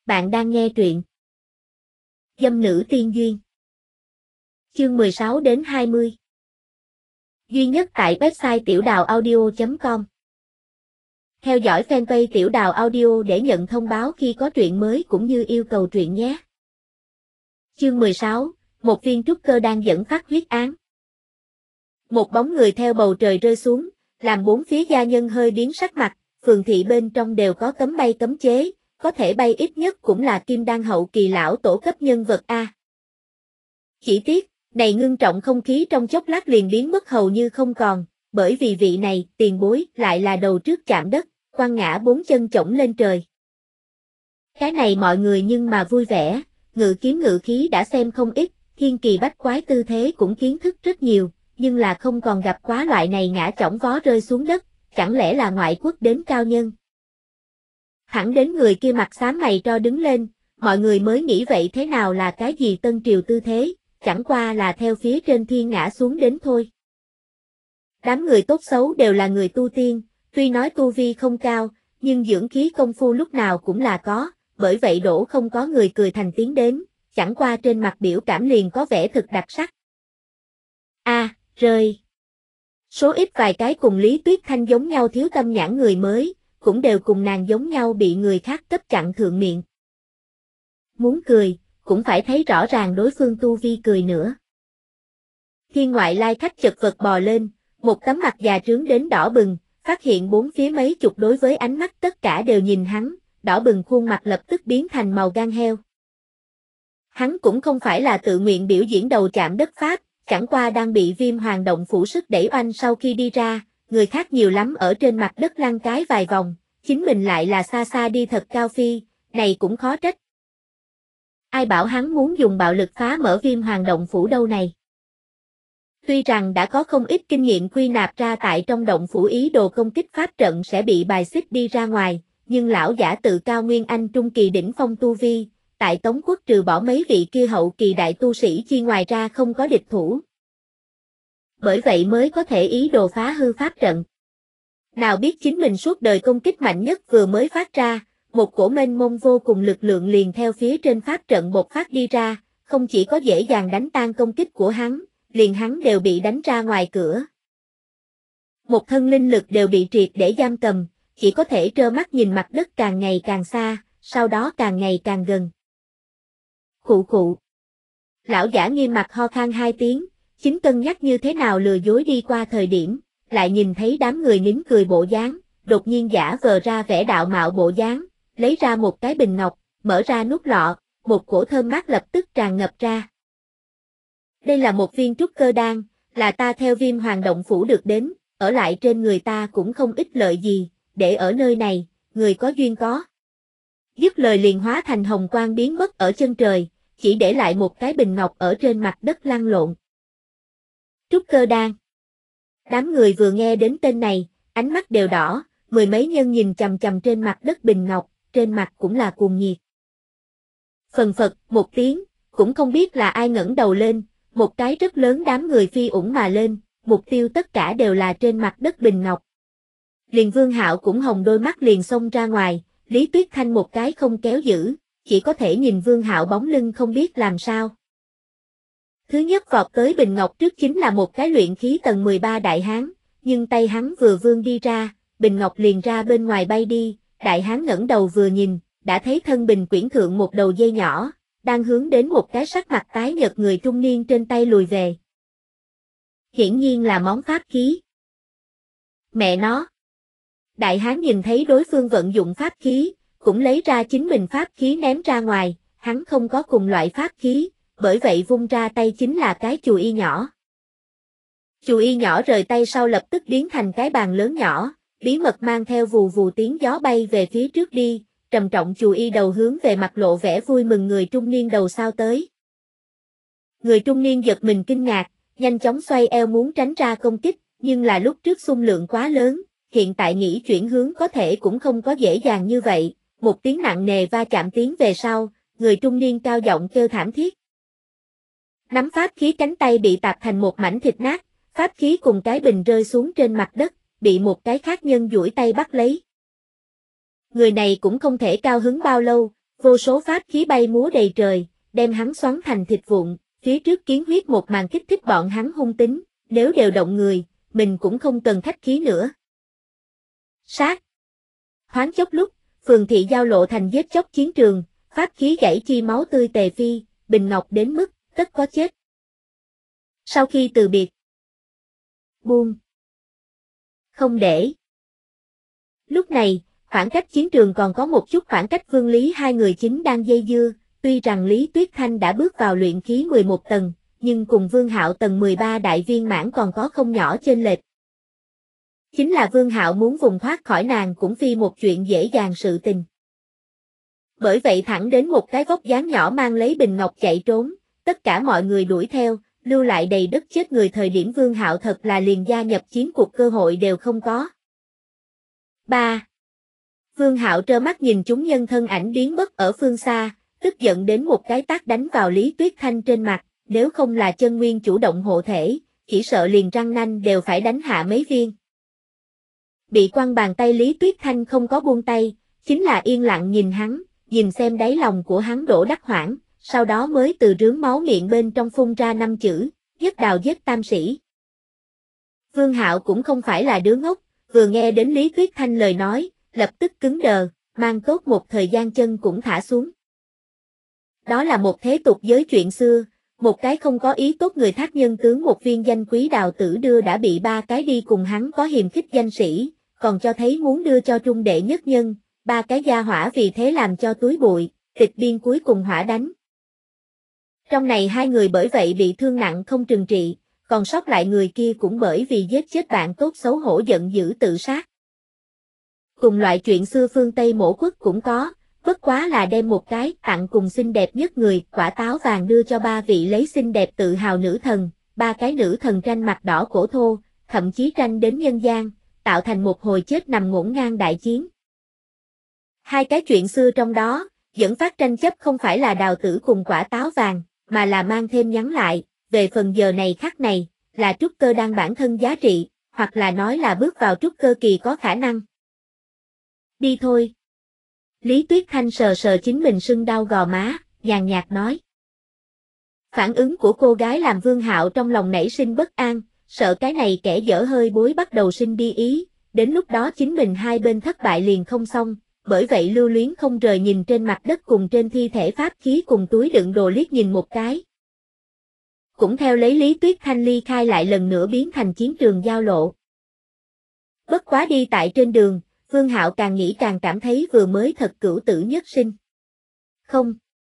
Bạn đang nghe truyện Dâm nữ tiên duyên. Chương 16 đến 20. Duy nhất tại website tiểuđào audio.com. Theo dõi fanpage Tiểu Đào Audio để nhận thông báo khi có truyện mới cũng như yêu cầu truyện nhé. Chương 16, một viên trúc cơ đang dẫn phát huyết án. Một bóng người theo bầu trời rơi xuống, làm bốn phía gia nhân hơi biến sắc mặt, phường thị bên trong đều có cấm bay cấm chế, có thể bay ít nhất cũng là kim đan hậu kỳ lão tổ cấp nhân vật A. Chỉ tiếc, này ngưng trọng không khí trong chốc lát liền biến mất hầu như không còn, bởi vì vị này, tiền bối, lại là đầu trước chạm đất, quăng ngã bốn chân chổng lên trời. Cái này mọi người nhưng mà vui vẻ, ngự kiếm ngự khí đã xem không ít, thiên kỳ bách quái tư thế cũng kiến thức rất nhiều, nhưng là không còn gặp quá loại này ngã chổng vó rơi xuống đất, chẳng lẽ là ngoại quốc đến cao nhân. Thẳng đến người kia mặt xám mày tro đứng lên, mọi người mới nghĩ vậy thế nào là cái gì tân triều tư thế, chẳng qua là theo phía trên thiên ngã xuống đến thôi. Đám người tốt xấu đều là người tu tiên, tuy nói tu vi không cao, nhưng dưỡng khí công phu lúc nào cũng là có, bởi vậy đổ không có người cười thành tiếng đến, chẳng qua trên mặt biểu cảm liền có vẻ thực đặc sắc. Rơi. Số ít vài cái cùng Lý Tuyết Thanh giống nhau thiếu tâm nhãn người mới, cũng đều cùng nàng giống nhau bị người khác cấp chặn thượng miệng. Muốn cười, cũng phải thấy rõ ràng đối phương tu vi cười nữa. Thiên ngoại lai khách chật vật bò lên, một tấm mặt già trướng đến đỏ bừng, phát hiện bốn phía mấy chục đối với ánh mắt tất cả đều nhìn hắn, đỏ bừng khuôn mặt lập tức biến thành màu gan heo. Hắn cũng không phải là tự nguyện biểu diễn đầu chạm đất pháp, chẳng qua đang bị Viêm Hoàng động phủ sức đẩy oanh sau khi đi ra, người khác nhiều lắm ở trên mặt đất lăn cái vài vòng, chính mình lại là xa xa đi thật cao phi, này cũng khó trách. Ai bảo hắn muốn dùng bạo lực phá mở Viêm Hoàng động phủ đâu này. Tuy rằng đã có không ít kinh nghiệm quy nạp ra tại trong động phủ ý đồ công kích pháp trận sẽ bị bài xích đi ra ngoài, nhưng lão giả tự cao nguyên anh trung kỳ đỉnh phong tu vi, tại Tống quốc trừ bỏ mấy vị kia hậu kỳ đại tu sĩ chi ngoài ra không có địch thủ. Bởi vậy mới có thể ý đồ phá hư pháp trận. Nào biết chính mình suốt đời công kích mạnh nhất vừa mới phát ra, một cổ mênh mông vô cùng lực lượng liền theo phía trên pháp trận bộc phát đi ra, không chỉ có dễ dàng đánh tan công kích của hắn, liền hắn đều bị đánh ra ngoài cửa. Một thân linh lực đều bị triệt để giam cầm, chỉ có thể trơ mắt nhìn mặt đất càng ngày càng xa, sau đó càng ngày càng gần. Khụ khụ. Lão giả nghiêm mặt ho khan hai tiếng, chính cân nhắc như thế nào lừa dối đi qua thời điểm, lại nhìn thấy đám người nín cười bộ dáng, đột nhiên giả vờ ra vẻ đạo mạo bộ dáng, lấy ra một cái bình ngọc, mở ra nút lọ, một cổ thơm mát lập tức tràn ngập ra. Đây là một viên trúc cơ đan, là ta theo Viêm Hoàng động phủ được đến, ở lại trên người ta cũng không ích lợi gì, để ở nơi này, người có duyên có. Dứt lời liền hóa thành hồng quang biến mất ở chân trời, chỉ để lại một cái bình ngọc ở trên mặt đất lăn lộn. Trúc cơ đan. Đám người vừa nghe đến tên này, ánh mắt đều đỏ, mười mấy nhân nhìn chằm chằm trên mặt đất bình ngọc, trên mặt cũng là cuồng nhiệt. Phần phật, một tiếng, cũng không biết là ai ngẩng đầu lên, một cái rất lớn đám người phi ủng mà lên, mục tiêu tất cả đều là trên mặt đất bình ngọc. Liền Vương Hạo cũng hồng đôi mắt liền xông ra ngoài, Lý Tuyết Thanh một cái không kéo giữ, chỉ có thể nhìn Vương Hạo bóng lưng không biết làm sao. Thứ nhất vọt tới bình ngọc trước chính là một cái luyện khí tầng 13 đại hán, nhưng tay hắn vừa vươn đi ra, bình ngọc liền ra bên ngoài bay đi, đại hán ngẩng đầu vừa nhìn, đã thấy thân bình quyển thượng một đầu dây nhỏ, đang hướng đến một cái sắc mặt tái nhợt người trung niên trên tay lùi về. Hiển nhiên là món pháp khí. Mẹ nó! Đại hán nhìn thấy đối phương vận dụng pháp khí, cũng lấy ra chính mình pháp khí ném ra ngoài, hắn không có cùng loại pháp khí, bởi vậy vung ra tay chính là cái chùi y nhỏ. Chùi y nhỏ rời tay sau lập tức biến thành cái bàn lớn nhỏ, bí mật mang theo vù vù tiếng gió bay về phía trước đi, trầm trọng chùi y đầu hướng về mặt lộ vẻ vui mừng người trung niên đầu sao tới. Người trung niên giật mình kinh ngạc, nhanh chóng xoay eo muốn tránh ra công kích, nhưng là lúc trước xung lượng quá lớn, hiện tại nghĩ chuyển hướng có thể cũng không có dễ dàng như vậy, một tiếng nặng nề va chạm tiếng về sau, người trung niên cao giọng kêu thảm thiết. Nắm pháp khí cánh tay bị tạp thành một mảnh thịt nát, pháp khí cùng cái bình rơi xuống trên mặt đất, bị một cái khác nhân duỗi tay bắt lấy. Người này cũng không thể cao hứng bao lâu, Vô số pháp khí bay múa đầy trời, đem hắn xoắn thành thịt vụn, phía trước kiến huyết một màn kích thích bọn hắn hung tính, nếu đều động người, mình cũng không cần khách khí nữa. Sát. Thoáng chốc lúc, phường thị giao lộ thành giết chóc chiến trường, pháp khí gãy chi máu tươi tề phi, bình ngọc đến mức, tất có chết. Sau khi từ biệt. Buông. Không để. Lúc này, khoảng cách chiến trường còn có một chút khoảng cách Vương Lý hai người chính đang dây dưa, tuy rằng Lý Tuyết Thanh đã bước vào luyện khí 11 tầng, nhưng cùng Vương Hạo tầng 13 đại viên mãn còn có không nhỏ chênh lệch. Chính là Vương Hạo muốn vùng thoát khỏi nàng cũng phi một chuyện dễ dàng sự tình. Bởi vậy thẳng đến một cái vóc dáng nhỏ mang lấy bình ngọc chạy trốn, tất cả mọi người đuổi theo, lưu lại đầy đất chết người thời điểm Vương Hạo thật là liền gia nhập chiến cuộc cơ hội đều không có. 3. Vương Hạo trơ mắt nhìn chúng nhân thân ảnh biến mất ở phương xa, tức giận đến một cái tát đánh vào Lý Tuyết Thanh trên mặt, nếu không là chân nguyên chủ động hộ thể, chỉ sợ liền răng nanh đều phải đánh hạ mấy viên. Bị quăng bàn tay Lý Tuyết Thanh không có buông tay, chính là yên lặng nhìn hắn, nhìn xem đáy lòng của hắn đổ đắc hoảng, sau đó mới từ rướm máu miệng bên trong phun ra 5 chữ, giết đào giết tam sĩ. Vương Hạo cũng không phải là đứa ngốc, vừa nghe đến Lý Tuyết Thanh lời nói, lập tức cứng đờ, mang tốt một thời gian chân cũng thả xuống. Đó là một thế tục giới chuyện xưa, một cái không có ý tốt người thác nhân tướng một viên danh quý đào tử đưa đã bị 3 cái đi cùng hắn có hiềm khích danh sĩ, còn cho thấy muốn đưa cho trung đệ nhất nhân, 3 cái gia hỏa vì thế làm cho túi bụi, tịch biên cuối cùng hỏa đánh. Trong này 2 người bởi vậy bị thương nặng không trừng trị, còn sót lại người kia cũng bởi vì giết chết bạn tốt xấu hổ giận dữ tự sát. Cùng loại chuyện xưa phương Tây mổ quốc cũng có, bất quá là đem một cái tặng cùng xinh đẹp nhất người quả táo vàng đưa cho 3 vị lấy xinh đẹp tự hào nữ thần, 3 cái nữ thần tranh mặt đỏ cổ thô, thậm chí tranh đến nhân gian, tạo thành một hồi chết nằm ngổn ngang đại chiến. 2 cái chuyện xưa trong đó, dẫn phát tranh chấp không phải là đào tử cùng quả táo vàng, mà là mang thêm nhắn lại, về phần giờ này khắc này, là trúc cơ đan bản thân giá trị, hoặc là nói là bước vào trúc cơ kỳ có khả năng. Đi thôi. Lý Tuyết Thanh sờ sờ chính mình sưng đau gò má, nhàn nhạt nói. Phản ứng của cô gái làm Vương Hạo trong lòng nảy sinh bất an, sợ cái này kẻ dở hơi bối bắt đầu sinh đi ý, đến lúc đó chính mình hai bên thất bại liền không xong, bởi vậy lưu luyến không rời nhìn trên mặt đất cùng trên thi thể pháp khí cùng túi đựng đồ liếc nhìn một cái. Cũng theo lấy Lý Tuyết Thanh ly khai lại lần nữa biến thành chiến trường giao lộ. Bất quá đi tại trên đường, Vương Hạo càng nghĩ càng cảm thấy vừa mới thật cửu tử nhất sinh. Không.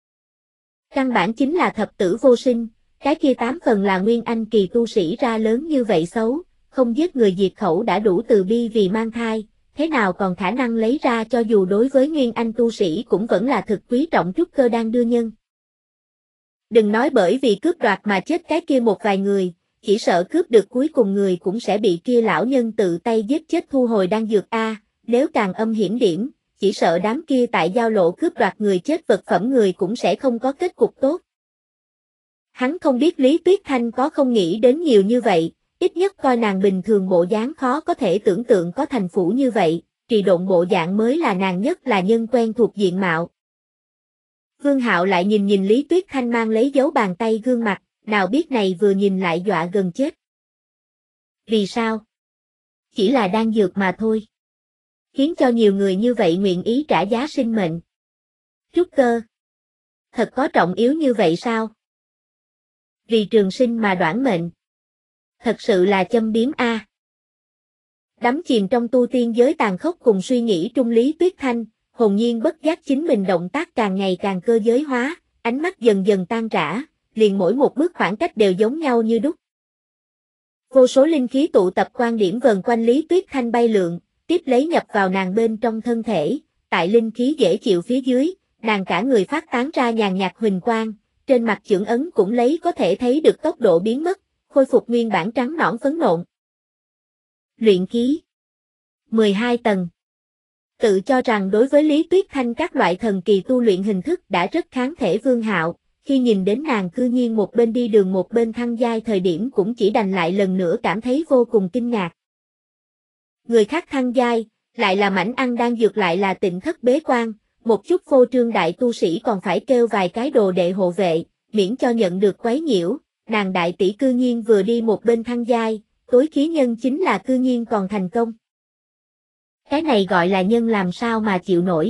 Căn bản chính là thập tử vô sinh, cái kia 8 phần là nguyên anh kỳ tu sĩ ra lớn như vậy xấu, không giết người diệt khẩu đã đủ từ bi vì mang thai, thế nào còn khả năng lấy ra cho dù đối với nguyên anh tu sĩ cũng vẫn là thực quý trọng trúc cơ đang đưa nhân. Đừng nói bởi vì cướp đoạt mà chết cái kia một vài người, chỉ sợ cướp được cuối cùng người cũng sẽ bị kia lão nhân tự tay giết chết thu hồi đan dược A, nếu càng âm hiểm điểm, chỉ sợ đám kia tại giao lộ cướp đoạt người chết vật phẩm người cũng sẽ không có kết cục tốt. Hắn không biết Lý Tuyết Thanh có không nghĩ đến nhiều như vậy, ít nhất coi nàng bình thường bộ dáng khó có thể tưởng tượng có thành phủ như vậy, trì độn bộ dạng mới là nàng nhất là nhân quen thuộc diện mạo. Vương Hạo lại nhìn nhìn Lý Tuyết Thanh mang lấy dấu bàn tay gương mặt, nào biết này vừa nhìn lại dọa gần chết. Vì sao? Chỉ là đan dược mà thôi. Khiến cho nhiều người như vậy nguyện ý trả giá sinh mệnh. Trúc cơ. Thật có trọng yếu như vậy sao? Vì trường sinh mà đoản mệnh. Thật sự là châm biếm A. Đắm chìm trong tu tiên giới tàn khốc cùng suy nghĩ trung Lý Tuyết Thanh, hồn nhiên bất giác chính mình động tác càng ngày càng cơ giới hóa, ánh mắt dần dần tan rã, liền mỗi một bước khoảng cách đều giống nhau như đúc. Vô số linh khí tụ tập quan điểm vần quanh Lý Tuyết Thanh bay lượn, tiếp lấy nhập vào nàng bên trong thân thể, tại linh khí dễ chịu phía dưới, nàng cả người phát tán ra nhàn nhạt huỳnh quang, trên mặt chưởng ấn cũng lấy có thể thấy được tốc độ biến mất, khôi phục nguyên bản trắng nõn phấn nộn. Luyện khí 12 tầng. Tự cho rằng đối với Lý Tuyết Thanh các loại thần kỳ tu luyện hình thức đã rất kháng thể Vương Hạo, khi nhìn đến nàng cư nhiên một bên đi đường một bên thăng giai thời điểm cũng chỉ đành lại lần nữa cảm thấy vô cùng kinh ngạc. Người khác thăng giai, lại là mảnh ăn đan dược lại là tịnh thất bế quan, một chút phô trương đại tu sĩ còn phải kêu vài cái đồ đệ hộ vệ, miễn cho nhận được quấy nhiễu, nàng đại tỷ cư nhiên vừa đi một bên thăng giai, tối khí nhân chính là cư nhiên còn thành công. Cái này gọi là nhân làm sao mà chịu nổi.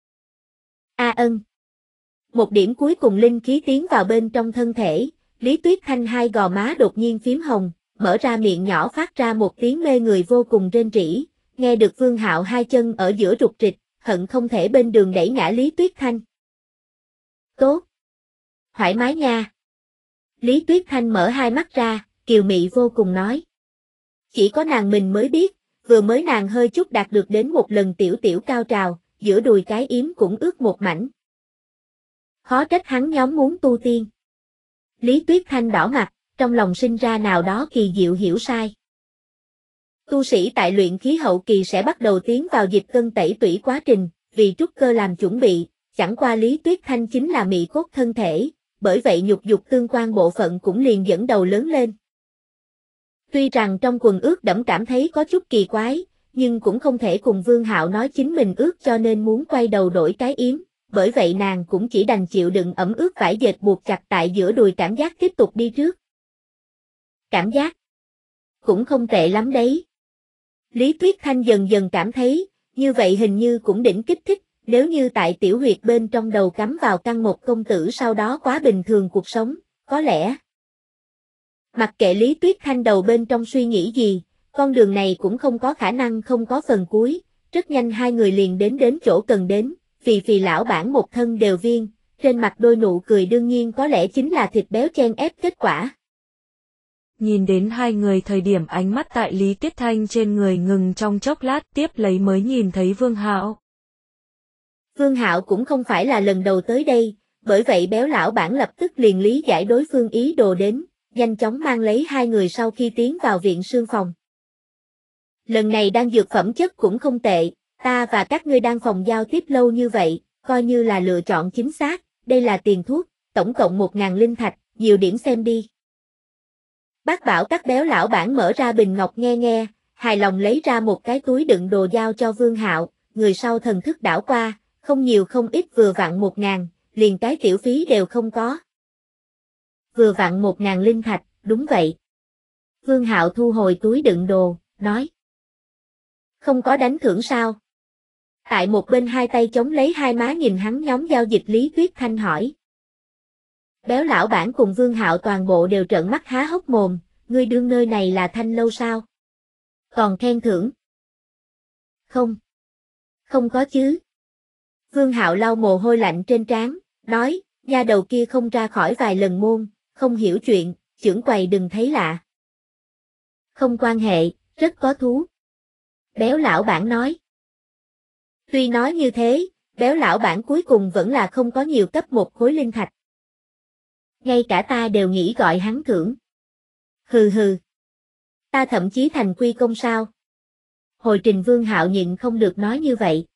A ân. Một điểm cuối cùng linh khí tiến vào bên trong thân thể, Lý Tuyết Thanh hai gò má đột nhiên phím hồng, mở ra miệng nhỏ phát ra một tiếng mê người vô cùng rên rỉ, nghe được Vương Hạo hai chân ở giữa rục rịch, hận không thể bên đường đẩy ngã Lý Tuyết Thanh. Tốt. Thoải mái nha. Lý Tuyết Thanh mở hai mắt ra, kiều mị vô cùng nói. Chỉ có nàng mình mới biết, vừa mới nàng hơi chút đạt được đến một lần tiểu tiểu cao trào, giữa đùi cái yếm cũng ướt một mảnh. Khó trách hắn nhóm muốn tu tiên. Lý Tuyết Thanh đỏ mặt, trong lòng sinh ra nào đó kỳ diệu hiểu sai. Tu sĩ tại luyện khí hậu kỳ sẽ bắt đầu tiến vào dịch cân tẩy tủy quá trình, vì trúc cơ làm chuẩn bị, chẳng qua Lý Tuyết Thanh chính là mị cốt thân thể, bởi vậy nhục dục tương quan bộ phận cũng liền dẫn đầu lớn lên. Tuy rằng trong quần ướt đẫm cảm thấy có chút kỳ quái, nhưng cũng không thể cùng Vương Hạo nói chính mình ướt cho nên muốn quay đầu đổi cái yếm, bởi vậy nàng cũng chỉ đành chịu đựng ẩm ướt vải dệt buộc chặt tại giữa đùi cảm giác tiếp tục đi trước. Cảm giác cũng không tệ lắm đấy. Lý Tuyết Thanh dần dần cảm thấy, như vậy hình như cũng đỉnh kích thích, nếu như tại tiểu huyệt bên trong đầu cắm vào căn một công tử sau đó quá bình thường cuộc sống, có lẽ. Mặc kệ Lý Tuyết Thanh đầu bên trong suy nghĩ gì, con đường này cũng không có khả năng không có phần cuối, rất nhanh hai người liền đến chỗ cần đến, Phì lão bản một thân đều viên, trên mặt đôi nụ cười đương nhiên có lẽ chính là thịt béo chen ép kết quả. Nhìn đến hai người thời điểm ánh mắt tại Lý Tuyết Thanh trên người ngừng trong chốc lát tiếp lấy mới nhìn thấy Vương Hạo. Vương Hạo cũng không phải là lần đầu tới đây, bởi vậy béo lão bản lập tức liền lý giải đối phương ý đồ đến, nhanh chóng mang lấy hai người sau khi tiến vào viện sương phòng. Lần này đan dược phẩm chất cũng không tệ, ta và các ngươi đang phòng giao tiếp lâu như vậy, coi như là lựa chọn chính xác, đây là tiền thuốc, tổng cộng 1.000 linh thạch, nhiều điểm xem đi. Bác bảo các béo lão bản mở ra bình ngọc nghe, hài lòng lấy ra một cái túi đựng đồ giao cho Vương Hạo, người sau thần thức đảo qua, không nhiều không ít vừa vặn 1.000, liền cái tiểu phí đều không có. Vừa vặn 1.000 linh thạch, đúng vậy. Vương Hạo thu hồi túi đựng đồ, nói. Không có đánh thưởng sao? Tại một bên hai tay chống lấy hai má nhìn hắn nhóm giao dịch Lý Tuyết Thanh hỏi. Béo lão bản cùng Vương Hạo toàn bộ đều trợn mắt há hốc mồm, ngươi đương nơi này là Thanh lâu sao? Còn khen thưởng? Không. Không có chứ. Vương Hạo lau mồ hôi lạnh trên trán, nói, nha đầu kia không ra khỏi vài lần môn, không hiểu chuyện, chưởng quầy đừng thấy lạ. Không quan hệ, rất có thú. Béo lão bản nói. Tuy nói như thế, béo lão bản cuối cùng vẫn là không có nhiều cấp một khối linh thạch. Ngay cả ta đều nghĩ gọi hắn thưởng. Hừ hừ. Ta thậm chí thành quy công sao? Hồi trình Vương Hạo nhịn không được nói như vậy.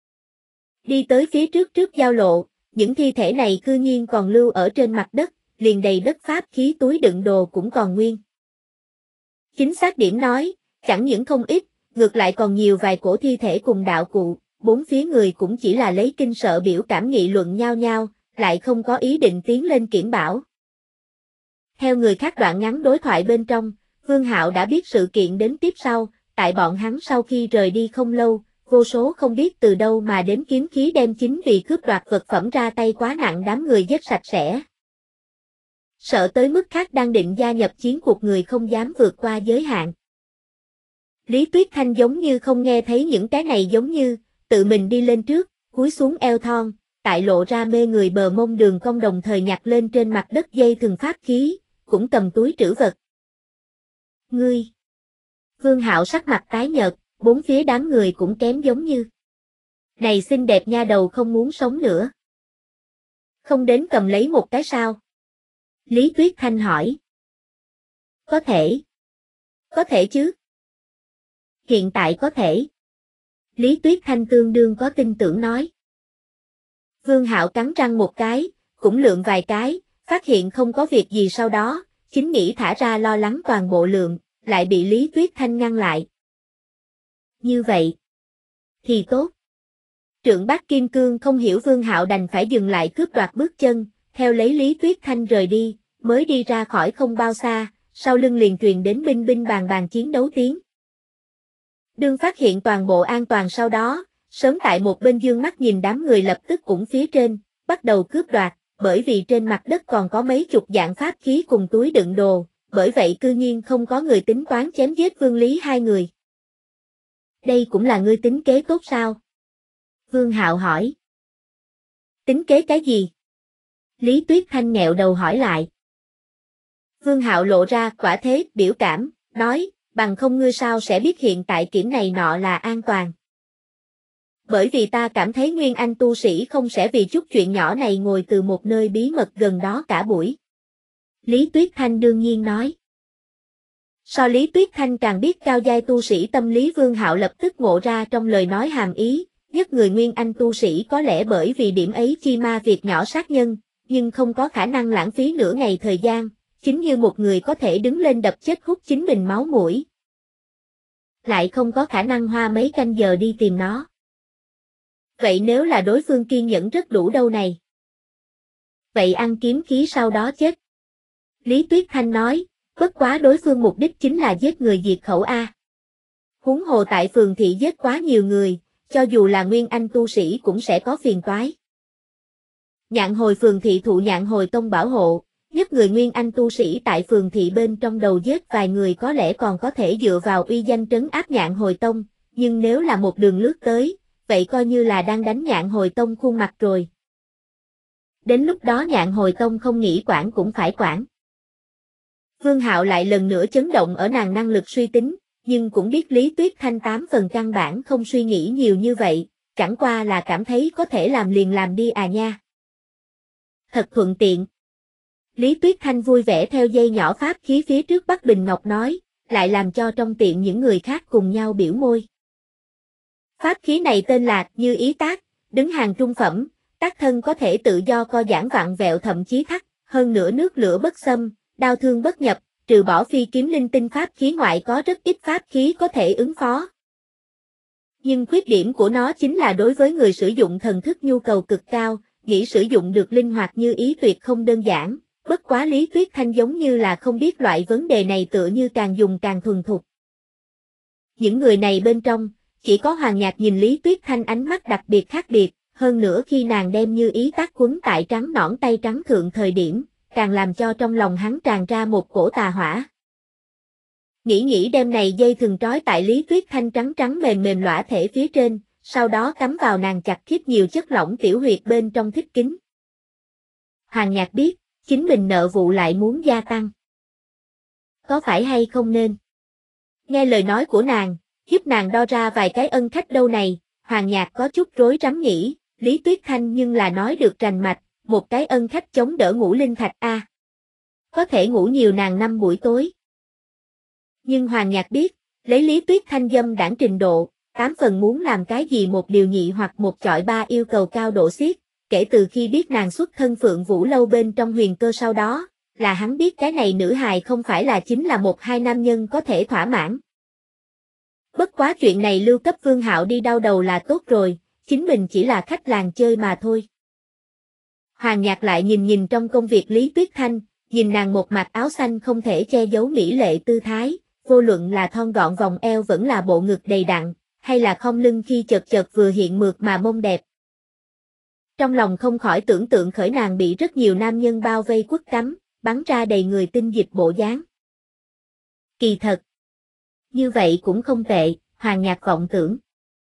Đi tới phía trước giao lộ, những thi thể này cư nhiên còn lưu ở trên mặt đất, liền đầy đất pháp khí túi đựng đồ cũng còn nguyên. Chính xác điểm nói, chẳng những không ít, ngược lại còn nhiều vài cổ thi thể cùng đạo cụ, bốn phía người cũng chỉ là lấy kinh sợ biểu cảm nghị luận nhau nhau, lại không có ý định tiến lên kiểm bảo. Theo người khác đoạn ngắn đối thoại bên trong, Vương Hạo đã biết sự kiện đến tiếp sau, tại bọn hắn sau khi rời đi không lâu, vô số không biết từ đâu mà đến kiếm khí đem chính vì cướp đoạt vật phẩm ra tay quá nặng đám người giết sạch sẽ. Sợ tới mức khác đang định gia nhập chiến cuộc người không dám vượt qua giới hạn. Lý Tuyết Thanh giống như không nghe thấy những cái này giống như, tự mình đi lên trước, cúi xuống eo thon, tại lộ ra mê người bờ mông đường cong đồng thời nhặt lên trên mặt đất dây thừng pháp khí, cũng cầm túi trữ vật. Ngươi! Vương Hạo sắc mặt tái nhợt, bốn phía đám người cũng kém giống như. Này xinh đẹp nha đầu không muốn sống nữa. Không đến cầm lấy một cái sao? Lý Tuyết Thanh hỏi. Có thể. Có thể chứ. Hiện tại có thể. Lý Tuyết Thanh tương đương có tin tưởng nói. Vương Hạo cắn răng một cái, cũng lượm vài cái, phát hiện không có việc gì sau đó, chính nghĩ thả ra lo lắng toàn bộ lượng, lại bị Lý Tuyết Thanh ngăn lại. Như vậy. Thì tốt. Trượng Bác Kim Cương không hiểu Vương Hạo đành phải dừng lại cướp đoạt bước chân, theo lấy Lý Tuyết Thanh rời đi, mới đi ra khỏi không bao xa, sau lưng liền truyền đến binh binh bàn bàn chiến đấu tiếng. Đương phát hiện toàn bộ an toàn sau đó, sớm tại một bên dương mắt nhìn đám người lập tức cũng phía trên, bắt đầu cướp đoạt, bởi vì trên mặt đất còn có mấy chục dạng pháp khí cùng túi đựng đồ, bởi vậy cư nhiên không có người tính toán chém giết Vương Lý hai người. Đây cũng là ngươi tính kế tốt sao? Vương Hạo hỏi. Tính kế cái gì? Lý Tuyết Thanh nghẹo đầu hỏi lại. Vương Hạo lộ ra quả thế biểu cảm, nói, bằng không ngươi sao sẽ biết hiện tại kiểm này nọ là an toàn. Bởi vì ta cảm thấy Nguyên Anh tu sĩ không sẽ vì chút chuyện nhỏ này ngồi từ một nơi bí mật gần đó cả buổi. Lý Tuyết Thanh đương nhiên nói. So Lý Tuyết Thanh càng biết cao giai tu sĩ tâm lý, Vương Hạo lập tức ngộ ra trong lời nói hàm ý, nhất người Nguyên Anh tu sĩ có lẽ bởi vì điểm ấy chi ma việc nhỏ sát nhân, nhưng không có khả năng lãng phí nửa ngày thời gian, chính như một người có thể đứng lên đập chết hút chính mình máu mũi. Lại không có khả năng hoa mấy canh giờ đi tìm nó. Vậy nếu là đối phương kiên nhẫn rất đủ đâu này. Vậy ăn kiếm khí sau đó chết. Lý Tuyết Thanh nói, bất quá đối phương mục đích chính là giết người diệt khẩu A. Huống hồ tại phường thị giết quá nhiều người, cho dù là Nguyên Anh tu sĩ cũng sẽ có phiền toái. Nhạn Hồi phường thị thụ Nhạn Hồi tông bảo hộ, nhất người Nguyên Anh tu sĩ tại phường thị bên trong đầu giết vài người có lẽ còn có thể dựa vào uy danh trấn áp Nhạn Hồi tông, nhưng nếu là một đường lướt tới, vậy coi như là đang đánh Nhạn Hồi tông khuôn mặt rồi. Đến lúc đó Nhạn Hồi tông không nghĩ quản cũng phải quản. Vương Hạo lại lần nữa chấn động ở nàng năng lực suy tính, nhưng cũng biết Lý Tuyết Thanh 8 phần căn bản không suy nghĩ nhiều như vậy, chẳng qua là cảm thấy có thể làm liền làm đi à nha. Thật thuận tiện. Lý Tuyết Thanh vui vẻ theo dây nhỏ pháp khí phía trước Bắc Bình Ngọc nói, lại làm cho trong tiệm những người khác cùng nhau biểu môi. Pháp khí này tên là Như Ý Tác, đứng hàng trung phẩm, tác thân có thể tự do co giãn vặn vẹo thậm chí thắt, hơn nữa nước lửa bất xâm, đao thương bất nhập, trừ bỏ phi kiếm linh tinh pháp khí ngoại có rất ít pháp khí có thể ứng phó. Nhưng khuyết điểm của nó chính là đối với người sử dụng thần thức nhu cầu cực cao, nghĩ sử dụng được linh hoạt như ý tuyệt không đơn giản, bất quá Lý Tuyết Thanh giống như là không biết loại vấn đề này, tựa như càng dùng càng thuần thục. Những người này bên trong, chỉ có Hoàng Nhạc nhìn Lý Tuyết Thanh ánh mắt đặc biệt khác biệt, hơn nữa khi nàng đem Như Ý Tác quấn tại trắng nõn tay trắng thượng thời điểm, càng làm cho trong lòng hắn tràn ra một cổ tà hỏa. Nghĩ đem này dây thừng trói tại Lý Tuyết Thanh trắng trắng mềm mềm lõa thể phía trên, sau đó cắm vào nàng chặt khít nhiều chất lỏng tiểu huyệt bên trong thích kính. Hoàng Nhạc biết, chính mình nợ vụ lại muốn gia tăng. Có phải hay không nên? Nghe lời nói của nàng, giúp nàng đo ra vài cái ân khách đâu này, Hoàng Nhạc có chút rối rắm nghĩ, Lý Tuyết Thanh nhưng là nói được rành mạch, một cái ân khách chống đỡ ngũ linh thạch a. Có thể ngủ nhiều nàng 5 buổi tối. Nhưng Hoàng Nhạc biết, lấy Lý Tuyết Thanh dâm đãng trình độ, 8 phần muốn làm cái gì một điều nhị hoặc một chọi ba yêu cầu cao độ xiết, kể từ khi biết nàng xuất thân Phượng Vũ lâu bên trong Huyền Cơ sau đó, là hắn biết cái này nữ hài không phải là chính là một hai nam nhân có thể thỏa mãn. Bất quá chuyện này lưu cấp Vương Hạo đi đau đầu là tốt rồi, chính mình chỉ là khách làng chơi mà thôi. Hoàng Nhạc lại nhìn trong công việc Lý Tuyết Thanh, nhìn nàng một mặc áo xanh không thể che giấu mỹ lệ tư thái, vô luận là thon gọn vòng eo vẫn là bộ ngực đầy đặn, hay là khom lưng khi chật vừa hiện mượt mà mông đẹp. Trong lòng không khỏi tưởng tượng khởi nàng bị rất nhiều nam nhân bao vây quất cắm, bắn ra đầy người tinh dịch bộ dáng. Kỳ thật. Như vậy cũng không tệ, Hoàng Nhạc vọng tưởng.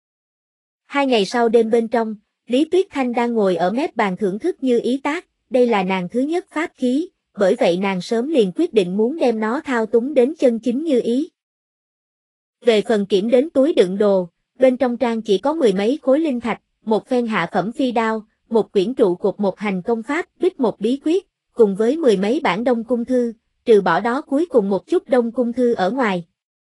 2 ngày sau đêm bên trong, Lý Tuyết Thanh đang ngồi ở mép bàn thưởng thức Như Ý Tác, đây là nàng thứ nhất pháp khí, bởi vậy nàng sớm liền quyết định muốn đem nó thao túng đến chân chính như ý. Về phần kiểm đến túi đựng đồ, bên trong trang chỉ có 10 mấy khối linh thạch, một phen hạ phẩm phi đao, một quyển trụ cột một hành công pháp, bích một bí quyết, cùng với 10 mấy bản Đông Cung thư, trừ bỏ đó cuối cùng một chút Đông Cung thư ở ngoài.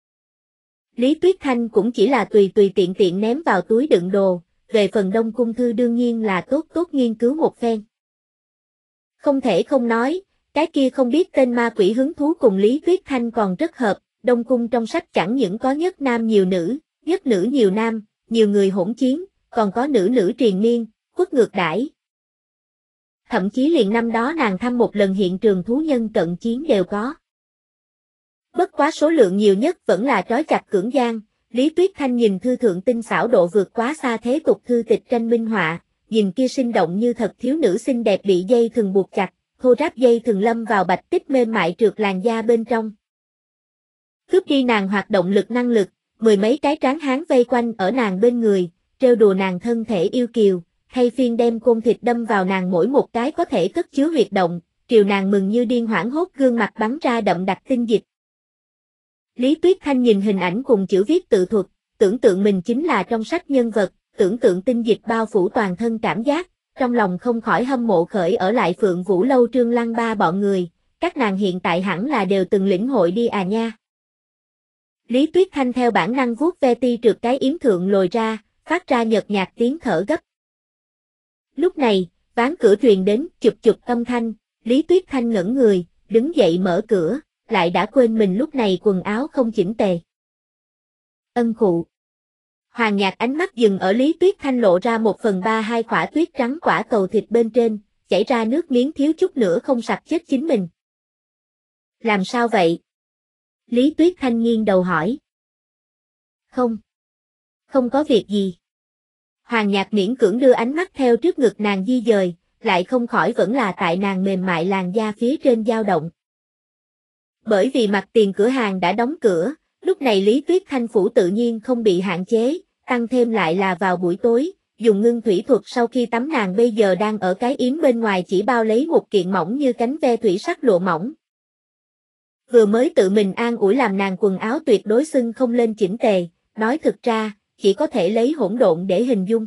Lý Tuyết Thanh cũng chỉ là tùy tiện ném vào túi đựng đồ, về phần Đông Cung thư đương nhiên là tốt nghiên cứu một phen. Không thể không nói, cái kia không biết tên ma quỷ hứng thú cùng Lý Tuyết Thanh còn rất hợp, Đông Cung trong sách chẳng những có nhất nam nhiều nữ, nhất nữ nhiều nam, nhiều người hỗn chiến, còn có nữ triền miên, quất ngược đãi. Thậm chí liền năm đó nàng thăm một lần hiện trường thú nhân cận chiến đều có. Bất quá số lượng nhiều nhất vẫn là trói chặt cưỡng gian, Lý Tuyết Thanh nhìn thư thượng tinh xảo độ vượt quá xa thế tục thư tịch tranh minh họa, nhìn kia sinh động như thật thiếu nữ xinh đẹp bị dây thừng buộc chặt, thô ráp dây thừng lâm vào bạch tích mềm mại trượt làn da bên trong. Cướp đi nàng hoạt động lực năng lực, mười mấy cái tráng hán vây quanh ở nàng bên người, trêu đùa nàng thân thể yêu kiều, thay phiên đem côn thịt đâm vào nàng mỗi một cái có thể cất chứa huyệt động, triều nàng mừng như điên hoảng hốt gương mặt bắn ra đậm đặc tinh dịch. Lý Tuyết Thanh nhìn hình ảnh cùng chữ viết tự thuật, tưởng tượng mình chính là trong sách nhân vật, tưởng tượng tinh dịch bao phủ toàn thân cảm giác, trong lòng không khỏi hâm mộ khởi ở lại Phượng Vũ Lâu Trương Lăng Ba bọn người, các nàng hiện tại hẳn là đều từng lĩnh hội đi à nha. Lý Tuyết Thanh theo bản năng vuốt ve ti trượt cái yếm thượng lồi ra, phát ra nhợt nhạt tiếng thở gấp. Lúc này, ván cửa truyền đến chụp chụp âm thanh, Lý Tuyết Thanh ngẩng người, đứng dậy mở cửa, lại đã quên mình lúc này quần áo không chỉnh tề. Ân khụ. Hoàng Nhạc ánh mắt dừng ở Lý Tuyết Thanh lộ ra 1/3 hai quả tuyết trắng quả cầu thịt bên trên, chảy ra nước miếng thiếu chút nữa không sặc chết chính mình. Làm sao vậy? Lý Tuyết Thanh nghiêng đầu hỏi. Không có việc gì. Hoàng Nhạc miễn cưỡng đưa ánh mắt theo trước ngực nàng di dời, lại không khỏi vẫn là tại nàng mềm mại làn da phía trên dao động. Bởi vì mặt tiền cửa hàng đã đóng cửa, lúc này Lý Tuyết Thanh phủ tự nhiên không bị hạn chế, tăng thêm lại là vào buổi tối, dùng ngưng thủy thuật sau khi tắm nàng bây giờ đang ở cái yếm bên ngoài chỉ bao lấy một kiện mỏng như cánh ve thủy sắc lụa mỏng. Vừa mới tự mình an ủi làm nàng quần áo tuyệt đối xưng không lên chỉnh tề, nói thực ra, chỉ có thể lấy hỗn độn để hình dung.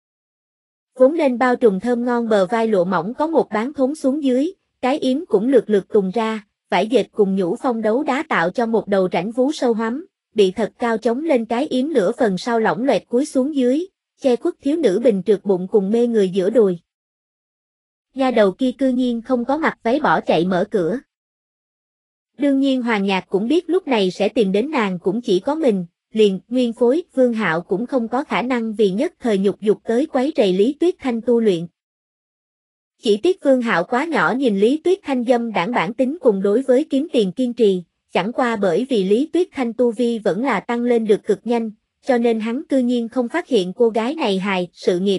Vốn nên bao trùm thơm ngon bờ vai lụa mỏng có một bán thốn xuống dưới, cái yếm cũng lượt lượt tùng ra, vải dệt cùng nhũ phong đấu đá tạo cho một đầu rãnh vú sâu hoắm, bị thật cao chống lên cái yếm nửa phần sau lỏng loẹt cúi xuống dưới, che khuất thiếu nữ bình trượt bụng cùng mê người giữa đùi. Nha đầu kia cư nhiên không có mặc váy bỏ chạy mở cửa. Đương nhiên Hoàng Nhạc cũng biết lúc này sẽ tìm đến nàng cũng chỉ có mình, liền nguyên phối Vương Hạo cũng không có khả năng vì nhất thời nhục dục tới quấy rầy Lý Tuyết Thanh tu luyện. Chỉ tiếc Vương Hạo quá nhỏ nhìn Lý Tuyết Thanh dâm đãng bản tính cùng đối với kiếm tiền kiên trì, chẳng qua bởi vì Lý Tuyết Thanh tu vi vẫn là tăng lên được cực nhanh, cho nên hắn cư nhiên không phát hiện cô gái này hài sự nghiệp.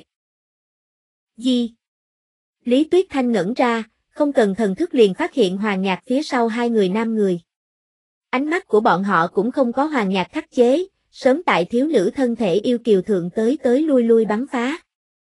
Gì? Lý Tuyết Thanh ngẩn ra, không cần thần thức liền phát hiện Hoàng Nhạc phía sau hai người nam người. Ánh mắt của bọn họ cũng không có Hoàng Nhạc khắc chế, sớm tại thiếu nữ thân thể yêu kiều thượng tới lui lui bắn phá.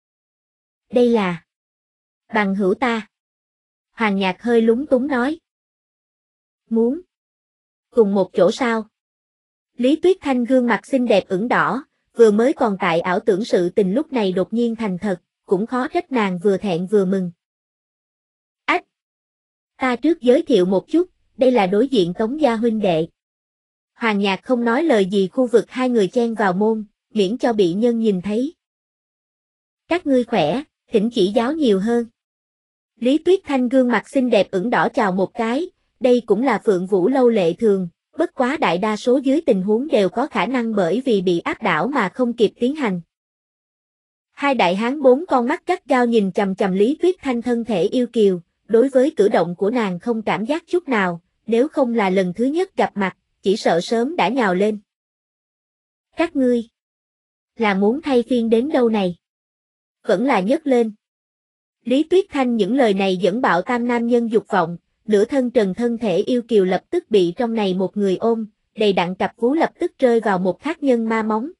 Đây là bằng hữu ta. Hoàng Nhạc hơi lúng túng nói. Muốn cùng một chỗ sao? Lý Tuyết Thanh gương mặt xinh đẹp ửng đỏ, vừa mới còn tại ảo tưởng sự tình lúc này đột nhiên thành thật, cũng khó trách nàng vừa thẹn vừa mừng. Ách! Ta trước giới thiệu một chút, đây là đối diện Tống gia huynh đệ. Hoàng Nhạc không nói lời gì khu vực hai người chen vào môn, miễn cho bị nhân nhìn thấy. Các ngươi khỏe, thỉnh chỉ giáo nhiều hơn. Lý Tuyết Thanh gương mặt xinh đẹp ửng đỏ chào một cái, đây cũng là Phượng Vũ Lâu lệ thường, bất quá đại đa số dưới tình huống đều có khả năng bởi vì bị áp đảo mà không kịp tiến hành. Hai đại hán bốn con mắt gắt gao nhìn chằm chằm Lý Tuyết Thanh thân thể yêu kiều, đối với cử động của nàng không cảm giác chút nào, nếu không là lần thứ nhất gặp mặt, chỉ sợ sớm đã nhào lên. Các ngươi là muốn thay phiên đến đâu này? Vẫn là nhấc lên. Lý Tuyết Thanh những lời này dẫn bạo tam nam nhân dục vọng, nửa thân trần thân thể yêu kiều lập tức bị trong này một người ôm, đầy đặn cặp vú lập tức rơi vào một thác nhân ma móng.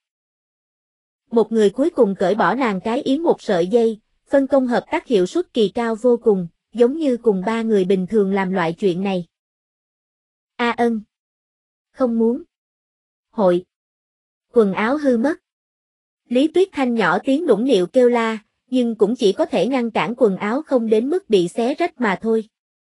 Một người cuối cùng cởi bỏ nàng cái yếm một sợi dây, phân công hợp tác hiệu suất kỳ cao vô cùng, giống như cùng ba người bình thường làm loại chuyện này. A Ân. Không muốn. Hội. Quần áo hư mất. Lý Tuyết Thanh nhỏ tiếng nũng nịu kêu la, nhưng cũng chỉ có thể ngăn cản quần áo không đến mức bị xé rách mà thôi.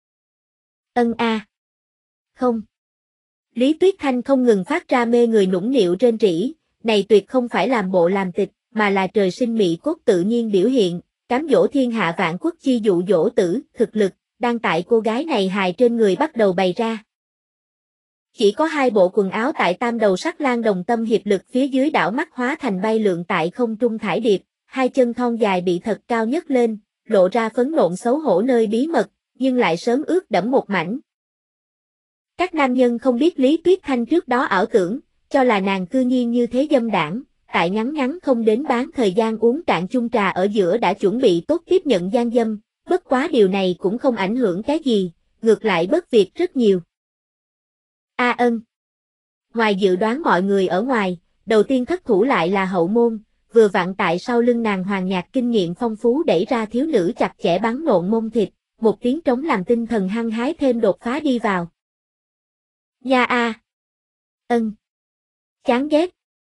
Ân a. Không. Lý Tuyết Thanh không ngừng phát ra mê người nũng nịu rên rỉ, này tuyệt không phải làm bộ làm tịch, mà là trời sinh mỹ cốt tự nhiên biểu hiện, cám dỗ thiên hạ vạn quốc chi dụ dỗ tử, thực lực, đang tại cô gái này hài trên người bắt đầu bày ra. Chỉ có hai bộ quần áo tại tam đầu sắc lan đồng tâm hiệp lực phía dưới đảo mắt hóa thành bay lượn tại không trung thải điệp, hai chân thon dài bị thật cao nhấc lên, lộ ra phấn nộn xấu hổ nơi bí mật, nhưng lại sớm ướt đẫm một mảnh. Các nam nhân không biết Lý Tuyết Thanh trước đó ảo tưởng, cho là nàng cư nhiên như thế dâm đảng, tại ngắn ngắn không đến bán thời gian uống cạn chung trà ở giữa đã chuẩn bị tốt tiếp nhận gian dâm, bất quá điều này cũng không ảnh hưởng cái gì, ngược lại bất việc rất nhiều. Ân. Ngoài dự đoán mọi người ở ngoài, đầu tiên thất thủ lại là Hậu Môn, vừa vặn tại sau lưng nàng Hoàng Nhạc kinh nghiệm phong phú đẩy ra thiếu nữ chặt chẽ bắn nộn mông thịt, một tiếng trống làm tinh thần hăng hái thêm đột phá đi vào. Nha Ân. Chán ghét.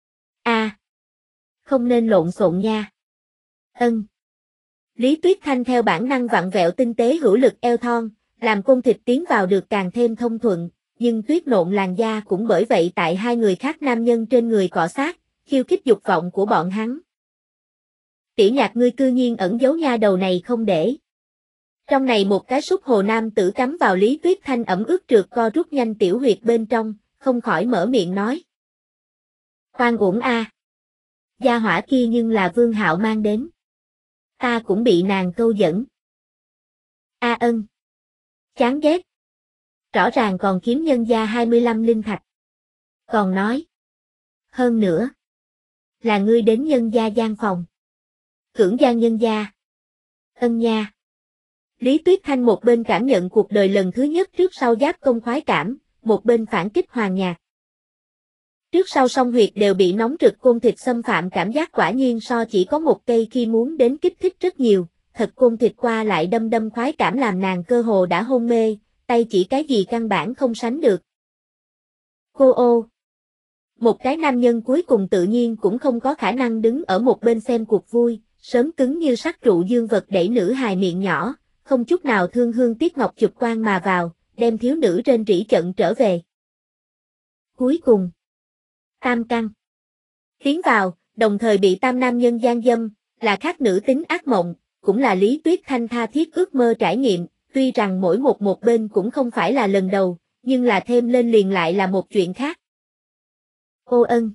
Không nên lộn xộn nha. Ân. Lý Tuyết Thanh theo bản năng vặn vẹo tinh tế hữu lực eo thon, làm côn thịt tiến vào được càng thêm thông thuận, nhưng tuyết nộn làn da cũng bởi vậy tại hai người khác nam nhân trên người cọ sát, khiêu khích dục vọng của bọn hắn. Tiểu Nhạc ngươi cư nhiên ẩn giấu nha đầu này không để. Trong này một cái súc hồ nam tử cắm vào Lý Tuyết Thanh ẩm ướt trượt co rút nhanh tiểu huyệt bên trong, không khỏi mở miệng nói. Khoan uổng gia hỏa kia nhưng là Vương Hạo mang đến. Ta cũng bị nàng câu dẫn. Ân. Chán ghét. Rõ ràng còn kiếm nhân gia 25 linh thạch. Còn nói. Hơn nữa. Là ngươi đến nhân gia gian phòng. Cưỡng gian nhân gia. Ân nha. Lý Tuyết Thanh một bên cảm nhận cuộc đời lần thứ nhất trước sau giáp công khoái cảm, một bên phản kích Hoàng Nhạc. Trước sau song huyệt đều bị nóng rực côn thịt xâm phạm, cảm giác quả nhiên so chỉ có một cây khi muốn đến kích thích rất nhiều, thật côn thịt qua lại đâm đâm khoái cảm làm nàng cơ hồ đã hôn mê, tay chỉ cái gì căn bản không sánh được. Cô ô! Một cái nam nhân cuối cùng tự nhiên cũng không có khả năng đứng ở một bên xem cuộc vui, sớm cứng như sắt trụ dương vật đẩy nữ hài miệng nhỏ, không chút nào thương hương tiếc ngọc chụp quan mà vào, đem thiếu nữ rên rỉ chận trở về. Cuối cùng. Tam căn. Tiến vào, đồng thời bị tam nam nhân gian dâm, là khác nữ tính ác mộng, cũng là Lý Tuyết Thanh tha thiết ước mơ trải nghiệm, tuy rằng mỗi một bên cũng không phải là lần đầu, nhưng là thêm lên liền lại là một chuyện khác. Ô ân.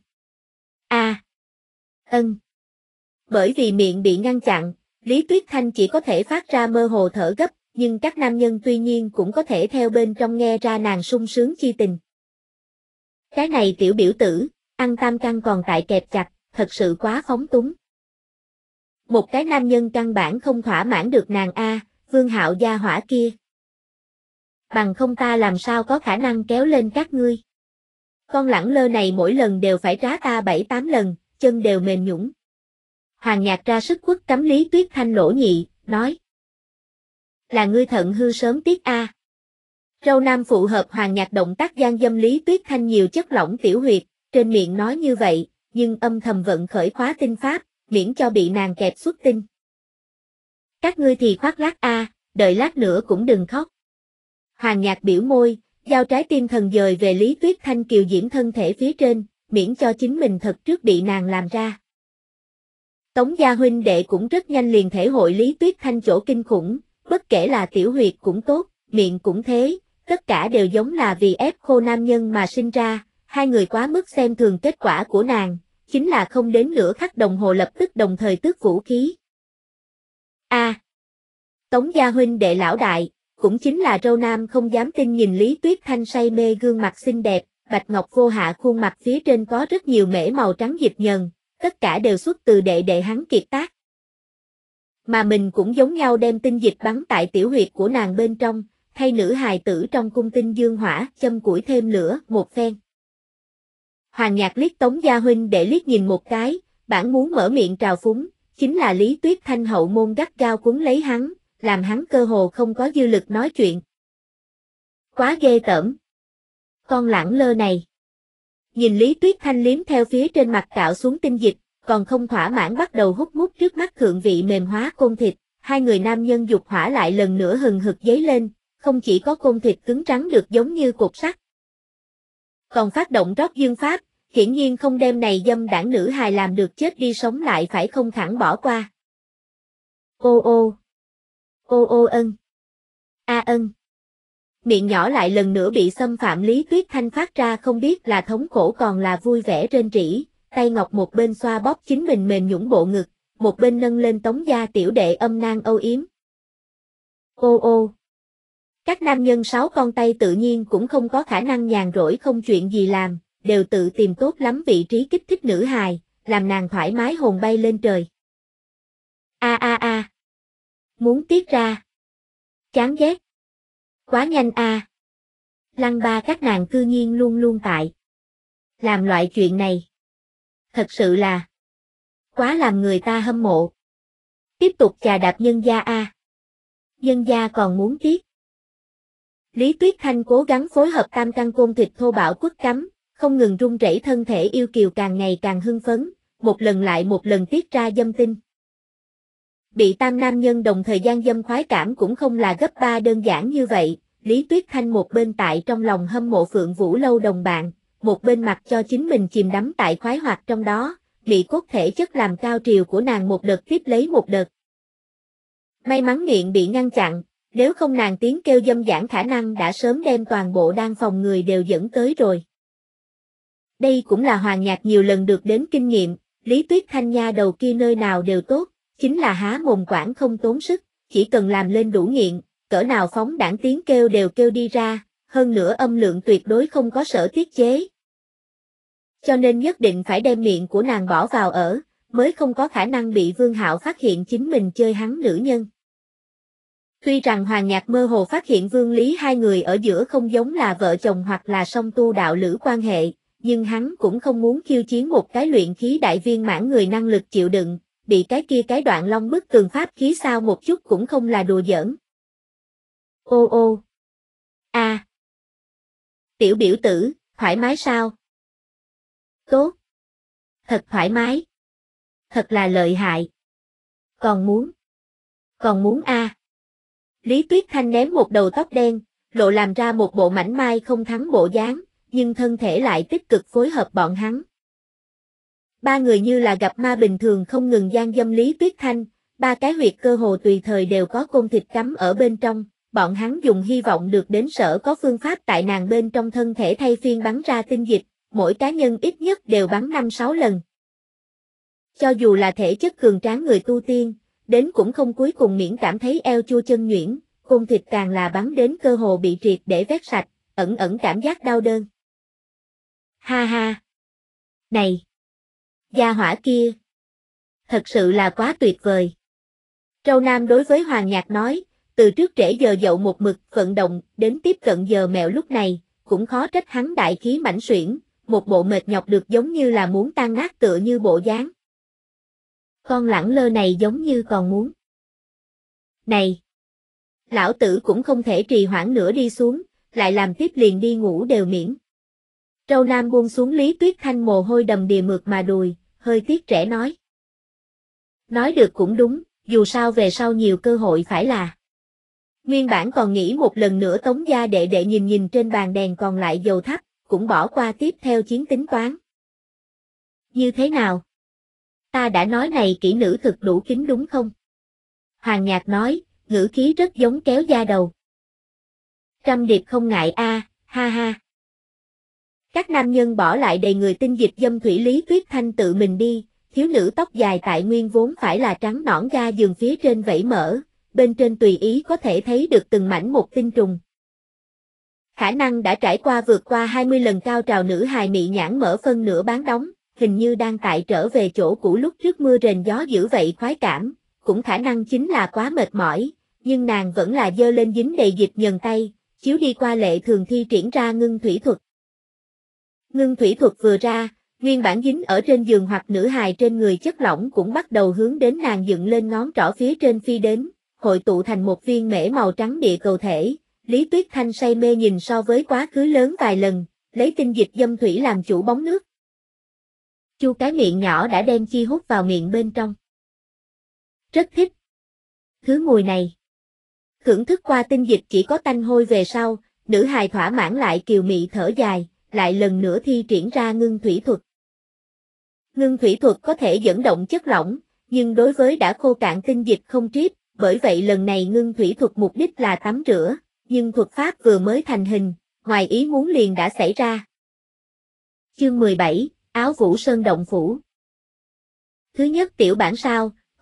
Ân. Bởi vì miệng bị ngăn chặn, Lý Tuyết Thanh chỉ có thể phát ra mơ hồ thở gấp, nhưng các nam nhân tuy nhiên cũng có thể theo bên trong nghe ra nàng sung sướng chi tình. Cái này tiểu biểu tử, ăn tam căn còn tại kẹp chặt, thật sự quá phóng túng. Một cái nam nhân căn bản không thỏa mãn được nàng Vương Hạo gia hỏa kia. Bằng không ta làm sao có khả năng kéo lên các ngươi. Con lẳng lơ này mỗi lần đều phải trá ta 7-8 lần, chân đều mềm nhũn. Hoàng Nhạc ra sức quất cắm Lý Tuyết Thanh lỗ nhị, nói. Là ngươi thận hư sớm tiếc Râu Nam phụ hợp Hoàng Nhạc động tác gian dâm Lý Tuyết Thanh nhiều chất lỏng tiểu huyệt, trên miệng nói như vậy, nhưng âm thầm vận khởi khóa tinh pháp, miễn cho bị nàng kẹp xuất tinh. Các ngươi thì khoác lác đợi lát nữa cũng đừng khóc. Hoàng Nhạc biểu môi, giao trái tim thần dời về Lý Tuyết Thanh kiều diễm thân thể phía trên, miễn cho chính mình thật trước bị nàng làm ra. Tống gia huynh đệ cũng rất nhanh liền thể hội Lý Tuyết Thanh chỗ kinh khủng, bất kể là tiểu huyệt cũng tốt, miệng cũng thế, tất cả đều giống là vì ép khô nam nhân mà sinh ra, hai người quá mức xem thường kết quả của nàng, chính là không đến nửa khắc đồng hồ lập tức đồng thời tước vũ khí. Tống gia huynh đệ lão đại, cũng chính là Râu Nam không dám tin nhìn Lý Tuyết Thanh say mê gương mặt xinh đẹp, bạch ngọc vô hạ khuôn mặt phía trên có rất nhiều mễ màu trắng dịch nhờn, tất cả đều xuất từ đệ đệ hắn kiệt tác. Mà mình cũng giống nhau đem tinh dịch bắn tại tiểu huyệt của nàng bên trong, thay nữ hài tử trong cung tinh dương hỏa, châm củi thêm lửa, một phen. Hoàng Nhạc liếc Tống gia huynh để liếc nhìn một cái, bản muốn mở miệng trào phúng, chính là Lý Tuyết Thanh hậu môn gắt gao cuốn lấy hắn, làm hắn cơ hồ không có dư lực nói chuyện. Quá ghê tởm. Con lẳng lơ này. Nhìn Lý Tuyết Thanh liếm theo phía trên mặt cạo xuống tinh dịch, còn không thỏa mãn bắt đầu hút mút trước mắt thượng vị mềm hóa côn thịt, hai người nam nhân dục hỏa lại lần nữa hừng hực dấy lên, không chỉ có côn thịt cứng rắn được giống như cột sắt, còn phát động rót dương pháp, hiển nhiên không đem này dâm đảng nữ hài làm được chết đi sống lại phải không thẳng bỏ qua. Ô ân. Ân. Miệng nhỏ lại lần nữa bị xâm phạm Lý Tuyết Thanh phát ra không biết là thống khổ còn là vui vẻ rên rỉ, tay ngọc một bên xoa bóp chính mình mềm nhũn bộ ngực, một bên nâng lên Tống gia tiểu đệ âm nang âu yếm. Ô ô! Các nam nhân 6 con tay tự nhiên cũng không có khả năng nhàn rỗi không chuyện gì làm, đều tự tìm tốt lắm vị trí kích thích nữ hài, làm nàng thoải mái hồn bay lên trời. A a a! Muốn tiết ra! Chán ghét! Quá nhanh a! Lăng ba các nàng cư nhiên luôn luôn tại. Làm loại chuyện này. Thật sự là quá làm người ta hâm mộ. Tiếp tục chà đạp nhân gia a. Nhân gia còn muốn tiết. Lý Tuyết Thanh cố gắng phối hợp tam căn côn thịt thô bạo quất cắm, không ngừng run rẩy thân thể yêu kiều càng ngày càng hưng phấn, một lần lại một lần tiết ra dâm tinh. Bị tam nam nhân đồng thời gian dâm khoái cảm cũng không là gấp 3 đơn giản như vậy, Lý Tuyết Thanh một bên tại trong lòng hâm mộ Phượng Vũ Lâu đồng bạn, một bên mặc cho chính mình chìm đắm tại khoái hoạt trong đó, bị cốt thể chất làm cao triều của nàng một đợt tiếp lấy một đợt. May mắn miệng bị ngăn chặn, nếu không nàng tiếng kêu dâm dãn khả năng đã sớm đem toàn bộ đan phòng người đều dẫn tới rồi. Đây cũng là Hoàng Nhạc nhiều lần được đến kinh nghiệm, Lý Tuyết Thanh nha đầu kia nơi nào đều tốt, chính là há mồm quản không tốn sức, chỉ cần làm lên đủ nghiện, cỡ nào phóng đãng tiếng kêu đều kêu đi ra, hơn nữa âm lượng tuyệt đối không có sở tiết chế. Cho nên nhất định phải đem miệng của nàng bỏ vào ở, mới không có khả năng bị Vương Hạo phát hiện chính mình chơi hắn nữ nhân. Tuy rằng Hoàng Nhạc mơ hồ phát hiện Vương Lý hai người ở giữa không giống là vợ chồng hoặc là song tu đạo lữ quan hệ, nhưng hắn cũng không muốn khiêu chiến một cái luyện khí đại viên mãn người năng lực chịu đựng, bị cái kia cái đoạn long bức tường pháp khí sao một chút cũng không là đùa giỡn. Ô ô! A! Tiểu biểu tử, thoải mái sao? Tốt! Thật thoải mái! Thật là lợi hại! Còn muốn a! Lý Tuyết Thanh ném một đầu tóc đen, lộ làm ra một bộ mảnh mai không thắng bộ dáng, nhưng thân thể lại tích cực phối hợp bọn hắn. Ba người như là gặp ma bình thường không ngừng gian dâm Lý Tuyết Thanh, ba cái huyệt cơ hồ tùy thời đều có côn thịt cắm ở bên trong, bọn hắn dùng hy vọng được đến sở có phương pháp tại nàng bên trong thân thể thay phiên bắn ra tinh dịch, mỗi cá nhân ít nhất đều bắn 5-6 lần. Cho dù là thể chất cường tráng người tu tiên, đến cũng không cuối cùng miễn cảm thấy eo chua chân nhuyễn, côn thịt càng là bắn đến cơ hồ bị triệt để vét sạch, ẩn ẩn cảm giác đau đớn. Ha ha! Này! Gia hỏa kia! Thật sự là quá tuyệt vời! Trâu Nam đối với Hoàng Nhạc nói, từ trước trễ giờ dậu một mực vận động đến tiếp cận giờ mẹo lúc này, cũng khó trách hắn đại khí mãnh xuyển, một bộ mệt nhọc được giống như là muốn tan nát tựa như bộ dáng. Con lẳng lơ này giống như còn muốn. Này! Lão tử cũng không thể trì hoãn nữa đi xuống, lại làm tiếp liền đi ngủ đều miễn. Trâu Nam buông xuống Lý Tuyết Thanh mồ hôi đầm đìa mượt mà đùi, hơi tiếc rẻ nói. Nói được cũng đúng, dù sao về sau nhiều cơ hội phải là. Nguyên bản còn nghĩ một lần nữa Tống gia đệ đệ nhìn trên bàn đèn còn lại dầu thắp, cũng bỏ qua tiếp theo chiến tính toán. Như thế nào? Ta đã nói này kỹ nữ thực đủ kính đúng không? Hoàng Nhạc nói, ngữ khí rất giống kéo da đầu. Trăm điệp không ngại a, ha ha. Các nam nhân bỏ lại đầy người tinh dịch dâm thủy Lý Tuyết Thanh tự mình đi, thiếu nữ tóc dài tại nguyên vốn phải là trắng nõn ga giường phía trên vẫy mở, bên trên tùy ý có thể thấy được từng mảnh một tinh trùng. Khả năng đã trải qua vượt qua 20 lần cao trào nữ hài mị nhãn mở phân nửa bán đóng, hình như đang tại trở về chỗ cũ lúc trước mưa rền gió dữ vậy khoái cảm, cũng khả năng chính là quá mệt mỏi, nhưng nàng vẫn là giơ lên dính đầy dịch nhần tay, chiếu đi qua lệ thường thi triển ra ngưng thủy thuật. Ngưng thủy thuật vừa ra, nguyên bản dính ở trên giường hoặc nữ hài trên người chất lỏng cũng bắt đầu hướng đến nàng dựng lên ngón trỏ phía trên phi đến, hội tụ thành một viên mễ màu trắng địa cầu thể. Lý Tuyết Thanh say mê nhìn so với quá khứ lớn vài lần, lấy tinh dịch dâm thủy làm chủ bóng nước. Chu cái miệng nhỏ đã đem chi hút vào miệng bên trong. Rất thích. Thứ mùi này. Thưởng thức qua tinh dịch chỉ có tanh hôi về sau, nữ hài thỏa mãn lại kiều mị thở dài, lại lần nữa thi triển ra ngưng thủy thuật. Ngưng thủy thuật có thể dẫn động chất lỏng, nhưng đối với đã khô cạn tinh dịch không triết, bởi vậy lần này ngưng thủy thuật mục đích là tắm rửa, nhưng thuật pháp vừa mới thành hình, ngoài ý muốn liền đã xảy ra. Chương 17, Áo Vũ Sơn Động Phủ. Thứ nhất tiểu bản sao,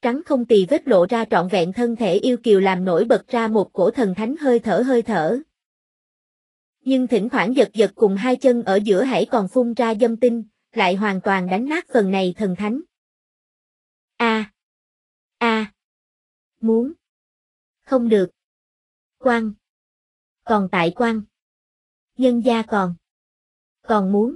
trắng không tì vết lộ ra trọn vẹn thân thể yêu kiều làm nổi bật ra một cổ thần thánh hơi thở. Nhưng thỉnh thoảng giật giật cùng hai chân ở giữa hãy còn phun ra dâm tinh, lại hoàn toàn đánh nát phần này thần thánh. Muốn. Không được. Quan. Còn tại quan. Nhân gia còn muốn.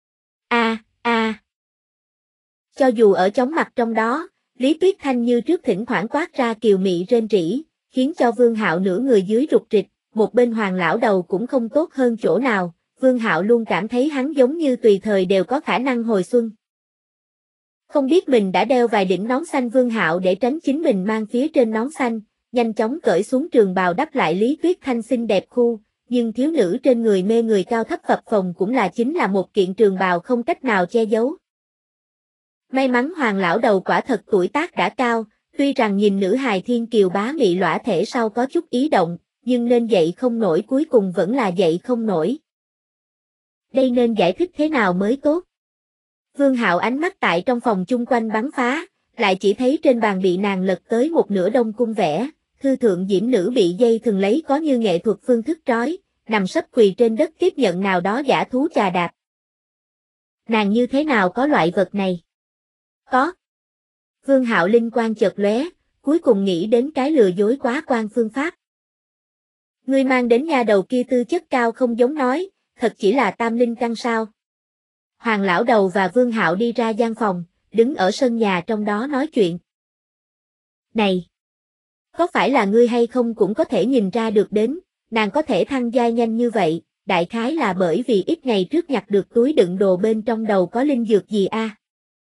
Cho dù ở chóng mặt trong đó, Lý Tuyết Thanh như trước thỉnh thoảng quát ra kiều mị rên rỉ, khiến cho Vương Hạo nửa người dưới rụt rịch, một bên Hoàng lão đầu cũng không tốt hơn chỗ nào, Vương Hạo luôn cảm thấy hắn giống như tùy thời đều có khả năng hồi xuân. Không biết mình đã đeo vài đỉnh nón xanh Vương Hạo để tránh chính mình mang phía trên nón xanh, nhanh chóng cởi xuống trường bào đắp lại Lý Tuyết Thanh xinh đẹp khu, nhưng thiếu nữ trên người mê người cao thấp phập phồng cũng chính là một kiện trường bào không cách nào che giấu. May mắn Hoàng lão đầu quả thật tuổi tác đã cao, tuy rằng nhìn nữ hài thiên kiều bá mị lõa thể sau có chút ý động, nhưng nên dậy không nổi cuối cùng vẫn là dậy không nổi. Đây nên giải thích thế nào mới tốt? Vương Hạo ánh mắt tại trong phòng chung quanh bắn phá, lại chỉ thấy trên bàn bị nàng lật tới một nửa đông cung vẽ, thư thượng diễm nữ bị dây thừng lấy có như nghệ thuật phương thức trói, nằm sấp quỳ trên đất tiếp nhận nào đó giả thú chà đạp. Nàng như thế nào có loại vật này? Có. Vương Hạo linh quang chợt lóe, cuối cùng nghĩ đến cái lừa dối quá quan phương pháp. Ngươi mang đến nha đầu kia tư chất cao không giống nói, thật chỉ là tam linh căn sao? Hoàng lão đầu và Vương Hạo đi ra gian phòng, đứng ở sân nhà trong đó nói chuyện. Này! Có phải là ngươi hay không cũng có thể nhìn ra được đến, nàng có thể thăng giai nhanh như vậy, đại khái là bởi vì ít ngày trước nhặt được túi đựng đồ bên trong đầu có linh dược gì a?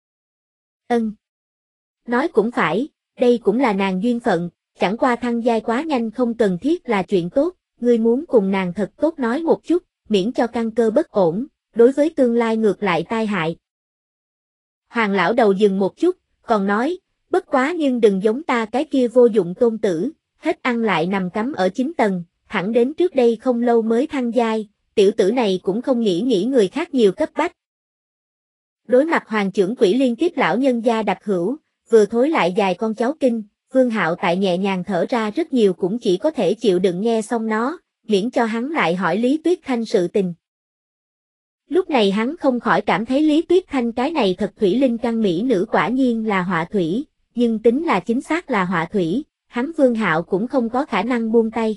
Nói cũng phải, đây cũng là nàng duyên phận, chẳng qua thăng giai quá nhanh không cần thiết là chuyện tốt, ngươi muốn cùng nàng thật tốt nói một chút, miễn cho căn cơ bất ổn, đối với tương lai ngược lại tai hại. Hoàng lão đầu dừng một chút, còn nói, bất quá nhưng đừng giống ta cái kia vô dụng tôn tử, hết ăn lại nằm cắm ở 9 tầng, thẳng đến trước đây không lâu mới thăng giai, tiểu tử này cũng không nghĩ người khác nhiều cấp bách. Đối mặt Hoàng trưởng quỹ liên tiếp lão nhân gia đặc hữu, vừa thối lại dài con cháu kinh, Vương Hạo tại nhẹ nhàng thở ra rất nhiều cũng chỉ có thể chịu đựng nghe xong nó, miễn cho hắn lại hỏi Lý Tuyết Thanh sự tình. Lúc này hắn không khỏi cảm thấy Lý Tuyết Thanh cái này thật thủy linh căn mỹ nữ quả nhiên là họa thủy, nhưng tính là chính xác là họa thủy, hắn Vương Hạo cũng không có khả năng buông tay.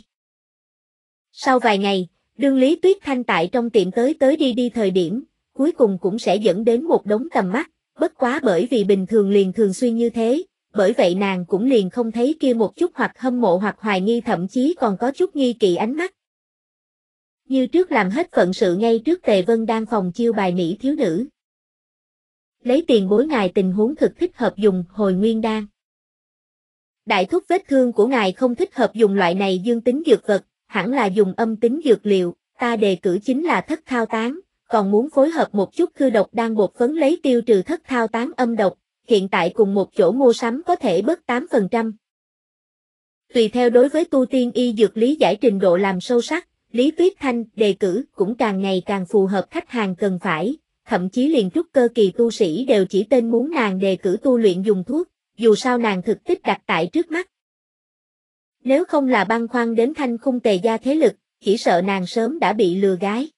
Sau vài ngày, đương Lý Tuyết Thanh tại trong tiệm tới đi thời điểm, cuối cùng cũng sẽ dẫn đến một đống tầm mắt, bất quá bởi vì bình thường liền thường xuyên như thế, bởi vậy nàng cũng liền không thấy kia một chút hoặc hâm mộ hoặc hoài nghi thậm chí còn có chút nghi kỵ ánh mắt. Như trước làm hết phận sự ngay trước Tề Vân đang phòng chiêu bài mỹ thiếu nữ. Lấy tiền bối ngài tình huống thực thích hợp dùng hồi nguyên đan. Đại thúc vết thương của ngài không thích hợp dùng loại này dương tính dược vật, hẳn là dùng âm tính dược liệu, ta đề cử chính là thất thao tán, còn muốn phối hợp một chút khư độc đan bột phấn lấy tiêu trừ thất thao tán âm độc, hiện tại cùng một chỗ mua sắm có thể bớt 8%. Tùy theo đối với tu tiên y dược lý giải trình độ làm sâu sắc, Lý Tuyết Thanh đề cử cũng càng ngày càng phù hợp khách hàng cần phải, thậm chí liền trúc cơ kỳ tu sĩ đều chỉ tên muốn nàng đề cử tu luyện dùng thuốc, dù sao nàng thực tích đặt tại trước mắt. Nếu không là băn khoăn đến Thanh Khung Tề gia thế lực, chỉ sợ nàng sớm đã bị lừa gái.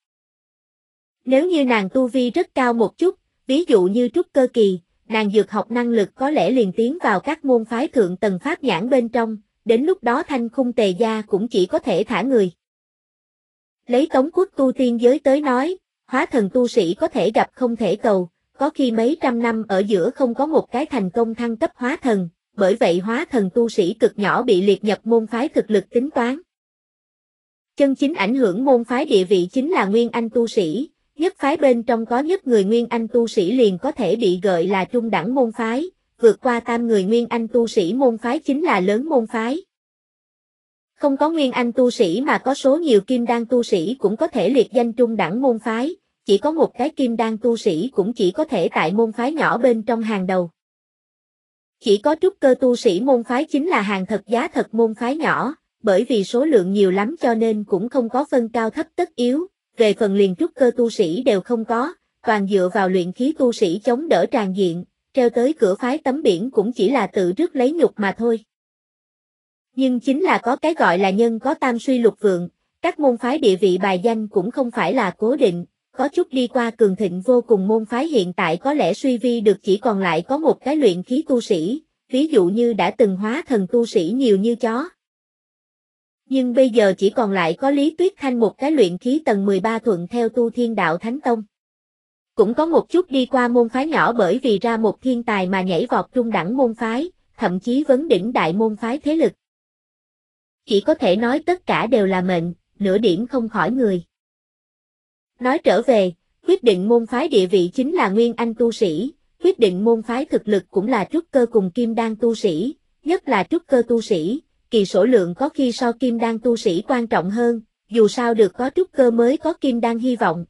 Nếu như nàng tu vi rất cao một chút, ví dụ như trúc cơ kỳ, nàng dược học năng lực có lẽ liền tiến vào các môn phái thượng tầng pháp nhãn bên trong, đến lúc đó Thanh Khung Tề gia cũng chỉ có thể thả người. Lấy Tống quốc tu tiên giới tới nói, hóa thần tu sĩ có thể gặp không thể cầu, có khi mấy trăm năm ở giữa không có một cái thành công thăng cấp hóa thần, bởi vậy hóa thần tu sĩ cực nhỏ bị liệt nhập môn phái thực lực tính toán. Chân chính ảnh hưởng môn phái địa vị chính là Nguyên Anh tu sĩ, nhất phái bên trong có nhất người Nguyên Anh tu sĩ liền có thể bị gọi là trung đẳng môn phái, vượt qua tam người Nguyên Anh tu sĩ môn phái chính là lớn môn phái. Không có Nguyên Anh tu sĩ mà có số nhiều kim đan tu sĩ cũng có thể liệt danh trung đẳng môn phái, chỉ có một cái kim đan tu sĩ cũng chỉ có thể tại môn phái nhỏ bên trong hàng đầu. Chỉ có trúc cơ tu sĩ môn phái chính là hàng thật giá thật môn phái nhỏ, bởi vì số lượng nhiều lắm cho nên cũng không có phân cao thấp tất yếu, về phần liền trúc cơ tu sĩ đều không có, toàn dựa vào luyện khí tu sĩ chống đỡ tràn diện, treo tới cửa phái tấm biển cũng chỉ là tự rước lấy nhục mà thôi. Nhưng chính là có cái gọi là nhân có tam suy lục vượng, các môn phái địa vị bài danh cũng không phải là cố định, có chút đi qua cường thịnh vô cùng môn phái hiện tại có lẽ suy vi được chỉ còn lại có một cái luyện khí tu sĩ, ví dụ như đã từng hóa thần tu sĩ nhiều như chó. Nhưng bây giờ chỉ còn lại có Lý Tuyết Thanh một cái luyện khí tầng 13 thuận theo tu Thiên Đạo Thánh Tông. Cũng có một chút đi qua môn phái nhỏ bởi vì ra một thiên tài mà nhảy vọt trung đẳng môn phái, thậm chí vấn đỉnh đại môn phái thế lực. Chỉ có thể nói tất cả đều là mệnh, nửa điểm không khỏi người. Nói trở về, quyết định môn phái địa vị chính là Nguyên Anh tu sĩ, quyết định môn phái thực lực cũng là trúc cơ cùng kim đan tu sĩ, nhất là trúc cơ tu sĩ, kỳ số lượng có khi so kim đan tu sĩ quan trọng hơn, dù sao được có trúc cơ mới có kim đan hy vọng.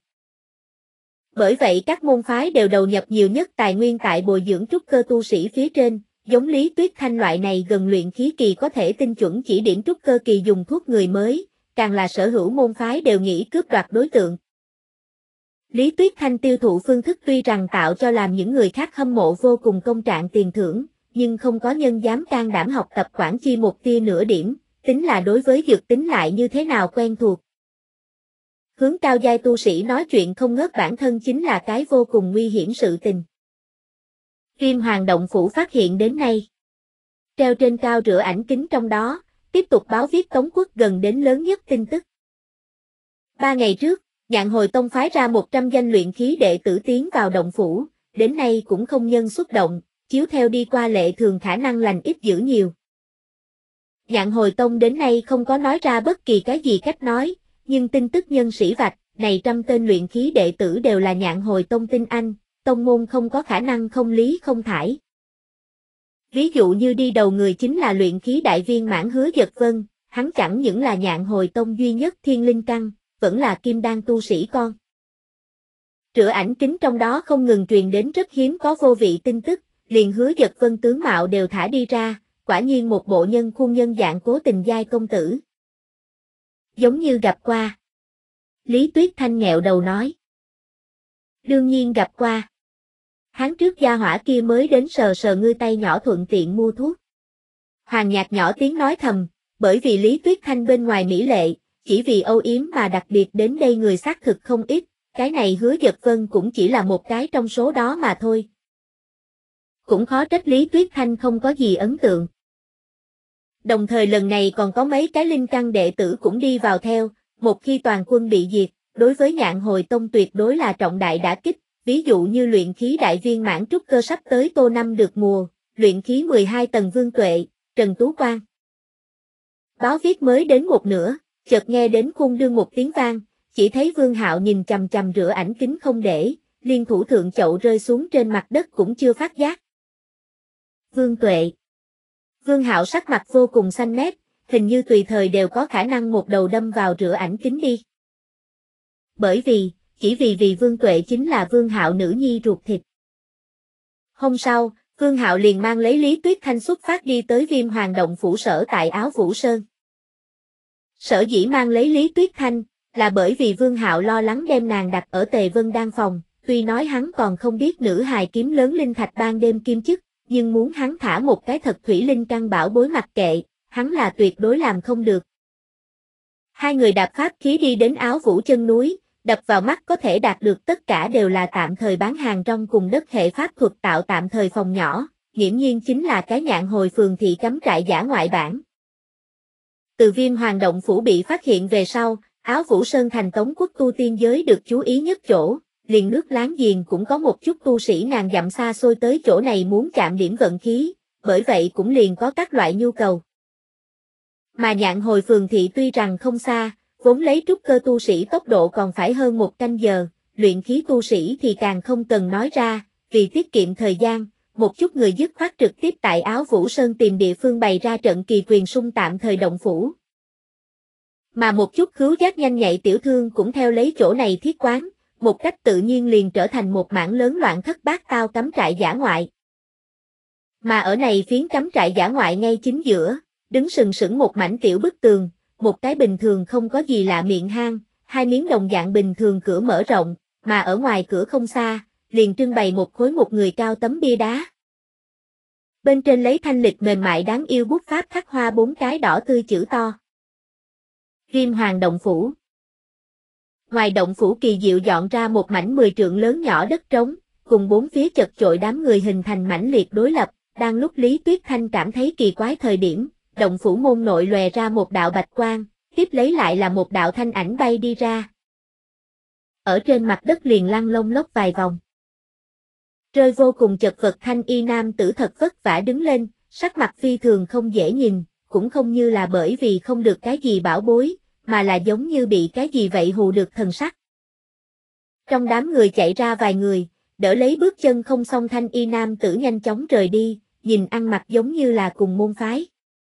Bởi vậy các môn phái đều đầu nhập nhiều nhất tài nguyên tại bồi dưỡng trúc cơ tu sĩ phía trên, giống Lý Tuyết Thanh loại này gần luyện khí kỳ có thể tinh chuẩn chỉ điểm trúc cơ kỳ dùng thuốc người mới, càng là sở hữu môn phái đều nghĩ cướp đoạt đối tượng. Lý Tuyết Thanh tiêu thụ phương thức tuy rằng tạo cho làm những người khác hâm mộ vô cùng công trạng tiền thưởng, nhưng không có nhân dám can đảm học tập quản chi một tia nửa điểm, tính là đối với dược tính lại như thế nào quen thuộc. Hướng cao giai tu sĩ nói chuyện không ngớt bản thân chính là cái vô cùng nguy hiểm sự tình. Kim Hoàng Động Phủ phát hiện đến nay. Treo trên cao rửa ảnh kính trong đó, tiếp tục báo viết Tống Quốc gần đến lớn nhất tin tức. 3 ngày trước, Nhạn Hồi Tông phái ra 100 danh luyện khí đệ tử tiến vào động phủ, đến nay cũng không nhân xuất động, chiếu theo đi qua lệ thường khả năng lành ít dữ nhiều. Nhạn Hồi Tông đến nay không có nói ra bất kỳ cái gì cách nói, nhưng tin tức nhân sĩ vạch, này 100 tên luyện khí đệ tử đều là Nhạn Hồi Tông tinh anh, tông môn không có khả năng không lý không thải. Ví dụ như đi đầu người chính là luyện khí đại viên mãn Hứa Dật Vân, hắn chẳng những là Nhạn Hồi Tông duy nhất thiên linh căn, vẫn là kim đan tu sĩ con. Rửa ảnh kính trong đó không ngừng truyền đến rất hiếm có vô vị tin tức, liền Hứa Dật Vân tướng mạo đều thả đi ra, quả nhiên một bộ nhân khuôn nhân dạng cố tình giai công tử. Giống như gặp qua. Lý Tuyết Thanh nghẹo đầu nói. Đương nhiên gặp qua. Tháng trước gia hỏa kia mới đến sờ sờ ngươi tay nhỏ thuận tiện mua thuốc. Hoàng Nhạc nhỏ tiếng nói thầm, bởi vì Lý Tuyết Thanh bên ngoài mỹ lệ, chỉ vì âu yếm mà đặc biệt đến đây người xác thực không ít, cái này Hứa Dật Vân cũng chỉ là một cái trong số đó mà thôi. Cũng khó trách Lý Tuyết Thanh không có gì ấn tượng. Đồng thời lần này còn có mấy cái linh căn đệ tử cũng đi vào theo, một khi toàn quân bị diệt, đối với Nhạn Hồi Tông tuyệt đối là trọng đại đả kích, ví dụ như luyện khí đại viên mãn trúc cơ sắp tới Tô Năm được mùa, luyện khí 12 tầng Vương Tuệ, Trần Tú Quang. Báo viết mới đến một nửa, chợt nghe đến khung đương một tiếng vang, chỉ thấy Vương Hạo nhìn chằm chằm rửa ảnh kính không để, liên thủ thượng chậu rơi xuống trên mặt đất cũng chưa phát giác. Vương Tuệ. Vương Hạo sắc mặt vô cùng xanh mét, hình như tùy thời đều có khả năng một đầu đâm vào rửa ảnh kính đi. Bởi vì, chỉ vì Vương Tuệ chính là Vương Hạo nữ nhi ruột thịt. Hôm sau, Vương Hạo liền mang lấy Lý Tuyết Thanh xuất phát đi tới Viêm Hoàng Động Phủ sở tại Áo Vũ Sơn. Sở dĩ mang lấy Lý Tuyết Thanh, là bởi vì Vương Hạo lo lắng đem nàng đặt ở Tề Vân Đan phòng, tuy nói hắn còn không biết nữ hài kiếm lớn linh thạch ban đêm kim chức, nhưng muốn hắn thả một cái thật thủy linh căn bảo bối mặc kệ, hắn là tuyệt đối làm không được. Hai người đạp pháp khí đi đến Áo Vũ chân núi, đập vào mắt có thể đạt được tất cả đều là tạm thời bán hàng rong cùng đất hệ pháp thuật tạo tạm thời phòng nhỏ, nghiễm nhiên chính là cái Nhạn Hồi phường thị cắm trại giả ngoại bản. Từ Viêm Hoàng Động Phủ bị phát hiện về sau, Áo Vũ Sơn thành Tống Quốc tu tiên giới được chú ý nhất chỗ, liền nước láng giềng cũng có một chút tu sĩ ngàn dặm xa xôi tới chỗ này muốn chạm điểm vận khí, bởi vậy cũng liền có các loại nhu cầu. Mà Nhạn Hồi phường thị tuy rằng không xa, vốn lấy trúc cơ tu sĩ tốc độ còn phải hơn 1 canh giờ, luyện khí tu sĩ thì càng không cần nói ra, vì tiết kiệm thời gian, một chút người dứt khoát trực tiếp tại Áo Vũ Sơn tìm địa phương bày ra trận kỳ quyền sung tạm thời động phủ. Mà một chút khứu giác nhanh nhạy tiểu thương cũng theo lấy chỗ này thiết quán, một cách tự nhiên liền trở thành một mảng lớn loạn thất bát tao cắm trại dã ngoại. Mà ở này phiến cắm trại dã ngoại ngay chính giữa, đứng sừng sững một mảnh tiểu bức tường, một cái bình thường không có gì lạ miệng hang, hai miếng đồng dạng bình thường cửa mở rộng, mà ở ngoài cửa không xa, liền trưng bày một khối một người cao tấm bia đá. Bên trên lấy thanh lịch mềm mại đáng yêu bút pháp khắc hoa 4 cái đỏ tươi chữ to. Viêm Hoàng Động Phủ. Ngoài động phủ kỳ diệu dọn ra một mảnh 10 trượng lớn nhỏ đất trống, cùng bốn phía chật chội đám người hình thành mãnh liệt đối lập, đang lúc Lý Tuyết Thanh cảm thấy kỳ quái thời điểm, động phủ môn nội lòe ra một đạo bạch quang, tiếp lấy lại là một đạo thanh ảnh bay đi ra. Ở trên mặt đất liền lăn lông lốc vài vòng. Rơi vô cùng chật vật thanh y nam tử thật vất vả đứng lên, sắc mặt phi thường không dễ nhìn, cũng không như là bởi vì không được cái gì bảo bối, mà là giống như bị cái gì vậy hù được thần sắc. Trong đám người chạy ra vài người, đỡ lấy bước chân không xong thanh y nam tử nhanh chóng rời đi, nhìn ăn mặc giống như là cùng môn phái.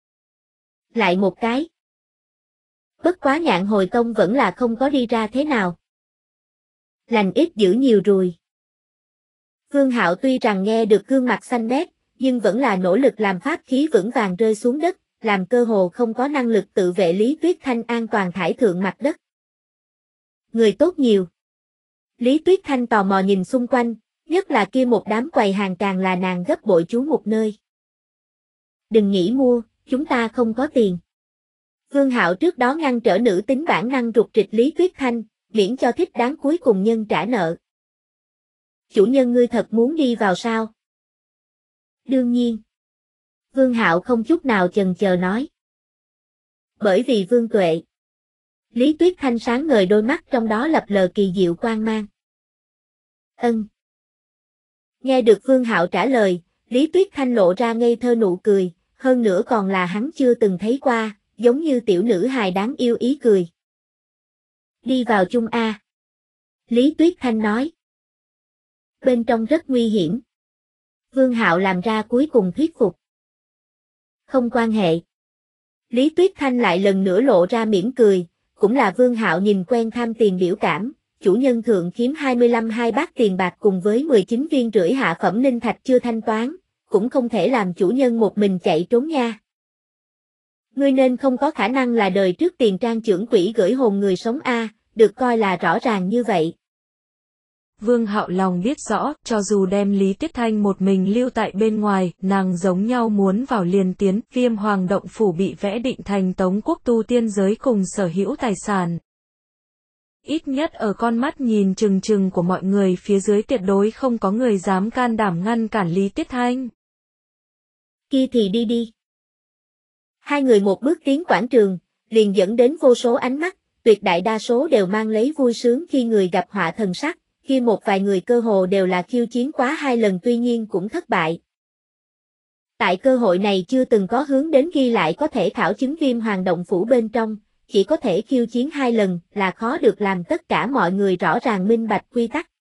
Lại một cái. Bất quá Nhạn Hồi Tông vẫn là không có đi ra thế nào. Lành ít dữ nhiều rồi. Vương Hạo tuy rằng nghe được gương mặt xanh nét, nhưng vẫn là nỗ lực làm pháp khí vững vàng rơi xuống đất, làm cơ hồ không có năng lực tự vệ Lý Tuyết Thanh an toàn thải thượng mặt đất. Người tốt nhiều. Lý Tuyết Thanh tò mò nhìn xung quanh, nhất là kia một đám quầy hàng càng là nàng gấp bội trú một nơi. Đừng nghĩ mua, chúng ta không có tiền. Vương Hạo trước đó ngăn trở nữ tính bản năng rụt rịch Lý Tuyết Thanh, miễn cho thích đáng cuối cùng nhân trả nợ. Chủ nhân ngươi thật muốn đi vào sao? Đương nhiên. Vương Hạo không chút nào chần chờ nói. Bởi vì Vương Tuệ. Lý Tuyết Thanh sáng ngời đôi mắt trong đó lập lờ kỳ diệu quang mang. Ân. Nghe được Vương Hạo trả lời, Lý Tuyết Thanh lộ ra ngây thơ nụ cười, hơn nữa còn là hắn chưa từng thấy qua, giống như tiểu nữ hài đáng yêu ý cười. Đi vào chung A. Lý Tuyết Thanh nói. Bên trong rất nguy hiểm. Vương Hạo làm ra cuối cùng thuyết phục. Không quan hệ. Lý Tuyết Thanh lại lần nữa lộ ra mỉm cười, cũng là Vương Hạo nhìn quen tham tiền biểu cảm, chủ nhân thượng khiếm 25 hai bát tiền bạc cùng với 19 viên rưỡi hạ phẩm linh thạch chưa thanh toán, cũng không thể làm chủ nhân một mình chạy trốn nha. Ngươi nên không có khả năng là đời trước tiền trang trưởng quỹ gửi hồn người sống A, được coi là rõ ràng như vậy. Vương Hạo lòng biết rõ, cho dù đem Lý Tuyết Thanh một mình lưu tại bên ngoài, nàng giống nhau muốn vào liền tiến, Viêm Hoàng Động Phủ bị vẽ định thành Tống quốc tu tiên giới cùng sở hữu tài sản. Ít nhất ở con mắt nhìn chừng chừng của mọi người phía dưới tuyệt đối không có người dám can đảm ngăn cản Lý Tuyết Thanh. Kia thì đi đi. Hai người một bước tiến quảng trường, liền dẫn đến vô số ánh mắt, tuyệt đại đa số đều mang lấy vui sướng khi người gặp họa thần sắc. Kia một vài người cơ hồ đều là khiêu chiến quá 2 lần tuy nhiên cũng thất bại. Tại cơ hội này chưa từng có hướng đến ghi lại có thể khảo chứng Viêm Hoàng Động Phủ bên trong, chỉ có thể khiêu chiến 2 lần là khó được làm tất cả mọi người rõ ràng minh bạch quy tắc.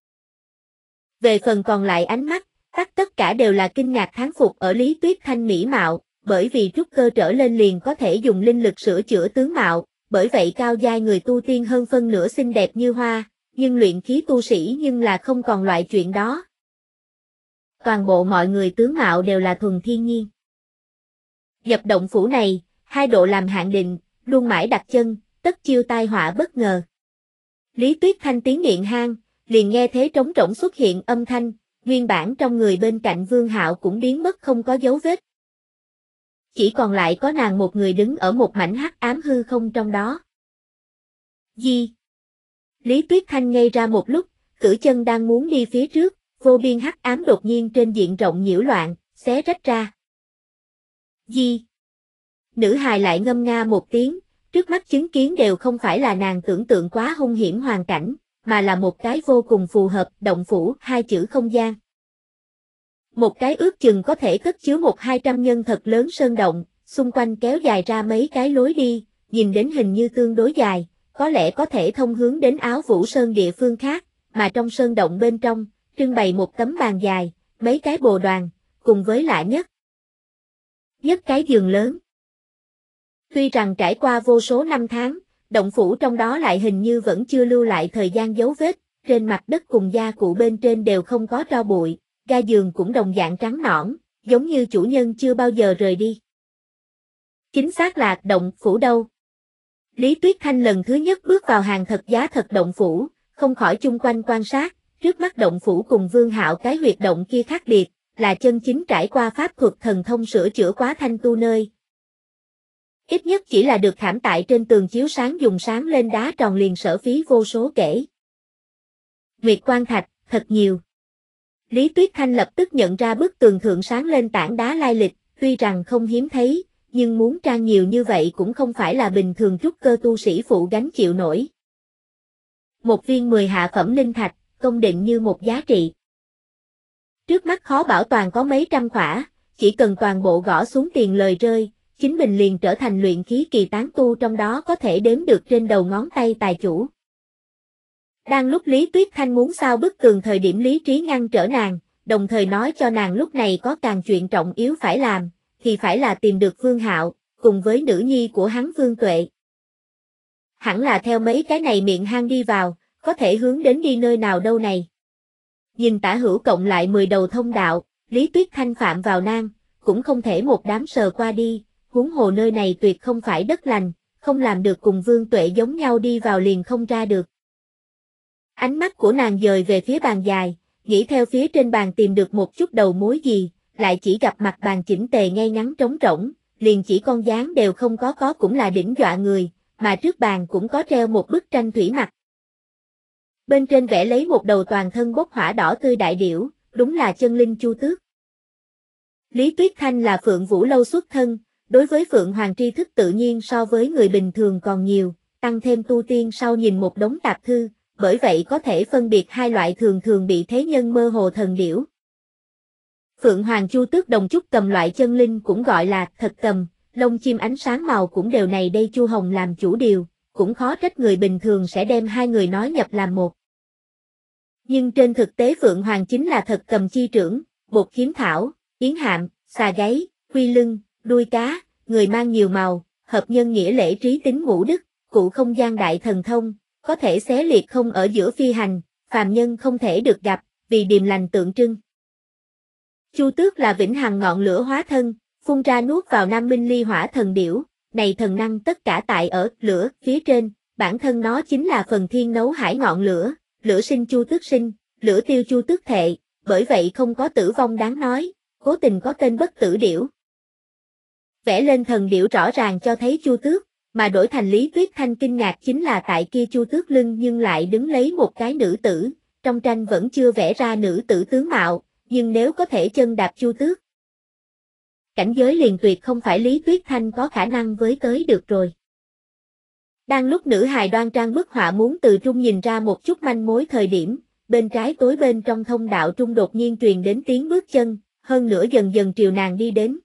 Về phần còn lại ánh mắt, tất cả đều là kinh ngạc thán phục ở Lý Tuyết Thanh mỹ mạo, bởi vì trúc cơ trở lên liền có thể dùng linh lực sửa chữa tướng mạo, bởi vậy cao giai người tu tiên hơn phân nửa xinh đẹp như hoa. Nhưng luyện khí tu sĩ nhưng là không còn loại chuyện đó. Toàn bộ mọi người tướng mạo đều là thuần thiên nhiên. Nhập động phủ này, 2 độ làm hạn định, luôn mãi đặt chân, tất chiêu tai họa bất ngờ. Lý Tuyết Thanh tiến điện hang, liền nghe thế trống rỗng xuất hiện âm thanh, nguyên bản trong người bên cạnh Vương Hạo cũng biến mất không có dấu vết. Chỉ còn lại có nàng một người đứng ở một mảnh hắc ám hư không trong đó. Gì? Lý Tuyết Thanh ngây ra một lúc, cử chân đang muốn đi phía trước, vô biên hắc ám đột nhiên trên diện rộng nhiễu loạn, xé rách ra. Gì? Nữ hài lại ngâm nga một tiếng, trước mắt chứng kiến đều không phải là nàng tưởng tượng quá hung hiểm hoàn cảnh, mà là một cái vô cùng phù hợp, động phủ, 2 chữ không gian. Một cái ước chừng có thể cất chứa 100-200 nhân thật lớn sơn động, xung quanh kéo dài ra mấy cái lối đi, nhìn đến hình như tương đối dài. Có lẽ có thể thông hướng đến Áo Vũ Sơn địa phương khác, mà trong sơn động bên trong, trưng bày một tấm bàn dài, mấy cái bồ đoàn, cùng với lạ nhất cái giường lớn. Tuy rằng trải qua vô số năm tháng, động phủ trong đó lại hình như vẫn chưa lưu lại thời gian dấu vết, trên mặt đất cùng gia cụ bên trên đều không có tro bụi, ga giường cũng đồng dạng trắng nõn, giống như chủ nhân chưa bao giờ rời đi. Chính xác là động phủ đâu? Lý Tuyết Thanh lần thứ nhất bước vào hàng thật giá thật động phủ, không khỏi chung quanh quan sát, trước mắt động phủ cùng Vương Hạo cái huyệt động kia khác biệt, là chân chính trải qua pháp thuật thần thông sửa chữa quá thanh tu nơi. Ít nhất chỉ là được khảm tại trên tường chiếu sáng dùng sáng lên đá tròn liền sở phí vô số kể. Nguyệt Quan Thạch, thật nhiều. Lý Tuyết Thanh lập tức nhận ra bức tường thượng sáng lên tảng đá lai lịch, tuy rằng không hiếm thấy, nhưng muốn trang nhiều như vậy cũng không phải là bình thường trúc cơ tu sĩ phụ gánh chịu nổi. Một viên 10 hạ phẩm linh thạch, công định như một giá trị. Trước mắt khó bảo toàn có mấy trăm khỏa, chỉ cần toàn bộ gõ xuống tiền lời rơi, chính mình liền trở thành luyện khí kỳ tán tu, trong đó có thể đếm được trên đầu ngón tay tài chủ. Đang lúc Lý Tuyết Thanh muốn sao bức tường thời điểm lý trí ngăn trở nàng, đồng thời nói cho nàng lúc này có càng chuyện trọng yếu phải làm, thì phải là tìm được Vương Hạo, cùng với nữ nhi của hắn Vương Tuệ. Hẳn là theo mấy cái này miệng hang đi vào, có thể hướng đến đi nơi nào đâu này. Nhìn tả hữu cộng lại 10 đầu thông đạo, Lý Tuyết Thanh phạm vào nan, cũng không thể một đám sờ qua đi, huống hồ nơi này tuyệt không phải đất lành, không làm được cùng Vương Tuệ giống nhau đi vào liền không ra được. Ánh mắt của nàng dời về phía bàn dài, nghĩ theo phía trên bàn tìm được một chút đầu mối gì, lại chỉ gặp mặt bàn chỉnh tề ngay ngắn trống rỗng, liền chỉ con dáng đều không có cũng là đỉnh dọa người, mà trước bàn cũng có treo một bức tranh thủy mặc. Bên trên vẽ lấy một đầu toàn thân bốc hỏa đỏ tươi đại điểu, đúng là chân linh Chu Tước. Lý Tuyết Thanh là Phượng Vũ Lâu xuất thân, đối với Phượng Hoàng tri thức tự nhiên so với người bình thường còn nhiều, tăng thêm tu tiên sau nhìn một đống tạp thư, bởi vậy có thể phân biệt hai loại thường thường bị thế nhân mơ hồ thần điểu. Phượng Hoàng Chu Tước đồng trúc cầm loại chân linh cũng gọi là thật cầm, lông chim ánh sáng màu cũng đều này đây Chu Hồng làm chủ điều, cũng khó trách người bình thường sẽ đem hai người nói nhập làm một. Nhưng trên thực tế Phượng Hoàng chính là thật cầm chi trưởng, bột kiếm thảo, yến hạm, xà gáy, quy lưng, đuôi cá, người mang nhiều màu, hợp nhân nghĩa lễ trí tính ngũ đức, cụ không gian đại thần thông, có thể xé liệt không ở giữa phi hành, phàm nhân không thể được gặp, vì điềm lành tượng trưng. Chu Tước là vĩnh hằng ngọn lửa hóa thân, phun ra nuốt vào Nam Minh Ly Hỏa thần điểu, này thần năng tất cả tại ở lửa phía trên, bản thân nó chính là phần thiên nấu hải ngọn lửa, lửa sinh Chu Tước sinh, lửa tiêu Chu Tước thệ, bởi vậy không có tử vong đáng nói, cố tình có tên bất tử điểu. Vẽ lên thần điểu rõ ràng cho thấy Chu Tước, mà đổi thành Lý Tuyết Thanh kinh ngạc chính là tại kia Chu Tước lưng nhưng lại đứng lấy một cái nữ tử, trong tranh vẫn chưa vẽ ra nữ tử tướng mạo, nhưng nếu có thể chân đạp Chu Tước, cảnh giới liền tuyệt không phải Lý Tuyết Thanh có khả năng với tới được rồi. Đang lúc nữ hài đoan trang bức họa muốn từ trung nhìn ra một chút manh mối thời điểm, bên trái tối bên trong thông đạo trung đột nhiên truyền đến tiếng bước chân, hơn nữa dần dần triều nàng đi đến.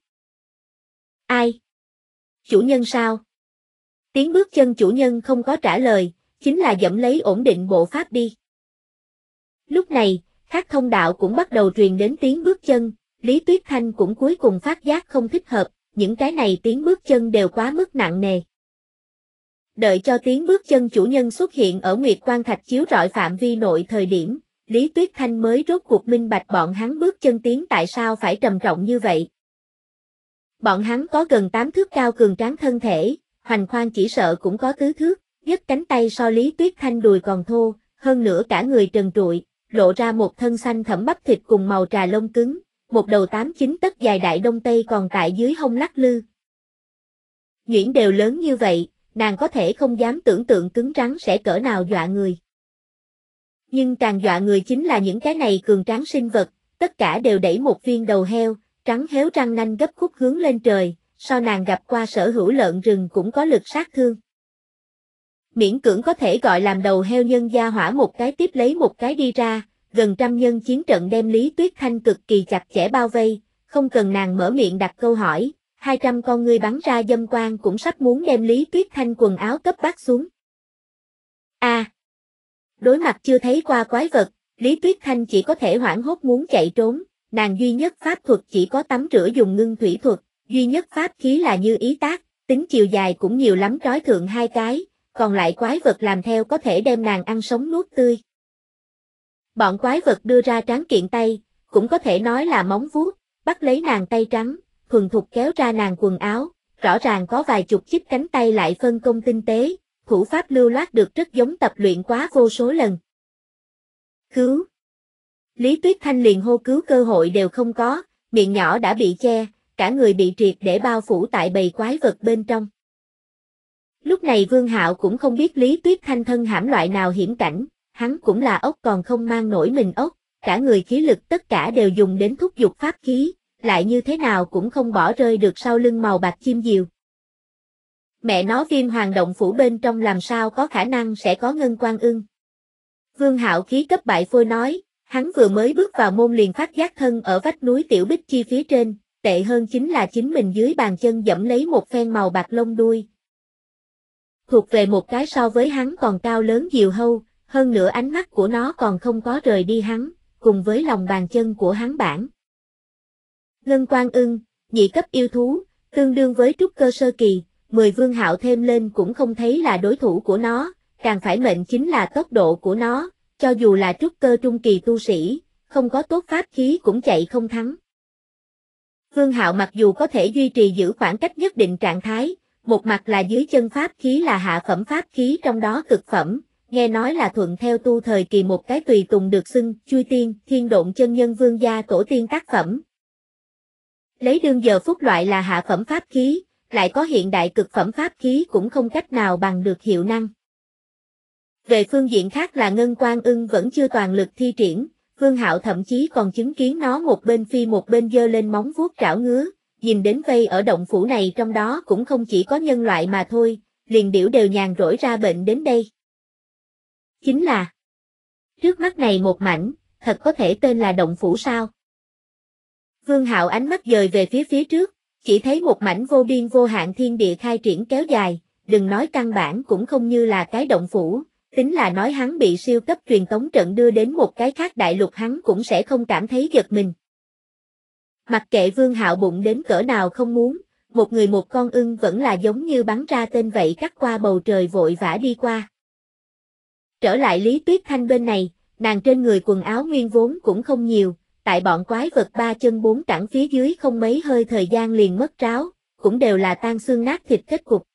Ai? Chủ nhân sao? Tiếng bước chân chủ nhân không có trả lời, chính là dẫm lấy ổn định bộ pháp đi. Lúc này, các thông đạo cũng bắt đầu truyền đến tiếng bước chân, Lý Tuyết Thanh cũng cuối cùng phát giác không thích hợp, những cái này tiếng bước chân đều quá mức nặng nề. Đợi cho tiếng bước chân chủ nhân xuất hiện ở Nguyệt Quan Thạch chiếu rọi phạm vi nội thời điểm, Lý Tuyết Thanh mới rốt cuộc minh bạch bọn hắn bước chân tiến tại sao phải trầm trọng như vậy. Bọn hắn có gần 8 thước cao cường tráng thân thể, hoành khoan chỉ sợ cũng có tứ thước, nhấc cánh tay so Lý Tuyết Thanh đùi còn thô, hơn nữa cả người trần trụi, lộ ra một thân xanh thẫm bắp thịt cùng màu trà lông cứng, một đầu 8-9 tấc dài đại đông tây còn tại dưới hông lắc lư. Nhuyễn đều lớn như vậy, nàng có thể không dám tưởng tượng cứng rắn sẽ cỡ nào dọa người. Nhưng càng dọa người chính là những cái này cường tráng sinh vật, tất cả đều đẩy một viên đầu heo, trắng héo răng nanh gấp khúc hướng lên trời, so nàng gặp qua sở hữu lợn rừng cũng có lực sát thương. Miễn cưỡng có thể gọi làm đầu heo nhân gia hỏa một cái tiếp lấy một cái đi ra, gần trăm nhân chiến trận đem Lý Tuyết Thanh cực kỳ chặt chẽ bao vây, không cần nàng mở miệng đặt câu hỏi, 200 con ngươi bắn ra dâm quang cũng sắp muốn đem Lý Tuyết Thanh quần áo cấp bắt xuống. Đối mặt chưa thấy qua quái vật, Lý Tuyết Thanh chỉ có thể hoảng hốt muốn chạy trốn, nàng duy nhất pháp thuật chỉ có tắm rửa dùng ngưng thủy thuật, duy nhất pháp khí là như ý tác, tính chiều dài cũng nhiều lắm trói thượng 2 cái, còn lại quái vật làm theo có thể đem nàng ăn sống nuốt tươi. Bọn quái vật đưa ra tráng kiện tay, cũng có thể nói là móng vuốt, bắt lấy nàng tay trắng, thuần thục kéo ra nàng quần áo, rõ ràng có vài chục chiếc cánh tay lại phân công tinh tế, thủ pháp lưu loát được rất giống tập luyện quá vô số lần. Cứu! Lý Tuyết Thanh liền hô cứu cơ hội đều không có, miệng nhỏ đã bị che, cả người bị triệt để bao phủ tại bầy quái vật bên trong. Lúc này Vương Hạo cũng không biết Lý Tuyết Thanh thân hãm loại nào hiểm cảnh, hắn cũng là ốc còn không mang nổi mình ốc, cả người khí lực tất cả đều dùng đến thúc giục pháp khí, lại như thế nào cũng không bỏ rơi được sau lưng màu bạc chim diều. Mẹ nó Viêm Hoàng động phủ bên trong làm sao có khả năng sẽ có ngân quan ưng. Vương Hạo khí cấp bại phôi nói, hắn vừa mới bước vào môn liền phát giác thân ở vách núi Tiểu Bích Chi phía trên, tệ hơn chính là chính mình dưới bàn chân dẫm lấy một phen màu bạc lông đuôi. Thuộc về một cái so với hắn còn cao lớn diều hâu, hơn nữa ánh mắt của nó còn không có rời đi hắn, cùng với lòng bàn chân của hắn bản. Ngân quan ưng, nhị cấp yêu thú, tương đương với trúc cơ sơ kỳ, 10 Vương Hạo thêm lên cũng không thấy là đối thủ của nó, càng phải mệnh chính là tốc độ của nó, cho dù là trúc cơ trung kỳ tu sĩ, không có tốt pháp khí cũng chạy không thắng. Vương Hạo mặc dù có thể duy trì giữ khoảng cách nhất định trạng thái, một mặt là dưới chân pháp khí là hạ phẩm pháp khí trong đó cực phẩm, nghe nói là thuận theo tu thời kỳ một cái tùy tùng được xưng Chui Tiên, Thiên Độn Chân Nhân Vương gia tổ tiên tác phẩm. Lấy đương giờ phúc loại là hạ phẩm pháp khí, lại có hiện đại cực phẩm pháp khí cũng không cách nào bằng được hiệu năng. Về phương diện khác là ngân quan ưng vẫn chưa toàn lực thi triển, Vương Hạo thậm chí còn chứng kiến nó một bên phi một bên giơ lên móng vuốt trảo ngứa, nhìn đến vây ở động phủ này trong đó cũng không chỉ có nhân loại mà thôi, liền điểu đều nhàn rỗi ra bệnh đến đây. Chính là, trước mắt này một mảnh, thật có thể tên là động phủ sao? Vương Hạo ánh mắt dời về phía trước, chỉ thấy một mảnh vô biên vô hạn thiên địa khai triển kéo dài, đừng nói căn bản cũng không như là cái động phủ, tính là nói hắn bị siêu cấp truyền tống trận đưa đến một cái khác đại lục hắn cũng sẽ không cảm thấy giật mình. Mặc kệ Vương Hạo bụng đến cỡ nào không muốn, một người một con ưng vẫn là giống như bắn ra tên vậy cắt qua bầu trời vội vã đi qua. Trở lại Lý Tuyết Thanh bên này, nàng trên người quần áo nguyên vốn cũng không nhiều, tại bọn quái vật ba chân bốn cẳng phía dưới không mấy hơi thời gian liền mất ráo, cũng đều là tan xương nát thịt kết cục.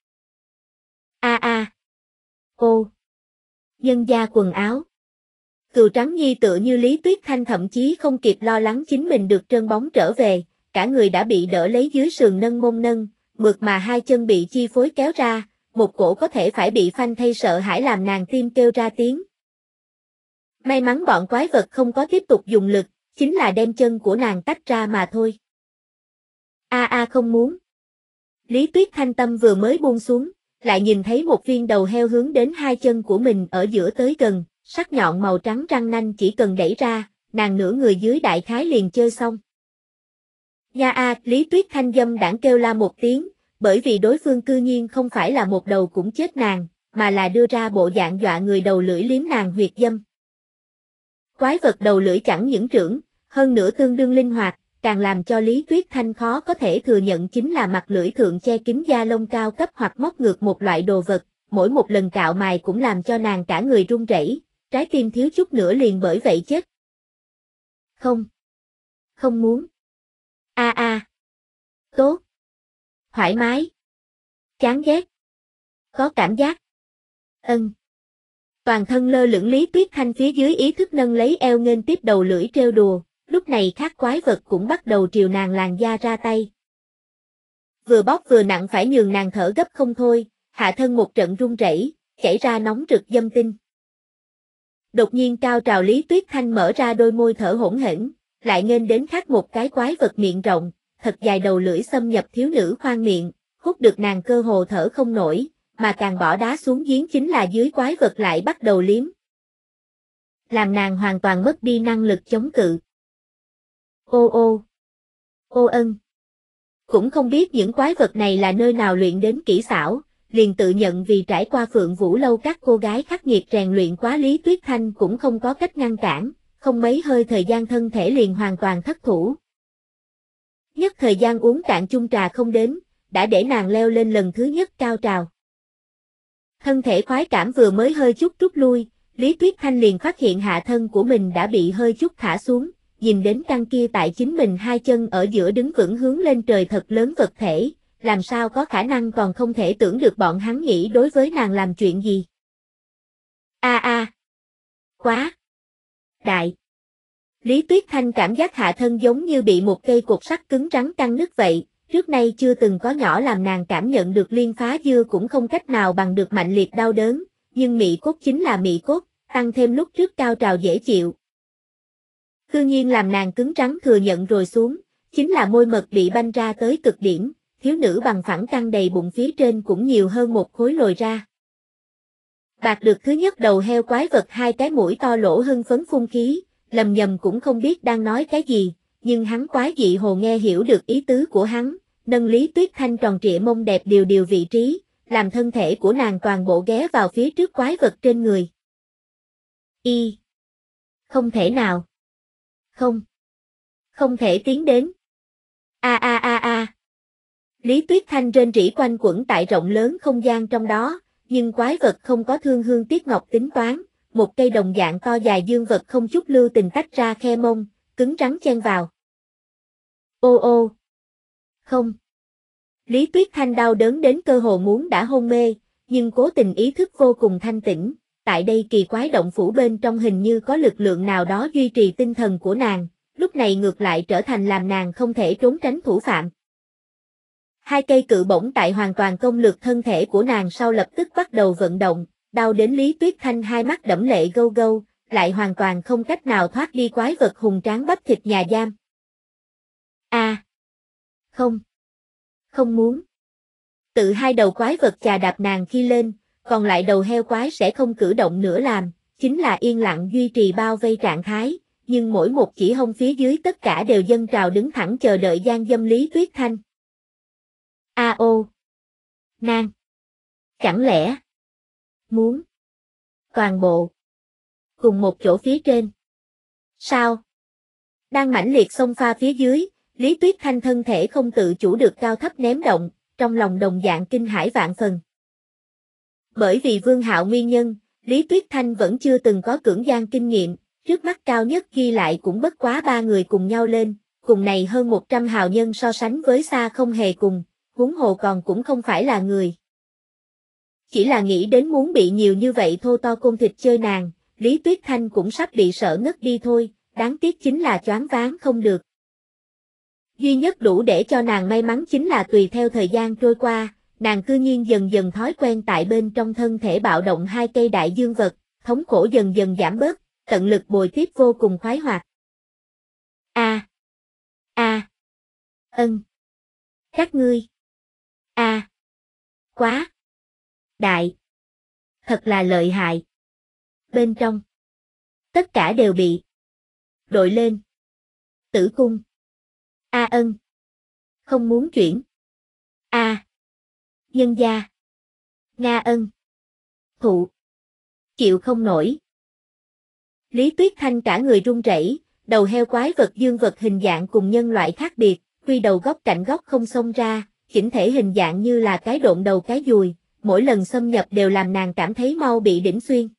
Ô. Nhân gia quần áo. Cừu trắng nhi tựa như Lý Tuyết Thanh thậm chí không kịp lo lắng chính mình được trơn bóng trở về, cả người đã bị đỡ lấy dưới sườn nâng mông nâng, mượt mà hai chân bị chi phối kéo ra, một cổ có thể phải bị phanh thây sợ hãi làm nàng tim kêu ra tiếng. May mắn bọn quái vật không có tiếp tục dùng lực, chính là đem chân của nàng tách ra mà thôi. Không muốn. Lý Tuyết Thanh tâm vừa mới buông xuống, lại nhìn thấy một viên đầu heo hướng đến hai chân của mình ở giữa tới gần, sắc nhọn màu trắng răng nanh chỉ cần đẩy ra, nàng nửa người dưới đại khái liền chơi xong. Lý Tuyết Thanh dâm đãng kêu la một tiếng, bởi vì đối phương cư nhiên không phải là một đầu cũng chết nàng, mà là đưa ra bộ dạng dọa người đầu lưỡi liếm nàng huyệt dâm. Quái vật đầu lưỡi chẳng những trưởng, hơn nữa tương đương linh hoạt, càng làm cho Lý Tuyết Thanh khó có thể thừa nhận chính là mặt lưỡi thượng che kín da lông cao cấp hoặc móc ngược một loại đồ vật, mỗi một lần cạo mài cũng làm cho nàng cả người run rẩy, trái tim thiếu chút nữa liền bởi vậy chết. Không muốn. Tốt. Thoải mái. Chán ghét. Có cảm giác. Toàn thân lơ lửng Lý Tuyết Thanh phía dưới ý thức nâng lấy eo nghênh tiếp đầu lưỡi trêu đùa, lúc này các quái vật cũng bắt đầu triều nàng làn da ra tay. Vừa bóp vừa nặng phải nhường nàng thở gấp không thôi, hạ thân một trận run rẩy, chảy ra nóng rực dâm tinh. Đột nhiên cao trào Lý Tuyết Thanh mở ra đôi môi thở hổn hển, lại nghênh đến khác một cái quái vật miệng rộng, thật dài đầu lưỡi xâm nhập thiếu nữ khoang miệng, hút được nàng cơ hồ thở không nổi, mà càng bỏ đá xuống giếng chính là dưới quái vật lại bắt đầu liếm. Làm nàng hoàn toàn mất đi năng lực chống cự. Cũng không biết những quái vật này là nơi nào luyện đến kỹ xảo, liền tự nhận vì trải qua Phượng Vũ lâu các cô gái khắc nghiệt rèn luyện quá Lý Tuyết Thanh cũng không có cách ngăn cản, không mấy hơi thời gian thân thể liền hoàn toàn thất thủ. Nhất thời gian uống cạn chung trà không đến, đã để nàng leo lên lần thứ nhất cao trào. Thân thể khoái cảm vừa mới hơi chút rút lui, Lý Tuyết Thanh liền phát hiện hạ thân của mình đã bị hơi chút thả xuống, nhìn đến căn kia tại chính mình hai chân ở giữa đứng vững hướng lên trời thật lớn vật thể, làm sao có khả năng còn không thể tưởng được bọn hắn nghĩ đối với nàng làm chuyện gì. Quá đại. Lý Tuyết Thanh cảm giác hạ thân giống như bị một cây cột sắt cứng rắn căng nứt vậy, trước nay chưa từng có nhỏ làm nàng cảm nhận được liên phá dưa cũng không cách nào bằng được mạnh liệt đau đớn, nhưng mị cốt chính là mị cốt, tăng thêm lúc trước cao trào dễ chịu. Cư nhiên làm nàng cứng rắn thừa nhận rồi xuống, chính là môi mật bị banh ra tới cực điểm, thiếu nữ bằng phẳng căng đầy bụng phía trên cũng nhiều hơn một khối lồi ra. Bạc được thứ nhất đầu heo quái vật hai cái mũi to lỗ hưng phấn phun khí, lầm nhầm cũng không biết đang nói cái gì, nhưng hắn quái dị hồ nghe hiểu được ý tứ của hắn, nâng Lý Tuyết Thanh tròn trịa mông đẹp điều điều vị trí, làm thân thể của nàng toàn bộ ghé vào phía trước quái vật trên người. Không thể nào. Không thể tiến đến. A. Lý Tuyết Thanh rên rỉ quanh quẩn tại rộng lớn không gian trong đó, nhưng quái vật không có thương hương tiếc ngọc tính toán, một cây đồng dạng to dài dương vật không chút lưu tình tách ra khe mông, cứng rắn chen vào. Ô. Không. Lý Tuyết Thanh đau đớn đến cơ hồ muốn đã hôn mê, nhưng cố tình ý thức vô cùng thanh tĩnh, tại đây kỳ quái động phủ bên trong hình như có lực lượng nào đó duy trì tinh thần của nàng, lúc này ngược lại trở thành làm nàng không thể trốn tránh thủ phạm. Hai cây cự bổng tại hoàn toàn công lực thân thể của nàng sau lập tức bắt đầu vận động, đau đến Lý Tuyết Thanh hai mắt đẫm lệ gâu gâu, lại hoàn toàn không cách nào thoát đi quái vật hùng tráng bắp thịt nhà giam. Không muốn. Tự hai đầu quái vật chà đạp nàng khi lên, còn lại đầu heo quái sẽ không cử động nữa làm, chính là yên lặng duy trì bao vây trạng thái, nhưng mỗi một chỉ hông phía dưới tất cả đều dâng trào đứng thẳng chờ đợi gian dâm Lý Tuyết Thanh. Nàng. Chẳng lẽ muốn toàn bộ cùng một chỗ phía trên? Sao? Đang mãnh liệt xông pha phía dưới, Lý Tuyết Thanh thân thể không tự chủ được cao thấp ném động, trong lòng đồng dạng kinh hãi vạn phần. Bởi vì Vương Hạo nguyên nhân, Lý Tuyết Thanh vẫn chưa từng có cưỡng gian kinh nghiệm, trước mắt cao nhất ghi lại cũng bất quá 3 người cùng nhau lên, cùng này hơn 100 hào nhân so sánh với xa không hề cùng, huống hồ còn cũng không phải là người. Chỉ là nghĩ đến muốn bị nhiều như vậy thô to côn thịt chơi nàng, Lý Tuyết Thanh cũng sắp bị sợ ngất đi thôi, đáng tiếc chính là choáng váng không được. Duy nhất đủ để cho nàng may mắn chính là tùy theo thời gian trôi qua, nàng cư nhiên dần dần thói quen tại bên trong thân thể bạo động hai cây đại dương vật, thống khổ dần dần giảm bớt, tận lực bồi tiếp vô cùng khoái hoạt. Các ngươi. Quá. Đại. Thật là lợi hại. Bên trong. Tất cả đều bị. Đội lên. Tử cung. Không muốn chuyển. Nhân gia. Nga ân. Thụ. Chịu không nổi. Lý Tuyết Thanh cả người run rẩy, đầu heo quái vật dương vật hình dạng cùng nhân loại khác biệt, quy đầu góc cạnh góc không xông ra, chỉnh thể hình dạng như là cái độn đầu cái dùi, mỗi lần xâm nhập đều làm nàng cảm thấy mau bị đỉnh xuyên.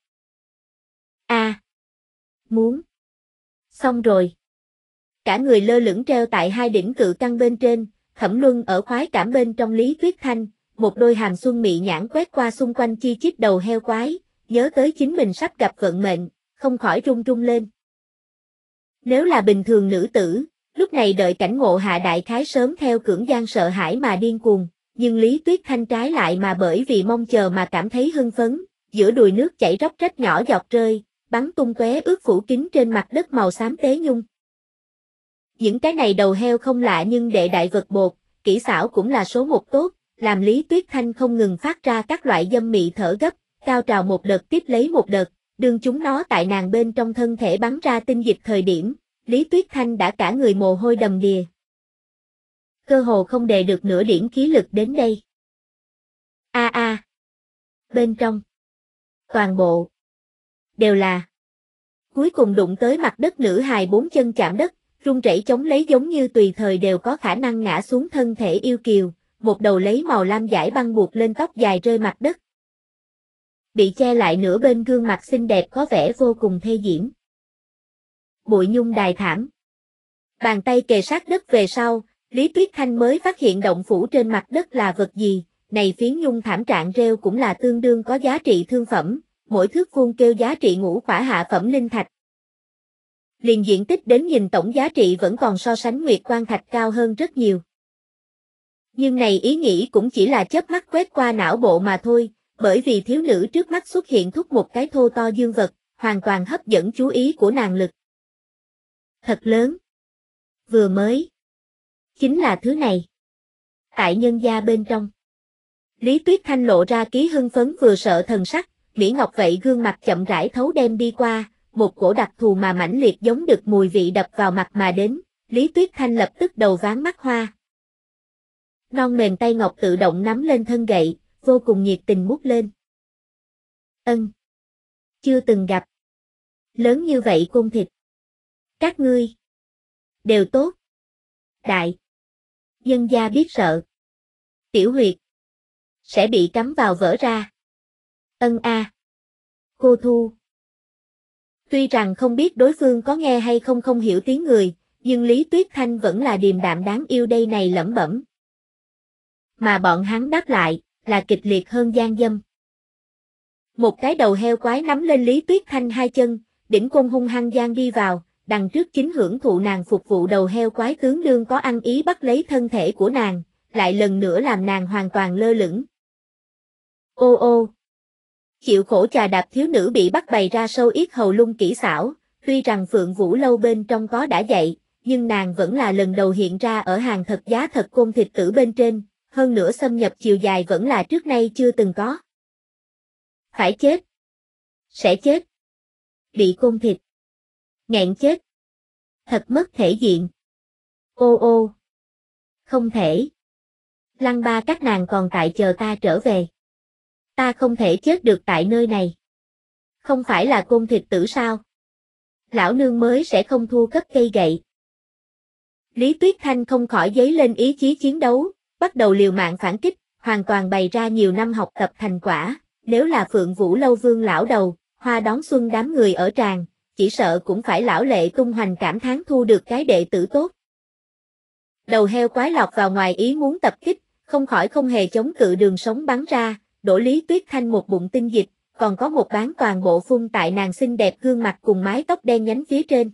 Muốn. Xong rồi. Cả người lơ lửng treo tại hai đỉnh cự căn bên trên, Thẩm Luân ở khoái cảm bên trong Lý Tuyết Thanh, một đôi hàm xuân mị nhãn quét qua xung quanh chi chít đầu heo quái, nhớ tới chính mình sắp gặp vận mệnh, không khỏi run run lên. Nếu là bình thường nữ tử, lúc này đợi cảnh ngộ hạ đại khái sớm theo cưỡng gian sợ hãi mà điên cuồng, nhưng Lý Tuyết Thanh trái lại mà bởi vì mong chờ mà cảm thấy hưng phấn, giữa đùi nước chảy róc rách nhỏ giọt rơi, bắn tung tóe ướt phủ kín trên mặt đất màu xám tế nhung. Những cái này đầu heo không lạ nhưng đệ đại vật bột, kỹ xảo cũng là số một tốt, làm Lý Tuyết Thanh không ngừng phát ra các loại dâm mị thở gấp, cao trào một đợt tiếp lấy một đợt, đương chúng nó tại nàng bên trong thân thể bắn ra tinh dịch thời điểm, Lý Tuyết Thanh đã cả người mồ hôi đầm đìa. Cơ hồ không đề được nửa điểm khí lực đến đây. Bên trong. Toàn bộ. Đều là. Cuối cùng đụng tới mặt đất nữ hài 4 chân chạm đất, run rẩy chống lấy giống như tùy thời đều có khả năng ngã xuống thân thể yêu kiều, một đầu lấy màu lam dải băng buộc lên tóc dài rơi mặt đất. Bị che lại nửa bên gương mặt xinh đẹp có vẻ vô cùng thê diễm. Bụi nhung đài thảm. Bàn tay kề sát đất về sau, Lý Tuyết Thanh mới phát hiện động phủ trên mặt đất là vật gì, này phiến nhung thảm trạng rêu cũng là tương đương có giá trị thương phẩm, mỗi thước vuông kêu giá trị ngũ khỏa hạ phẩm linh thạch. Liền diện tích đến nhìn tổng giá trị vẫn còn so sánh Nguyệt Quan Thạch cao hơn rất nhiều. Nhưng này ý nghĩ cũng chỉ là chớp mắt quét qua não bộ mà thôi, bởi vì thiếu nữ trước mắt xuất hiện thúc một cái thô to dương vật, hoàn toàn hấp dẫn chú ý của nàng lực. Thật lớn. Vừa mới. Chính là thứ này. Tại nhân gia bên trong. Lý Tuyết Thanh lộ ra ký hưng phấn vừa sợ thần sắc, Mỹ Ngọc vậy gương mặt chậm rãi thấu đem đi qua, một cổ đặc thù mà mãnh liệt giống được mùi vị đập vào mặt mà đến, Lý Tuyết Thanh lập tức đầu váng mắt hoa. Non mềm tay ngọc tự động nắm lên thân gậy, vô cùng nhiệt tình mút lên. Ân. Chưa từng gặp. Lớn như vậy côn thịt. Các ngươi. Đều tốt. Đại. Nhân gia biết sợ. Tiểu huyệt. Sẽ bị cắm vào vỡ ra. Ân a. Cô Thu. Tuy rằng không biết đối phương có nghe hay không hiểu tiếng người, nhưng Lý Tuyết Thanh vẫn là điềm đạm đáng yêu đây này lẩm bẩm. Mà bọn hắn đáp lại, là kịch liệt hơn gian dâm. Một cái đầu heo quái nắm lên Lý Tuyết Thanh hai chân, đỉnh côn hung hăng gian đi vào, đằng trước chính hưởng thụ nàng phục vụ đầu heo quái tướng đương có ăn ý bắt lấy thân thể của nàng, lại lần nữa làm nàng hoàn toàn lơ lửng. Ô ô. Chịu khổ chà đạp thiếu nữ bị bắt bày ra sâu yết hầu lung kỹ xảo, tuy rằng Phượng Vũ Lâu bên trong có đã dạy, nhưng nàng vẫn là lần đầu hiện ra ở hàng thật giá thật côn thịt tử bên trên, hơn nữa xâm nhập chiều dài vẫn là trước nay chưa từng có. Phải chết. Sẽ chết. Bị côn thịt. Nghẹn chết. Thật mất thể diện. Ô ô. Không thể. Lăng ba các nàng còn tại chờ ta trở về. Ta không thể chết được tại nơi này. Không phải là côn thịt tử sao? Lão nương mới sẽ không thua cấp cây gậy. Lý Tuyết Thanh không khỏi dấy lên ý chí chiến đấu, bắt đầu liều mạng phản kích, hoàn toàn bày ra nhiều năm học tập thành quả. Nếu là Phượng Vũ Lâu vương lão đầu, hoa đón xuân đám người ở tràng, chỉ sợ cũng phải lão lệ tung hoành cảm thán thu được cái đệ tử tốt. Đầu heo quái lọt vào ngoài ý muốn tập kích, không khỏi không hề chống cự đường sống bắn ra, đổ Lý Tuyết Thanh một bụng tinh dịch, còn có một bán toàn bộ phun tại nàng xinh đẹp gương mặt cùng mái tóc đen nhánh phía trên.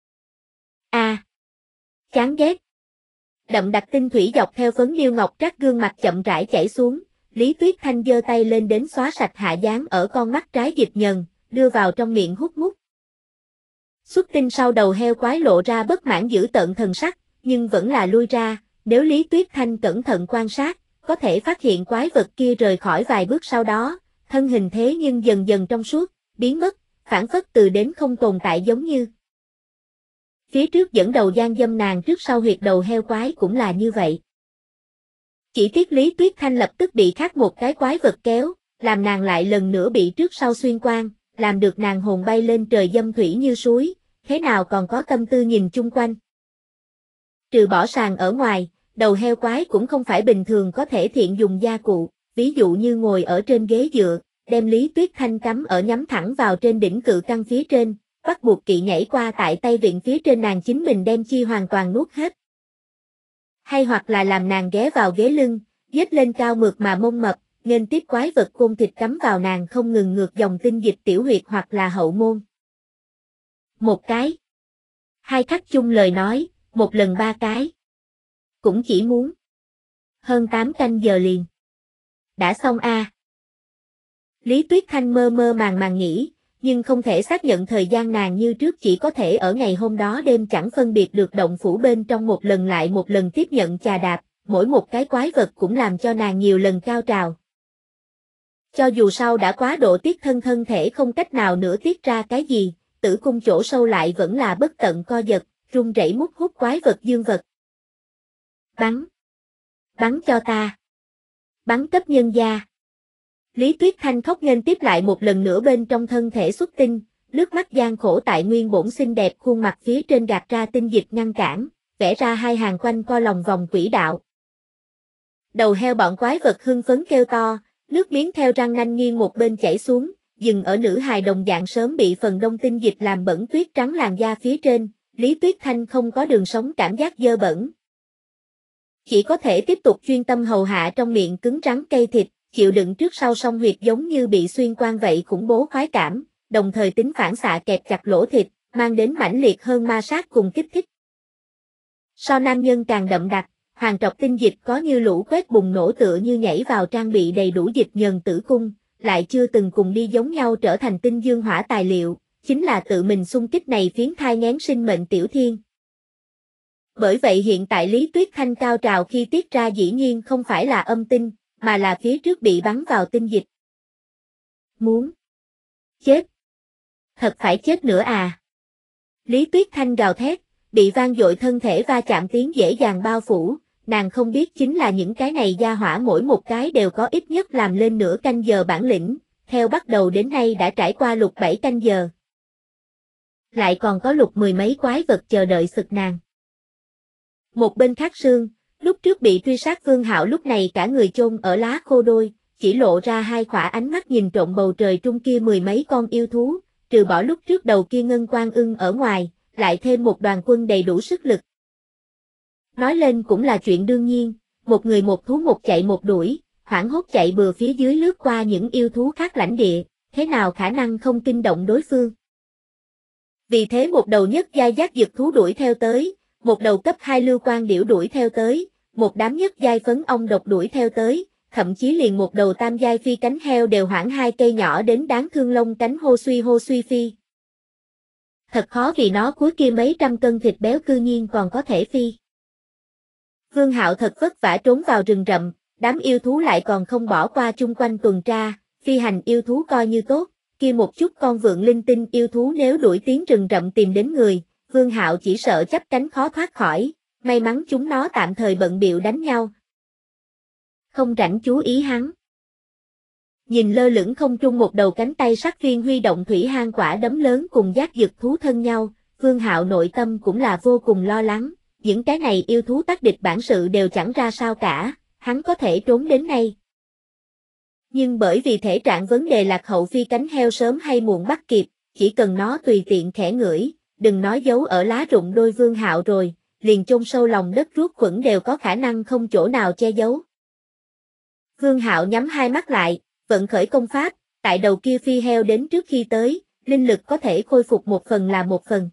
A, chán ghét. Đậm đặc tinh thủy dọc theo phấn điêu ngọc trác gương mặt chậm rãi chảy xuống, Lý Tuyết Thanh giơ tay lên đến xóa sạch hạ dán ở con mắt trái dịch nhần, đưa vào trong miệng hút mút. Xuất tinh sau đầu heo quái lộ ra bất mãn dữ tợn thần sắc, nhưng vẫn là lui ra, nếu Lý Tuyết Thanh cẩn thận quan sát, có thể phát hiện quái vật kia rời khỏi vài bước sau đó, thân hình thế nhưng dần dần trong suốt, biến mất, phản phất từ đến không tồn tại giống như. Phía trước dẫn đầu gian dâm nàng trước sau huyệt đầu heo quái cũng là như vậy. Chỉ tiếc Lý Tuyết Thanh lập tức bị khác một cái quái vật kéo, làm nàng lại lần nữa bị trước sau xuyên qua, làm được nàng hồn bay lên trời dâm thủy như suối, thế nào còn có tâm tư nhìn chung quanh. Trừ bỏ sàn ở ngoài, đầu heo quái cũng không phải bình thường có thể thiện dùng gia cụ, ví dụ như ngồi ở trên ghế dựa, đem Lý Tuyết Thanh cắm ở nhắm thẳng vào trên đỉnh cự căn phía trên, bắt buộc kỵ nhảy qua tại tay vịn phía trên nàng chính mình đem chi hoàn toàn nuốt hết. Hay hoặc là làm nàng ghé vào ghế lưng, nhếch lên cao mượt mà mông mập, nghênh tiếp quái vật côn thịt cắm vào nàng không ngừng ngược dòng tinh dịch tiểu huyệt hoặc là hậu môn. Một cái. Hai khắc chung lời nói, một lần ba cái. Cũng chỉ muốn. Hơn 8 canh giờ liền. Đã xong a. Lý Tuyết Thanh mơ mơ màng nghĩ, nhưng không thể xác nhận thời gian nàng như trước chỉ có thể ở ngày hôm đó đêm chẳng phân biệt được động phủ bên trong một lần lại một lần tiếp nhận chà đạp, mỗi một cái quái vật cũng làm cho nàng nhiều lần cao trào. Cho dù sau đã quá độ tiết thân thể không cách nào nữa tiết ra cái gì, tử cung chỗ sâu lại vẫn là bất tận co giật, run rẩy mút hút quái vật dương vật. Bắn! Bắn cho ta! Bắn cấp nhân gia! Lý Tuyết Thanh khóc nghênh tiếp lại một lần nữa bên trong thân thể xuất tinh, nước mắt gian khổ tại nguyên bổn xinh đẹp khuôn mặt phía trên gạt ra tinh dịch ngăn cản, vẽ ra hai hàng quanh co lòng vòng quỹ đạo. Đầu heo bọn quái vật hưng phấn kêu to, nước miếng theo răng nanh nghiêng một bên chảy xuống, dừng ở nữ hài đồng dạng sớm bị phần đông tinh dịch làm bẩn tuyết trắng làn da phía trên, Lý Tuyết Thanh không có đường sống cảm giác dơ bẩn. Chỉ có thể tiếp tục chuyên tâm hầu hạ trong miệng cứng rắn cây thịt, chịu đựng trước sau song huyệt giống như bị xuyên qua vậy khủng bố khoái cảm, đồng thời tính phản xạ kẹp chặt lỗ thịt, mang đến mãnh liệt hơn ma sát cùng kích thích. So nam nhân càng đậm đặc, hoàng trọc tinh dịch có như lũ quét bùng nổ tựa như nhảy vào trang bị đầy đủ dịch nhờn tử cung, lại chưa từng cùng đi giống nhau trở thành tinh dương hỏa tài liệu, chính là tự mình xung kích này phiến thai nghén sinh mệnh tiểu thiên. Bởi vậy hiện tại Lý Tuyết Thanh cao trào khi tiết ra dĩ nhiên không phải là âm tinh, mà là phía trước bị bắn vào tinh dịch. Muốn chết. Thật phải chết nữa à? Lý Tuyết Thanh gào thét, bị vang dội thân thể va chạm tiếng dễ dàng bao phủ, nàng không biết chính là những cái này gia hỏa mỗi một cái đều có ít nhất làm lên nửa canh giờ bản lĩnh, theo bắt đầu đến nay đã trải qua lục 7 canh giờ. Lại còn có lục 10 mấy quái vật chờ đợi sực nàng. Một bên khác Sương, lúc trước bị truy sát Vương Hạo lúc này cả người chôn ở lá khô đôi, chỉ lộ ra hai khỏa ánh mắt nhìn trộm bầu trời trung kia 10 mấy con yêu thú, trừ bỏ lúc trước đầu kia ngân quan ưng ở ngoài, lại thêm một đoàn quân đầy đủ sức lực. Nói lên cũng là chuyện đương nhiên, một người một thú một chạy một đuổi, hoảng hốt chạy bừa phía dưới lướt qua những yêu thú khác lãnh địa, thế nào khả năng không kinh động đối phương. Vì thế một đầu nhất giai giác dực thú đuổi theo tới, một đầu cấp 2 lưu quan điểu đuổi theo tới, một đám nhất giai phấn ong độc đuổi theo tới, thậm chí liền một đầu tam giai phi cánh heo đều hoảng hai cây nhỏ đến đáng thương lông cánh hô suy phi. Thật khó vì nó cuối kia mấy trăm cân thịt béo cư nhiên còn có thể phi. Vương Hạo thật vất vả trốn vào rừng rậm, đám yêu thú lại còn không bỏ qua chung quanh tuần tra, phi hành yêu thú coi như tốt, kia một chút con vượn linh tinh yêu thú nếu đuổi tiến rừng rậm tìm đến người, Vương Hạo chỉ sợ chắp cánh khó thoát khỏi, may mắn chúng nó tạm thời bận bịu đánh nhau. Không rảnh chú ý hắn. Nhìn lơ lửng không trung một đầu cánh tay sắc viên huy động thủy hang quả đấm lớn cùng giác dực thú thân nhau, Vương Hạo nội tâm cũng là vô cùng lo lắng, những cái này yêu thú tác địch bản sự đều chẳng ra sao cả, hắn có thể trốn đến nay. Nhưng bởi vì thể trạng vấn đề lạc hậu phi cánh heo sớm hay muộn bắt kịp, chỉ cần nó tùy tiện khẽ ngửi, đừng nói giấu ở lá rụng đôi Vương Hạo rồi, liền chôn sâu lòng đất ruốc khuẩn đều có khả năng không chỗ nào che giấu. Vương Hạo nhắm hai mắt lại, vận khởi công pháp, tại đầu kia phi heo đến trước khi tới, linh lực có thể khôi phục một phần là một phần.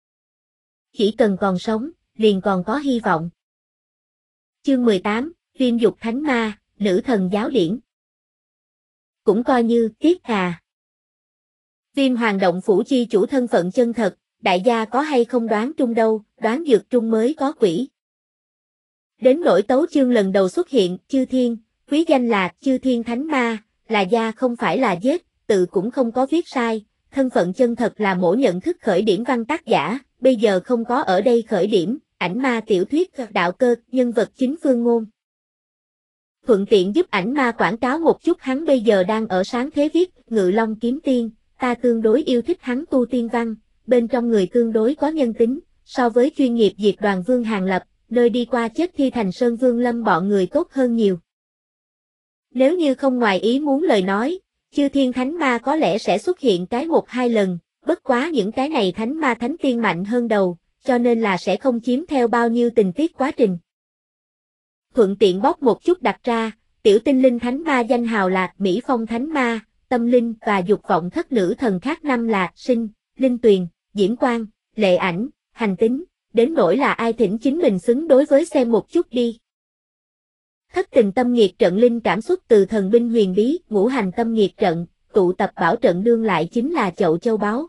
Chỉ cần còn sống, liền còn có hy vọng. Chương 18, Viêm dục thánh ma, nữ thần giáo điển. Cũng coi như, tiếc à. Viêm hoàng động phủ chi chủ thân phận chân thật, đại gia có hay không đoán trung đâu, đoán dược trung mới có quỷ. Đến nỗi tấu chương lần đầu xuất hiện, chư thiên, quý danh là chư thiên thánh ma, là gia không phải là giết, tự cũng không có viết sai, thân phận chân thật là mỗi nhận thức khởi điểm văn tác giả, bây giờ không có ở đây khởi điểm, ảnh ma tiểu thuyết, đạo cơ, nhân vật chính phương ngôn. Thuận tiện giúp ảnh ma quảng cáo một chút hắn bây giờ đang ở sáng thế viết, Ngự Long Kiếm Tiên, ta tương đối yêu thích hắn tu tiên văn, bên trong người tương đối có nhân tính, so với chuyên nghiệp diệt đoàn Vương Hàng Lập, nơi đi qua chết thi thành Sơn Vương Lâm bọn người tốt hơn nhiều. Nếu như không ngoài ý muốn lời nói, chư thiên thánh ma có lẽ sẽ xuất hiện cái 1-2 lần, bất quá những cái này thánh ma thánh tiên mạnh hơn đầu, cho nên là sẽ không chiếm theo bao nhiêu tình tiết quá trình. Thuận tiện bóc một chút đặt ra, tiểu tinh linh thánh ma danh hào là Mỹ Phong thánh ma, tâm linh và dục vọng thất nữ thần khác năm là Sinh, Linh Tuyền, Diễm Quang, Lệ Ảnh, Hành Tính, đến nỗi là ai thỉnh chính mình xứng đối với xem một chút đi. Thất tình tâm nghiệt trận linh cảm xúc từ thần binh huyền bí, ngũ hành tâm nghiệt trận, tụ tập bảo trận đương lại chính là chậu châu báu.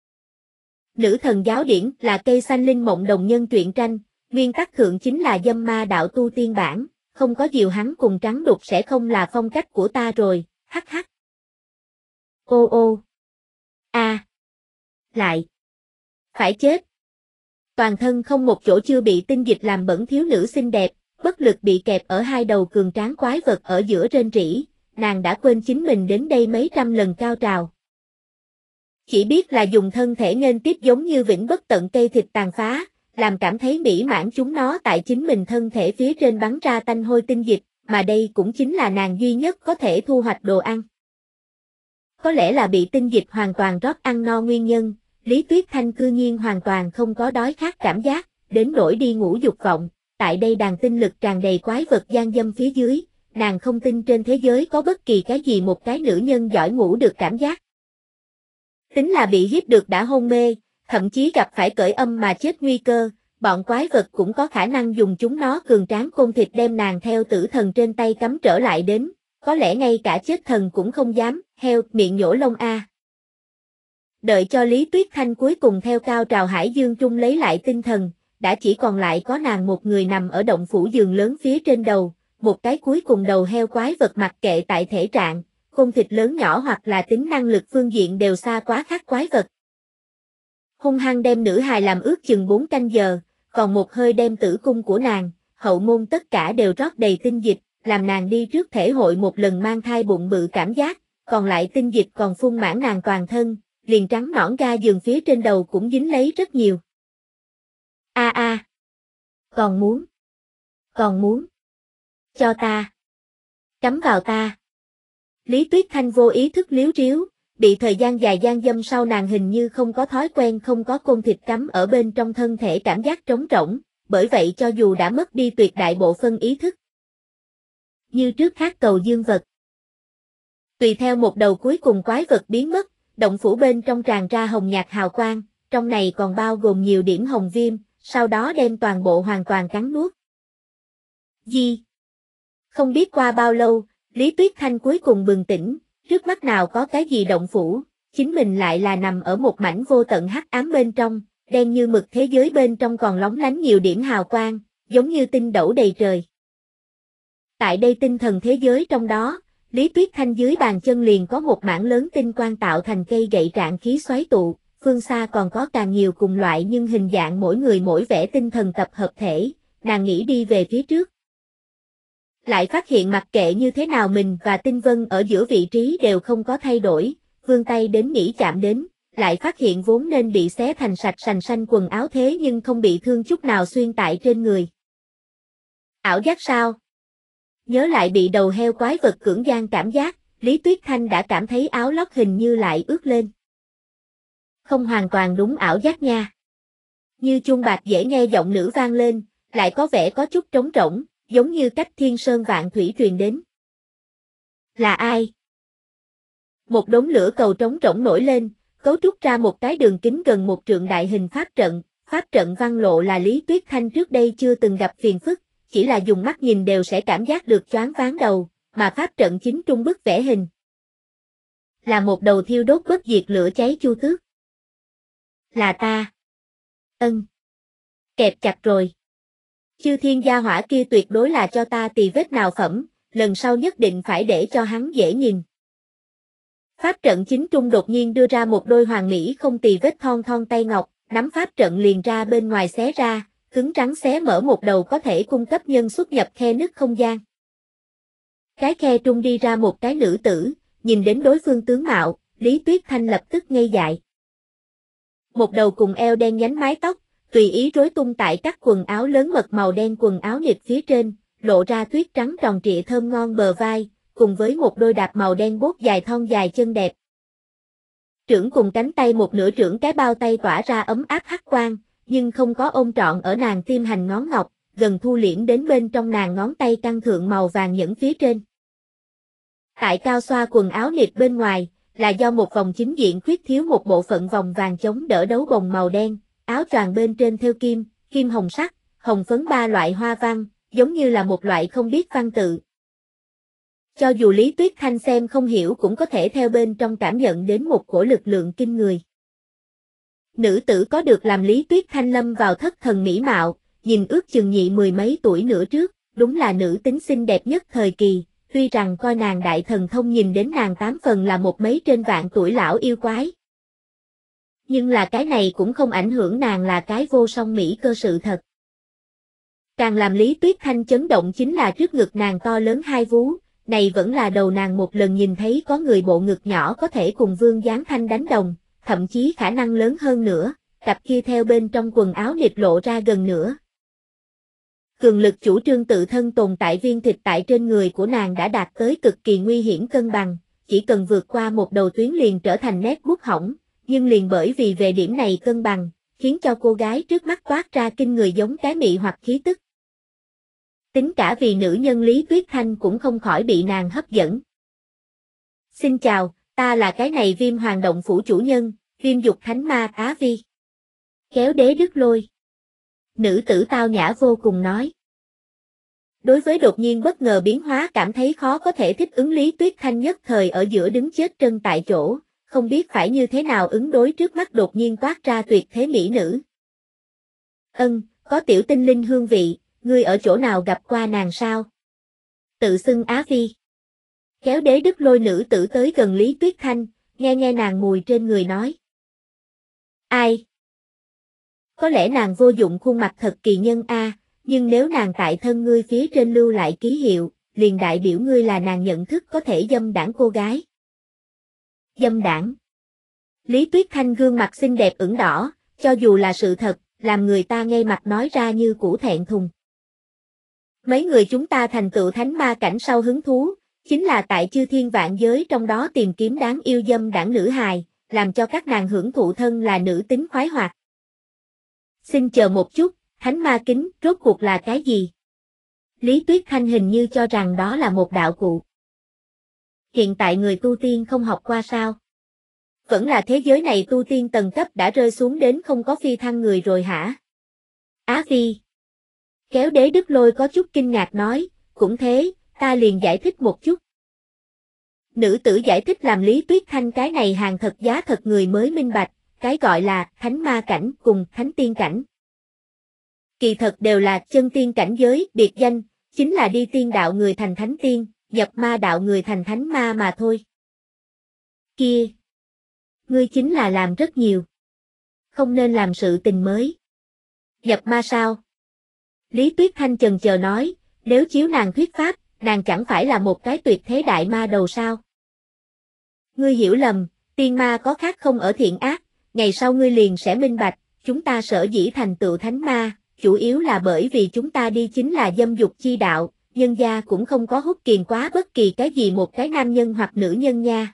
Nữ thần giáo điển là cây xanh linh mộng đồng nhân truyện tranh, nguyên tắc thượng chính là dâm ma đạo tu tiên bản, không có diều hắn cùng trắng đục sẽ không là phong cách của ta rồi, hắc hắc. Ô ô. A. Lại. Phải chết. Toàn thân không một chỗ chưa bị tinh dịch làm bẩn thiếu nữ xinh đẹp, bất lực bị kẹp ở hai đầu cường tráng quái vật ở giữa rên rỉ, nàng đã quên chính mình đến đây mấy trăm lần cao trào. Chỉ biết là dùng thân thể nghênh tiếp giống như vĩnh bất tận cây thịt tàn phá, làm cảm thấy mỹ mãn chúng nó tại chính mình thân thể phía trên bắn ra tanh hôi tinh dịch, mà đây cũng chính là nàng duy nhất có thể thu hoạch đồ ăn. Có lẽ là bị tinh dịch hoàn toàn rót ăn no nguyên nhân, Lý Tuyết Thanh cư nhiên hoàn toàn không có đói khát cảm giác, đến nỗi đi ngủ dục vọng, tại đây đàn tinh lực tràn đầy quái vật gian dâm phía dưới, nàng không tin trên thế giới có bất kỳ cái gì một cái nữ nhân giỏi ngủ được cảm giác. Tính là bị hiếp được đã hôn mê, thậm chí gặp phải cởi âm mà chết nguy cơ, bọn quái vật cũng có khả năng dùng chúng nó cường tráng côn thịt đem nàng theo tử thần trên tay cắm trở lại đến, có lẽ ngay cả chết thần cũng không dám, heo, miệng nhổ lông a. Đợi cho Lý Tuyết Thanh cuối cùng theo cao trào hải dương trung lấy lại tinh thần, đã chỉ còn lại có nàng một người nằm ở động phủ giường lớn phía trên đầu, một cái cuối cùng đầu heo quái vật mặc kệ tại thể trạng, côn thịt lớn nhỏ hoặc là tính năng lực phương diện đều xa quá khác quái vật. Hung hăng đem nữ hài làm ướt chừng 4 canh giờ, còn một hơi đem tử cung của nàng, hậu môn tất cả đều rót đầy tinh dịch, làm nàng đi trước thể hội một lần mang thai bụng bự cảm giác, còn lại tinh dịch còn phun mãn nàng toàn thân, liền trắng nõn ga giường phía trên đầu cũng dính lấy rất nhiều. Còn muốn. Cho ta. Cắm vào ta. Lý Tuyết Thanh vô ý thức liếu riếu, bị thời gian dài gian dâm sau nàng hình như không có thói quen không có côn thịt cắm ở bên trong thân thể cảm giác trống rỗng, bởi vậy cho dù đã mất đi tuyệt đại bộ phân ý thức. Như trước khát cầu dương vật. Tùy theo một đầu cuối cùng quái vật biến mất, động phủ bên trong tràn ra hồng nhạt hào quang, trong này còn bao gồm nhiều điểm hồng viêm, sau đó đem toàn bộ hoàn toàn cắn nuốt. Không biết qua bao lâu, Lý Tuyết Thanh cuối cùng bừng tỉnh, trước mắt nào có cái gì động phủ, chính mình lại là nằm ở một mảnh vô tận hắc ám bên trong, đen như mực thế giới bên trong còn lóng lánh nhiều điểm hào quang, giống như tinh đẩu đầy trời. Tại đây tinh thần thế giới trong đó, Lý Tuyết Thanh dưới bàn chân liền có một mảng lớn tinh quang tạo thành cây gậy trạng khí xoáy tụ, phương xa còn có càng nhiều cùng loại nhưng hình dạng mỗi người mỗi vẻ tinh thần tập hợp thể, nàng nghĩ đi về phía trước. Lại phát hiện mặc kệ như thế nào mình và tinh vân ở giữa vị trí đều không có thay đổi, vươn tay đến nghĩ chạm đến, lại phát hiện vốn nên bị xé thành sạch sành xanh quần áo thế nhưng không bị thương chút nào xuyên tại trên người. Ảo giác sao? Nhớ lại bị đầu heo quái vật cưỡng gian cảm giác, Lý Tuyết Thanh đã cảm thấy áo lót hình như lại ướt lên. Không hoàn toàn đúng ảo giác nha. Như chuông bạc dễ nghe giọng nữ vang lên, lại có vẻ có chút trống rỗng, giống như cách thiên sơn vạn thủy truyền đến. Là ai? Một đống lửa cầu trống rỗng nổi lên, cấu trúc ra một cái đường kính gần 1 trượng đại hình pháp trận văn lộ là Lý Tuyết Thanh trước đây chưa từng gặp phiền phức, chỉ là dùng mắt nhìn đều sẽ cảm giác được choáng váng đầu, mà pháp trận chính trung bức vẽ hình. Là một đầu thiêu đốt bất diệt lửa cháy chu tước. Là ta. Kẹp chặt rồi. Chư thiên gia hỏa kia tuyệt đối là cho ta tì vết nào phẩm, lần sau nhất định phải để cho hắn dễ nhìn. Pháp trận chính trung đột nhiên đưa ra một đôi hoàng mỹ không tì vết thon thon tay ngọc, nắm pháp trận liền ra bên ngoài xé ra, cứng rắn xé mở một đầu có thể cung cấp nhân xuất nhập khe nứt không gian. Cái khe trung đi ra một cái nữ tử, nhìn đến đối phương tướng mạo, Lý Tuyết Thanh lập tức ngây dại. Một đầu cùng eo đen nhánh mái tóc, tùy ý rối tung tại các quần áo lớn mật màu đen quần áo nịt phía trên, lộ ra tuyết trắng tròn trịa thơm ngon bờ vai, cùng với một đôi đạp màu đen bốt dài thon dài chân đẹp. Trưởng cùng cánh tay một nửa trưởng cái bao tay tỏa ra ấm áp hắc quang, nhưng không có ôm trọn ở nàng tim hành ngón ngọc, gần thu liễm đến bên trong nàng ngón tay căng thượng màu vàng nhẫn phía trên. Tại cao xoa quần áo nịt bên ngoài, là do một vòng chính diện khuyết thiếu một bộ phận vòng vàng chống đỡ đấu bồng màu đen, áo choàng bên trên thêu kim hồng sắc, hồng phấn 3 loại hoa văn, giống như là một loại không biết văn tự. Cho dù Lý Tuyết Thanh xem không hiểu cũng có thể theo bên trong cảm nhận đến một cổ lực lượng kinh người. Nữ tử có được làm Lý Tuyết Thanh lâm vào thất thần mỹ mạo, nhìn ước chừng nhị 10 mấy tuổi nữa trước, đúng là nữ tính xinh đẹp nhất thời kỳ, tuy rằng coi nàng đại thần thông nhìn đến nàng 8 phần là một mấy trên vạn tuổi lão yêu quái. Nhưng là cái này cũng không ảnh hưởng nàng là cái vô song mỹ cơ sự thật. Càng làm Lý Tuyết Thanh chấn động chính là trước ngực nàng to lớn 2 vú, này vẫn là đầu nàng một lần nhìn thấy có người bộ ngực nhỏ có thể cùng Vương Giáng Thanh đánh đồng, thậm chí khả năng lớn hơn nữa, cặp kia theo bên trong quần áo nịt lộ ra gần nữa. Cường lực chủ trương tự thân tồn tại viên thịt tại trên người của nàng đã đạt tới cực kỳ nguy hiểm cân bằng, chỉ cần vượt qua một đầu tuyến liền trở thành nét bút hỏng, nhưng liền bởi vì về điểm này cân bằng, khiến cho cô gái trước mắt toát ra kinh người giống cái mị hoặc khí tức. Tính cả vì nữ nhân Lý Tuyết Thanh cũng không khỏi bị nàng hấp dẫn. Xin chào, ta là cái này Viêm Hoàng động phủ chủ nhân, Viêm Dục Thánh Ma Á Vi. Kéo đế đứt lôi. Nữ tử tao nhã vô cùng nói. Đối với đột nhiên bất ngờ biến hóa cảm thấy khó có thể thích ứng, Lý Tuyết Thanh nhất thời ở giữa đứng chết trân tại chỗ, không biết phải như thế nào ứng đối trước mắt đột nhiên toát ra tuyệt thế mỹ nữ. Có tiểu tinh linh hương vị, ngươi ở chỗ nào gặp qua nàng sao? Tự xưng Á Phi. Kéo đế đứt lôi nữ tử tới gần Lý Tuyết Thanh, nghe nàng mùi trên người nói. Ai? Có lẽ nàng vô dụng, khuôn mặt thật kỳ nhân a, nhưng nếu nàng tại thân ngươi phía trên lưu lại ký hiệu, liền đại biểu ngươi là nàng nhận thức có thể dâm đãng cô gái. Dâm đãng. Lý Tuyết Thanh gương mặt xinh đẹp ửng đỏ, cho dù là sự thật, làm người ta ngay mặt nói ra như cũ thẹn thùng. Mấy người chúng ta thành tựu thánh ma cảnh sau hứng thú, chính là tại chư thiên vạn giới trong đó tìm kiếm đáng yêu dâm đãng nữ hài, làm cho các nàng hưởng thụ thân là nữ tính khoái hoạt. Xin chờ một chút, thánh ma kính rốt cuộc là cái gì? Lý Tuyết Thanh hình như cho rằng đó là một đạo cụ. Hiện tại người tu tiên không học qua sao? Vẫn là thế giới này tu tiên tầng cấp đã rơi xuống đến không có phi thăng người rồi hả? Á Phi. Kéo đế đứt lôi có chút kinh ngạc nói, cũng thế, ta liền giải thích một chút. Nữ tử giải thích làm Lý Tuyết Thanh cái này hàng thật giá thật người mới minh bạch, cái gọi là thánh ma cảnh cùng thánh tiên cảnh. Kỳ thật đều là chân tiên cảnh giới, biệt danh, chính là đi tiên đạo người thành thánh tiên, nhập ma đạo người thành thánh ma mà thôi. Kia! Ngươi chính là làm rất nhiều. Không nên làm sự tình mới. Nhập ma sao? Lý Tuyết Thanh chần chờ nói, nếu chiếu nàng thuyết pháp, nàng chẳng phải là một cái tuyệt thế đại ma đầu sao? Ngươi hiểu lầm, tiên ma có khác không ở thiện ác, ngày sau ngươi liền sẽ minh bạch, chúng ta sở dĩ thành tựu thánh ma, chủ yếu là bởi vì chúng ta đi chính là dâm dục chi đạo, nhân gia cũng không có hút kiền quá bất kỳ cái gì một cái nam nhân hoặc nữ nhân nha.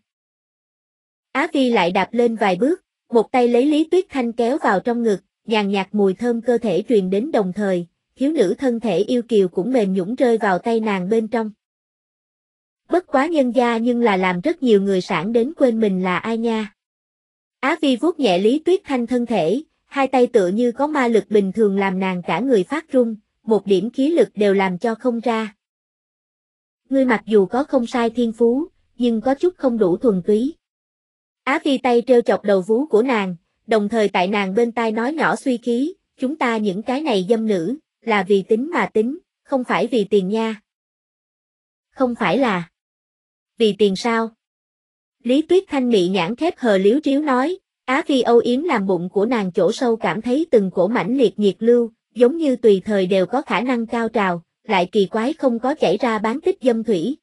Á Phi lại đạp lên vài bước, một tay lấy Lý Tuyết Thanh kéo vào trong ngực, nhàn nhạt mùi thơm cơ thể truyền đến đồng thời, thiếu nữ thân thể yêu kiều cũng mềm nhũn rơi vào tay nàng bên trong. Bất quá nhân gia nhưng là làm rất nhiều người sảng đến quên mình là ai nha. Á Phi vuốt nhẹ Lý Tuyết Thanh thân thể, hai tay tựa như có ma lực bình thường làm nàng cả người phát run, một điểm khí lực đều làm cho không ra. Ngươi mặc dù có không sai thiên phú, nhưng có chút không đủ thuần túy. Á Phi tay treo chọc đầu vú của nàng, đồng thời tại nàng bên tai nói nhỏ suy khí, chúng ta những cái này dâm nữ, là vì tính mà tính, không phải vì tiền nha. Không phải là vì tiền sao? Lý Tuyết Thanh mị nhãn khép hờ liếu riếu nói, Á Phi âu yếm làm bụng của nàng chỗ sâu cảm thấy từng cổ mãnh liệt nhiệt lưu, giống như tùy thời đều có khả năng cao trào, lại kỳ quái không có chảy ra bán tích dâm thủy.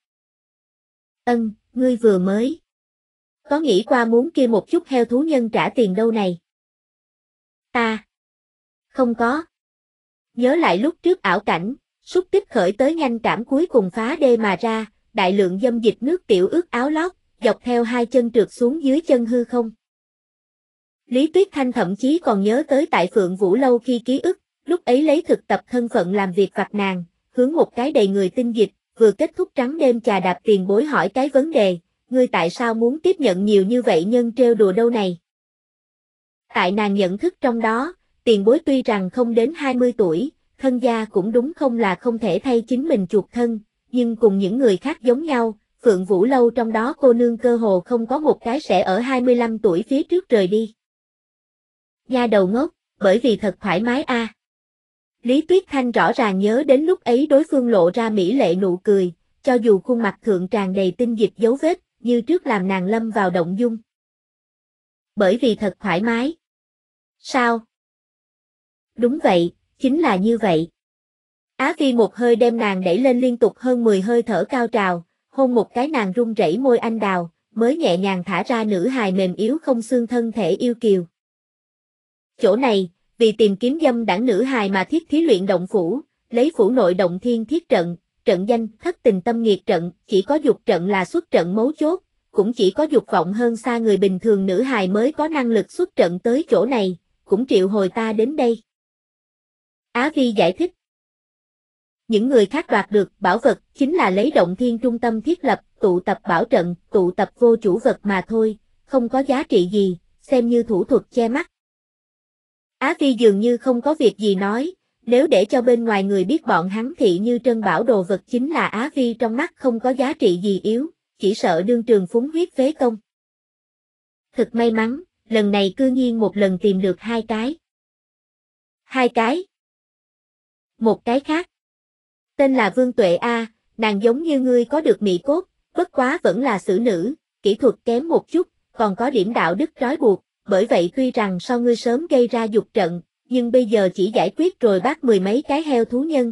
Ngươi vừa mới có nghĩ qua muốn kia một chút heo thú nhân trả tiền đâu này? Ta không có. Nhớ lại lúc trước ảo cảnh, xúc tích khởi tới nhanh cảm cuối cùng phá đê mà ra, đại lượng dâm dịch nước tiểu ướt áo lót, dọc theo hai chân trượt xuống dưới chân hư không. Lý Tuyết Thanh thậm chí còn nhớ tới tại Phượng Vũ Lâu khi ký ức, lúc ấy lấy thực tập thân phận làm việc vặt nàng, hướng một cái đầy người tinh dịch, vừa kết thúc trắng đêm trà đạp tiền bối hỏi cái vấn đề, ngươi tại sao muốn tiếp nhận nhiều như vậy nhân trêu đùa đâu này? Tại nàng nhận thức trong đó, tiền bối tuy rằng không đến 20 tuổi, thân gia cũng đúng không là không thể thay chính mình chuộc thân, nhưng cùng những người khác giống nhau, Phượng Vũ Lâu trong đó cô nương cơ hồ không có một cái sẽ ở 25 tuổi phía trước rời đi. Nha đầu ngốc, bởi vì thật thoải mái a. Lý Tuyết Thanh rõ ràng nhớ đến lúc ấy đối phương lộ ra mỹ lệ nụ cười, cho dù khuôn mặt thượng tràn đầy tinh dịch dấu vết, như trước làm nàng lâm vào động dung. Bởi vì thật thoải mái. Sao? Đúng vậy, chính là như vậy. Á Phi một hơi đem nàng đẩy lên liên tục hơn 10 hơi thở cao trào, hôn một cái nàng run rẩy môi anh đào, mới nhẹ nhàng thả ra nữ hài mềm yếu không xương thân thể yêu kiều. Chỗ này, vì tìm kiếm dâm đãng nữ hài mà thiết thí luyện động phủ, lấy phủ nội động thiên thiết trận, trận danh thất tình tâm nghiệt trận, chỉ có dục trận là xuất trận mấu chốt, cũng chỉ có dục vọng hơn xa người bình thường nữ hài mới có năng lực xuất trận tới chỗ này, cũng triệu hồi ta đến đây. Á Phi giải thích. Những người khác đoạt được bảo vật chính là lấy động thiên trung tâm thiết lập, tụ tập bảo trận, tụ tập vô chủ vật mà thôi, không có giá trị gì, xem như thủ thuật che mắt. Á Phi dường như không có việc gì nói, nếu để cho bên ngoài người biết bọn hắn Thị Như Trân bảo đồ vật chính là Á Phi trong mắt không có giá trị gì yếu, chỉ sợ đương trường phúng huyết phế công. Thực may mắn, lần này cư nhiên một lần tìm được hai cái. Hai cái. Một cái khác. Tên là Vương Tuệ A, nàng giống như ngươi có được mỹ cốt, bất quá vẫn là xử nữ, kỹ thuật kém một chút, còn có điểm đạo đức trói buộc, bởi vậy tuy rằng so ngươi sớm gây ra dục trận, nhưng bây giờ chỉ giải quyết rồi bắt 10 mấy cái heo thú nhân.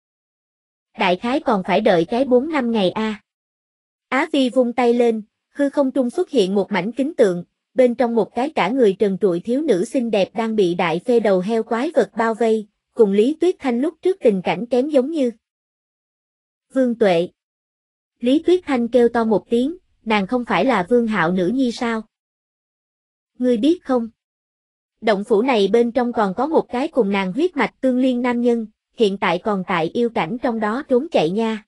Đại khái còn phải đợi cái 4 năm ngày a. Á Phi vung tay lên, hư không trung xuất hiện một mảnh kính tượng, bên trong một cái cả người trần trụi thiếu nữ xinh đẹp đang bị đại phê đầu heo quái vật bao vây, cùng Lý Tuyết Thanh lúc trước tình cảnh kém giống như. Vương Tuệ. Lý Tuyết Thanh kêu to một tiếng, nàng không phải là Vương Hạo nữ nhi sao? Ngươi biết không? Động phủ này bên trong còn có một cái cùng nàng huyết mạch tương liên nam nhân, hiện tại còn tại yêu cảnh trong đó trốn chạy nha.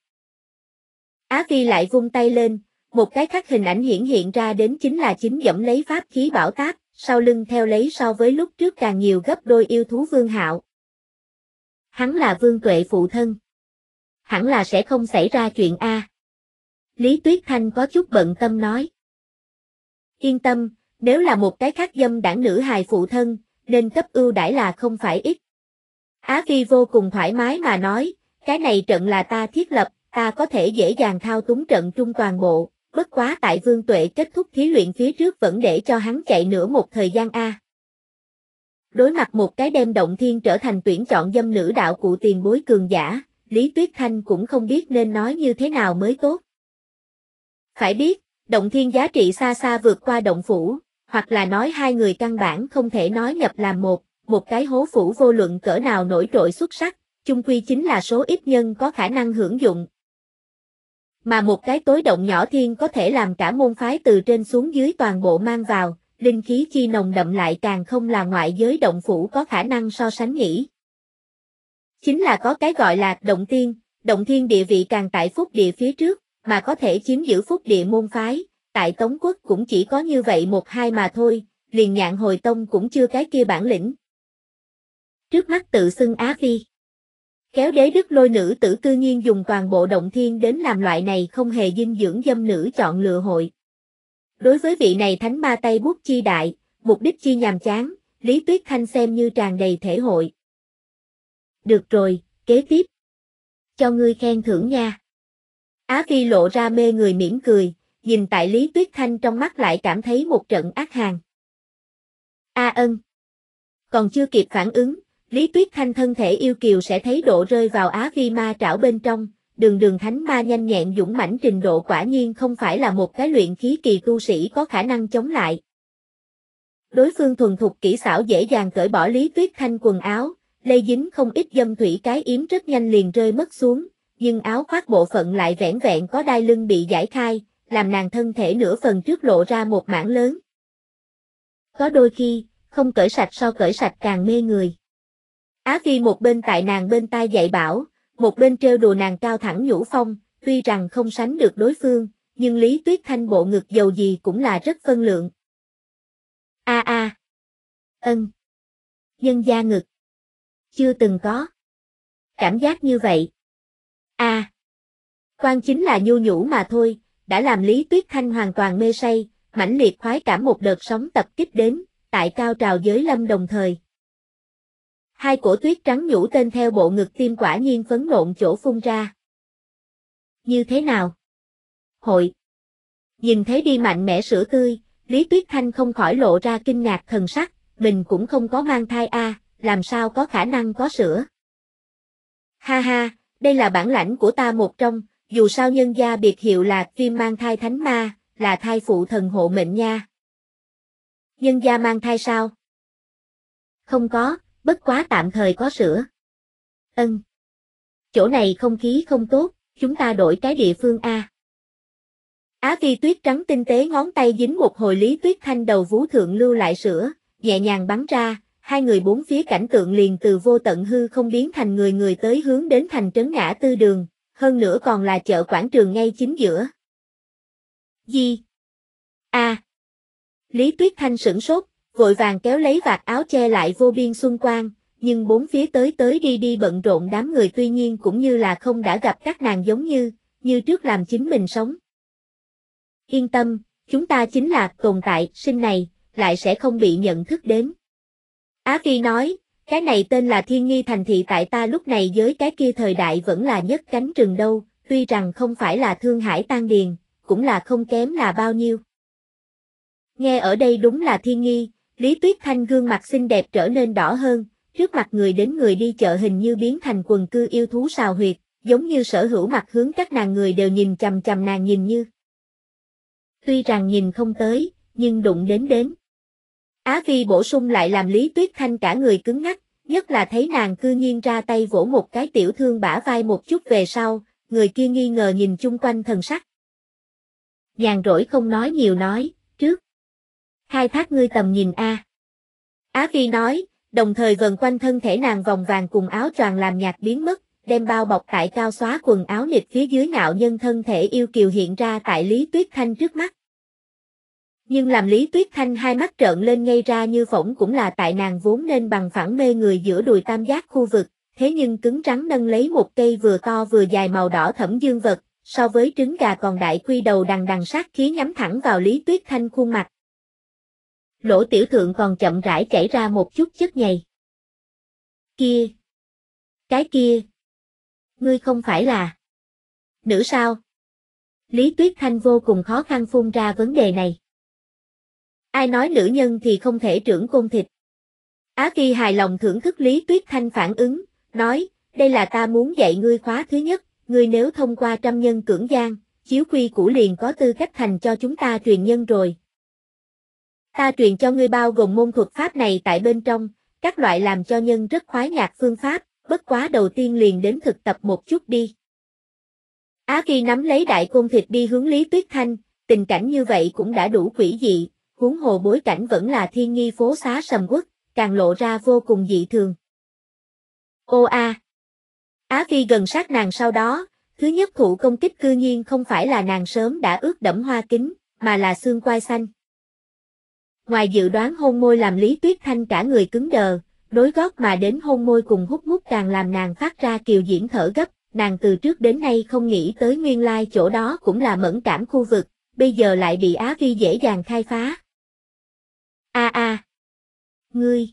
Á Phi lại vung tay lên, một cái khác hình ảnh hiện ra đến chính là chính dẫm lấy pháp khí bảo táp, sau lưng theo lấy so với lúc trước càng nhiều gấp đôi yêu thú Vương Hạo. Hắn là Vương Tuệ phụ thân. Hẳn là sẽ không xảy ra chuyện a. Lý Tuyết Thanh có chút bận tâm nói. Yên tâm, nếu là một cái khác dâm đảng nữ hài phụ thân, nên cấp ưu đãi là không phải ít. Á Phi vô cùng thoải mái mà nói, cái này trận là ta thiết lập, ta có thể dễ dàng thao túng trận trung toàn bộ, bất quá tại Vương Tuệ kết thúc thí luyện phía trước vẫn để cho hắn chạy nữa một thời gian a. Đối mặt một cái đem Động Thiên trở thành tuyển chọn dâm nữ đạo cụ tiền bối cường giả, Lý Tuyết Thanh cũng không biết nên nói như thế nào mới tốt. Phải biết, Động Thiên giá trị xa xa vượt qua động phủ, hoặc là nói hai người căn bản không thể nói nhập làm một cái hố phủ vô luận cỡ nào nổi trội xuất sắc, chung quy chính là số ít nhân có khả năng hưởng dụng. Mà một cái tối động nhỏ thiên có thể làm cả môn phái từ trên xuống dưới toàn bộ mang vào, linh khí chi nồng đậm lại càng không là ngoại giới động phủ có khả năng so sánh nhỉ. Chính là có cái gọi là Động Thiên địa vị càng tại phúc địa phía trước, mà có thể chiếm giữ phúc địa môn phái, tại Tống Quốc cũng chỉ có như vậy một hai mà thôi, liền Nhạn Hồi Tông cũng chưa cái kia bản lĩnh. Trước mắt tự xưng Á Phi. Kéo đế đức lôi nữ tử cư nhiên dùng toàn bộ Động Thiên đến làm loại này không hề dinh dưỡng dâm nữ chọn lựa hội. Đối với vị này thánh ma tay bút chi đại, mục đích chi nhàm chán, Lý Tuyết Thanh xem như tràn đầy thể hội. Được rồi, kế tiếp. Cho ngươi khen thưởng nha. Á Phi lộ ra mê người mỉm cười, nhìn tại Lý Tuyết Thanh trong mắt lại cảm thấy một trận ác hàn. A ân. Còn chưa kịp phản ứng, Lý Tuyết Thanh thân thể yêu kiều sẽ thấy độ rơi vào Á Phi ma trảo bên trong, đường thánh ma nhanh nhẹn dũng mãnh trình độ quả nhiên không phải là một cái luyện khí kỳ tu sĩ có khả năng chống lại. Đối phương thuần thục kỹ xảo dễ dàng cởi bỏ Lý Tuyết Thanh quần áo, lây dính không ít dâm thủy cái yếm rất nhanh liền rơi mất xuống, nhưng áo khoác bộ phận lại vẻn vẹn có đai lưng bị giải khai, làm nàng thân thể nửa phần trước lộ ra một mảng lớn. Có đôi khi, không cởi sạch so cởi sạch càng mê người. Á Phi một bên tại nàng bên tai dạy bảo, một bên trêu đùa nàng cao thẳng nhũ phong, tuy rằng không sánh được đối phương, nhưng Lý Tuyết Thanh bộ ngực dầu gì cũng là rất phân lượng. Ân. Nhân gia ngực. Chưa từng có. Cảm giác như vậy. Quan chính là nhu nhũ mà thôi, đã làm Lý Tuyết Thanh hoàn toàn mê say, mãnh liệt khoái cảm một đợt sóng tập kích đến, tại cao trào giới lâm đồng thời. Hai cổ tuyết trắng nhũ tên theo bộ ngực tim quả nhiên phấn nộn chỗ phun ra. Như thế nào? Hội. Nhìn thấy đi mạnh mẽ sữa tươi, Lý Tuyết Thanh không khỏi lộ ra kinh ngạc thần sắc, mình cũng không có mang thai làm sao có khả năng có sữa. Ha ha, đây là bản lãnh của ta một trong, dù sao nhân gia biệt hiệu là Viêm mang thai thánh ma, là thai phụ thần hộ mệnh nha. Nhân gia mang thai sao? Không có, bất quá tạm thời có sữa. Ân. Chỗ này không khí không tốt, chúng ta đổi cái địa phương a. Á Phi tuyết trắng tinh tế ngón tay dính một hồi Lý Tuyết Thanh đầu vú thượng lưu lại sữa, nhẹ nhàng bắn ra, hai người bốn phía cảnh tượng liền từ vô tận hư không biến thành người tới hướng đến thành trấn ngã tư đường, hơn nữa còn là chợ quảng trường ngay chính giữa. Gì? Lý Tuyết Thanh sửng sốt, vội vàng kéo lấy vạt áo che lại vô biên xuân quang, nhưng bốn phía tới tới đi đi bận rộn đám người tuy nhiên cũng như là không đã gặp các nàng giống như trước làm chính mình sống. Yên tâm, chúng ta chính là tồn tại sinh này, lại sẽ không bị nhận thức đến. Á Phi nói, cái này tên là Thiên Nghi thành thị tại ta lúc này với cái kia thời đại vẫn là nhất cánh rừng đâu, tuy rằng không phải là Thương Hải Tan Điền, cũng là không kém là bao nhiêu. Nghe ở đây đúng là Thiên Nghi, Lý Tuyết Thanh gương mặt xinh đẹp trở nên đỏ hơn, trước mặt người đến người đi chợ hình như biến thành quần cư yêu thú sào huyệt, giống như sở hữu mặt hướng các nàng người đều nhìn chằm chằm nàng nhìn như. Tuy rằng nhìn không tới, nhưng đụng đến. Á Phi bổ sung lại làm Lý Tuyết Thanh cả người cứng ngắc, nhất là thấy nàng cư nhiên ra tay vỗ một cái tiểu thương bả vai một chút về sau, người kia nghi ngờ nhìn chung quanh thần sắc. Nhàn rỗi không nói nhiều nói, trước. Khai thác ngươi tầm nhìn a. Á Phi nói, đồng thời vần quanh thân thể nàng vòng vàng cùng áo choàng làm nhạt biến mất, đem bao bọc tại cao xóa quần áo nịt phía dưới ngạo nhân thân thể yêu kiều hiện ra tại Lý Tuyết Thanh trước mắt. Nhưng làm Lý Tuyết Thanh hai mắt trợn lên ngây ra như phỏng cũng là tại nàng vốn nên bằng phẳng mê người giữa đùi tam giác khu vực, thế nhưng cứng rắn nâng lấy một cây vừa to vừa dài màu đỏ thẫm dương vật, so với trứng gà còn đại quy đầu đằng đằng sát khí nhắm thẳng vào Lý Tuyết Thanh khuôn mặt. Lỗ tiểu thượng còn chậm rãi chảy ra một chút chất nhầy. Kia! Cái kia! Ngươi không phải là nữ sao? Lý Tuyết Thanh vô cùng khó khăn phun ra vấn đề này. Ai nói nữ nhân thì không thể trưởng côn thịt? Á Phi hài lòng thưởng thức Lý Tuyết Thanh phản ứng, nói, đây là ta muốn dạy ngươi khóa thứ nhất, ngươi nếu thông qua trăm nhân cưỡng gian, chiếu quy củ liền có tư cách thành cho chúng ta truyền nhân rồi. Ta truyền cho ngươi bao gồm môn thuật pháp này tại bên trong, các loại làm cho nhân rất khoái nhạc phương pháp, bất quá đầu tiên liền đến thực tập một chút đi. Á Phi nắm lấy đại côn thịt đi hướng Lý Tuyết Thanh, tình cảnh như vậy cũng đã đủ quỷ dị, huống hồ bối cảnh vẫn là thiên nghi phố xá sầm uất, càng lộ ra vô cùng dị thường. Ô a! Á Phi gần sát nàng sau đó, thứ nhất thụ công kích cư nhiên không phải là nàng sớm đã ướt đẫm hoa kính, mà là xương quai xanh. Ngoài dự đoán hôn môi làm Lý Tuyết Thanh cả người cứng đờ, đối gót mà đến hôn môi cùng hút mút càng làm nàng phát ra kiều diễm thở gấp, nàng từ trước đến nay không nghĩ tới nguyên lai chỗ đó cũng là mẫn cảm khu vực, bây giờ lại bị Á Phi dễ dàng khai phá. Ngươi!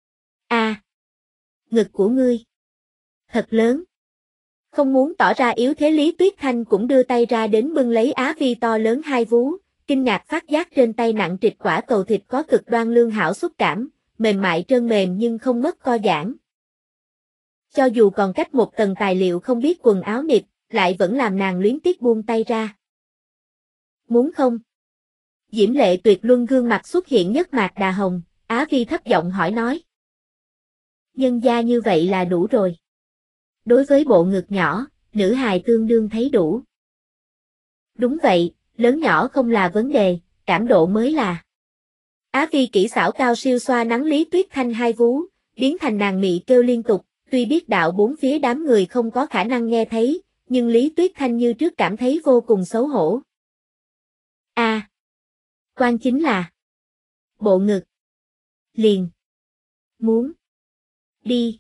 Ngực của ngươi! Thật lớn! Không muốn tỏ ra yếu thế Lý Tuyết Thanh cũng đưa tay ra đến bưng lấy Á Phi to lớn hai vú, kinh ngạc phát giác trên tay nặng trịch quả cầu thịt có cực đoan lương hảo xúc cảm, mềm mại trơn mềm nhưng không mất co giãn. Cho dù còn cách một tầng tài liệu không biết quần áo nịt, lại vẫn làm nàng luyến tiếc buông tay ra. Muốn không? Diễm lệ tuyệt luân gương mặt xuất hiện nhất mạc đà hồng, Á Phi thấp giọng hỏi nói. Nhân gia như vậy là đủ rồi. Đối với bộ ngực nhỏ, nữ hài tương đương thấy đủ. Đúng vậy, lớn nhỏ không là vấn đề, cảm độ mới là. Á Phi kỹ xảo cao siêu xoa nắng Lý Tuyết Thanh hai vú, biến thành nàng mị kêu liên tục, tuy biết đạo bốn phía đám người không có khả năng nghe thấy, nhưng Lý Tuyết Thanh như trước cảm thấy vô cùng xấu hổ. Quan chính là bộ ngực. Liền. Muốn. Đi.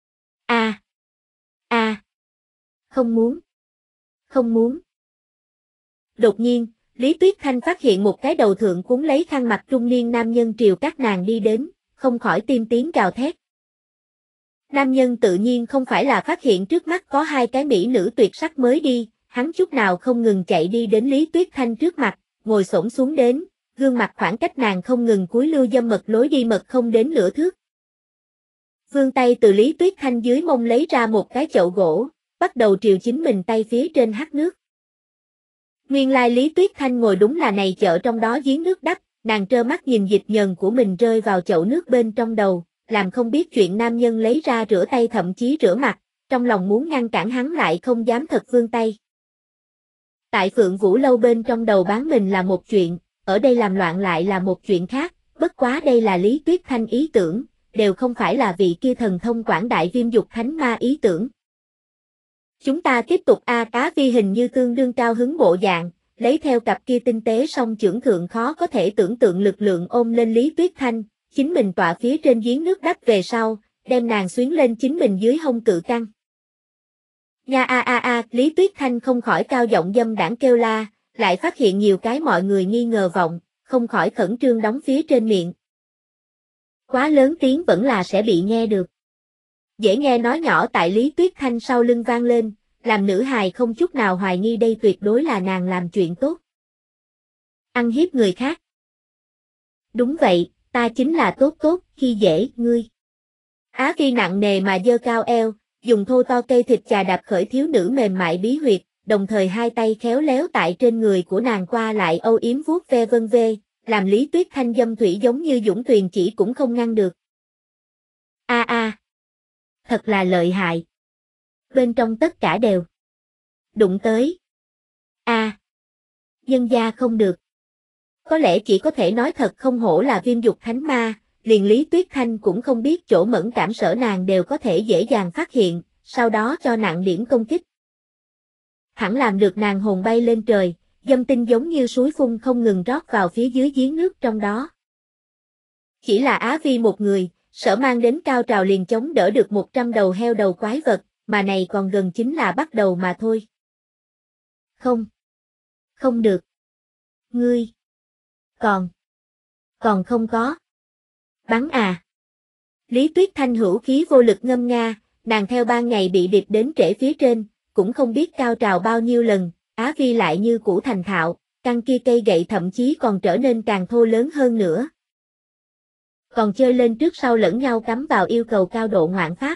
Không muốn. Không muốn. Đột nhiên, Lý Tuyết Thanh phát hiện một cái đầu thượng cuốn lấy khăn mặt trung niên nam nhân triều các nàng đi đến, không khỏi tim tiếng gào thét. Nam nhân tự nhiên không phải là phát hiện trước mắt có hai cái mỹ nữ tuyệt sắc mới đi, hắn chút nào không ngừng chạy đi đến Lý Tuyết Thanh trước mặt, ngồi xổm xuống đến, gương mặt khoảng cách nàng không ngừng cúi lưu dâm mật lối đi mật không đến nửa thước. Vươn tay từ Lý Tuyết Thanh dưới mông lấy ra một cái chậu gỗ, bắt đầu triều chính mình tay phía trên hắt nước. Nguyên lai Lý Tuyết Thanh ngồi đúng là này chợ trong đó giếng nước đắp, nàng trơ mắt nhìn dịch nhờn của mình rơi vào chậu nước bên trong đầu, làm không biết chuyện nam nhân lấy ra rửa tay thậm chí rửa mặt, trong lòng muốn ngăn cản hắn lại không dám thật vươn tay. Tại Phượng Vũ Lâu bên trong đầu bán mình là một chuyện, ở đây làm loạn lại là một chuyện khác, bất quá đây là Lý Tuyết Thanh ý tưởng, đều không phải là vị kia thần thông quảng đại viêm dục thánh ma ý tưởng. Chúng ta tiếp tục Cá Phi hình như tương đương cao hứng bộ dạng, lấy theo cặp kia tinh tế song chưởng thượng khó có thể tưởng tượng lực lượng ôm lên Lý Tuyết Thanh, chính mình tọa phía trên giếng nước đắp về sau, đem nàng xuyến lên chính mình dưới hông cự căng. Nha Lý Tuyết Thanh không khỏi cao giọng dâm đảng kêu la, lại phát hiện nhiều cái mọi người nghi ngờ vọng, không khỏi khẩn trương đóng phía trên miệng. Quá lớn tiếng vẫn là sẽ bị nghe được. Dễ nghe nói nhỏ tại Lý Tuyết Thanh sau lưng vang lên, làm nữ hài không chút nào hoài nghi đây tuyệt đối là nàng làm chuyện tốt. Ăn hiếp người khác. Đúng vậy, ta chính là tốt, khi dễ, ngươi. Á Phi nặng nề mà giơ cao eo, dùng thô to cây thịt chà đạp khởi thiếu nữ mềm mại bí huyệt, đồng thời hai tay khéo léo tại trên người của nàng qua lại âu yếm vuốt ve vân vê, làm Lý Tuyết Thanh dâm thủy giống như dũng tuyền chỉ cũng không ngăn được. Thật là lợi hại. Bên trong tất cả đều đụng tới. Nhân gia không được. Có lẽ chỉ có thể nói thật không hổ là Viêm Dục Thánh Ma, liền Lý Tuyết Thanh cũng không biết chỗ mẫn cảm sở nàng đều có thể dễ dàng phát hiện, sau đó cho nặng điểm công kích. Hẳn làm được nàng hồn bay lên trời, dâm tinh giống như suối phun không ngừng rót vào phía dưới giếng nước trong đó. Chỉ là Á Phi một người, sở mang đến cao trào liền chống đỡ được 100 đầu heo đầu quái vật, mà này còn gần chính là bắt đầu mà thôi. Không được. Ngươi. Còn không có. Bắn à. Lý Tuyết Thanh hữu khí vô lực ngâm nga, nàng theo ban ngày bị điệp đến trễ phía trên, cũng không biết cao trào bao nhiêu lần, Á Phi lại như cũ thành thạo, căn kia cây gậy thậm chí còn trở nên càng thô lớn hơn nữa. Còn chơi lên trước sau lẫn nhau cắm vào yêu cầu cao độ ngoạn pháp.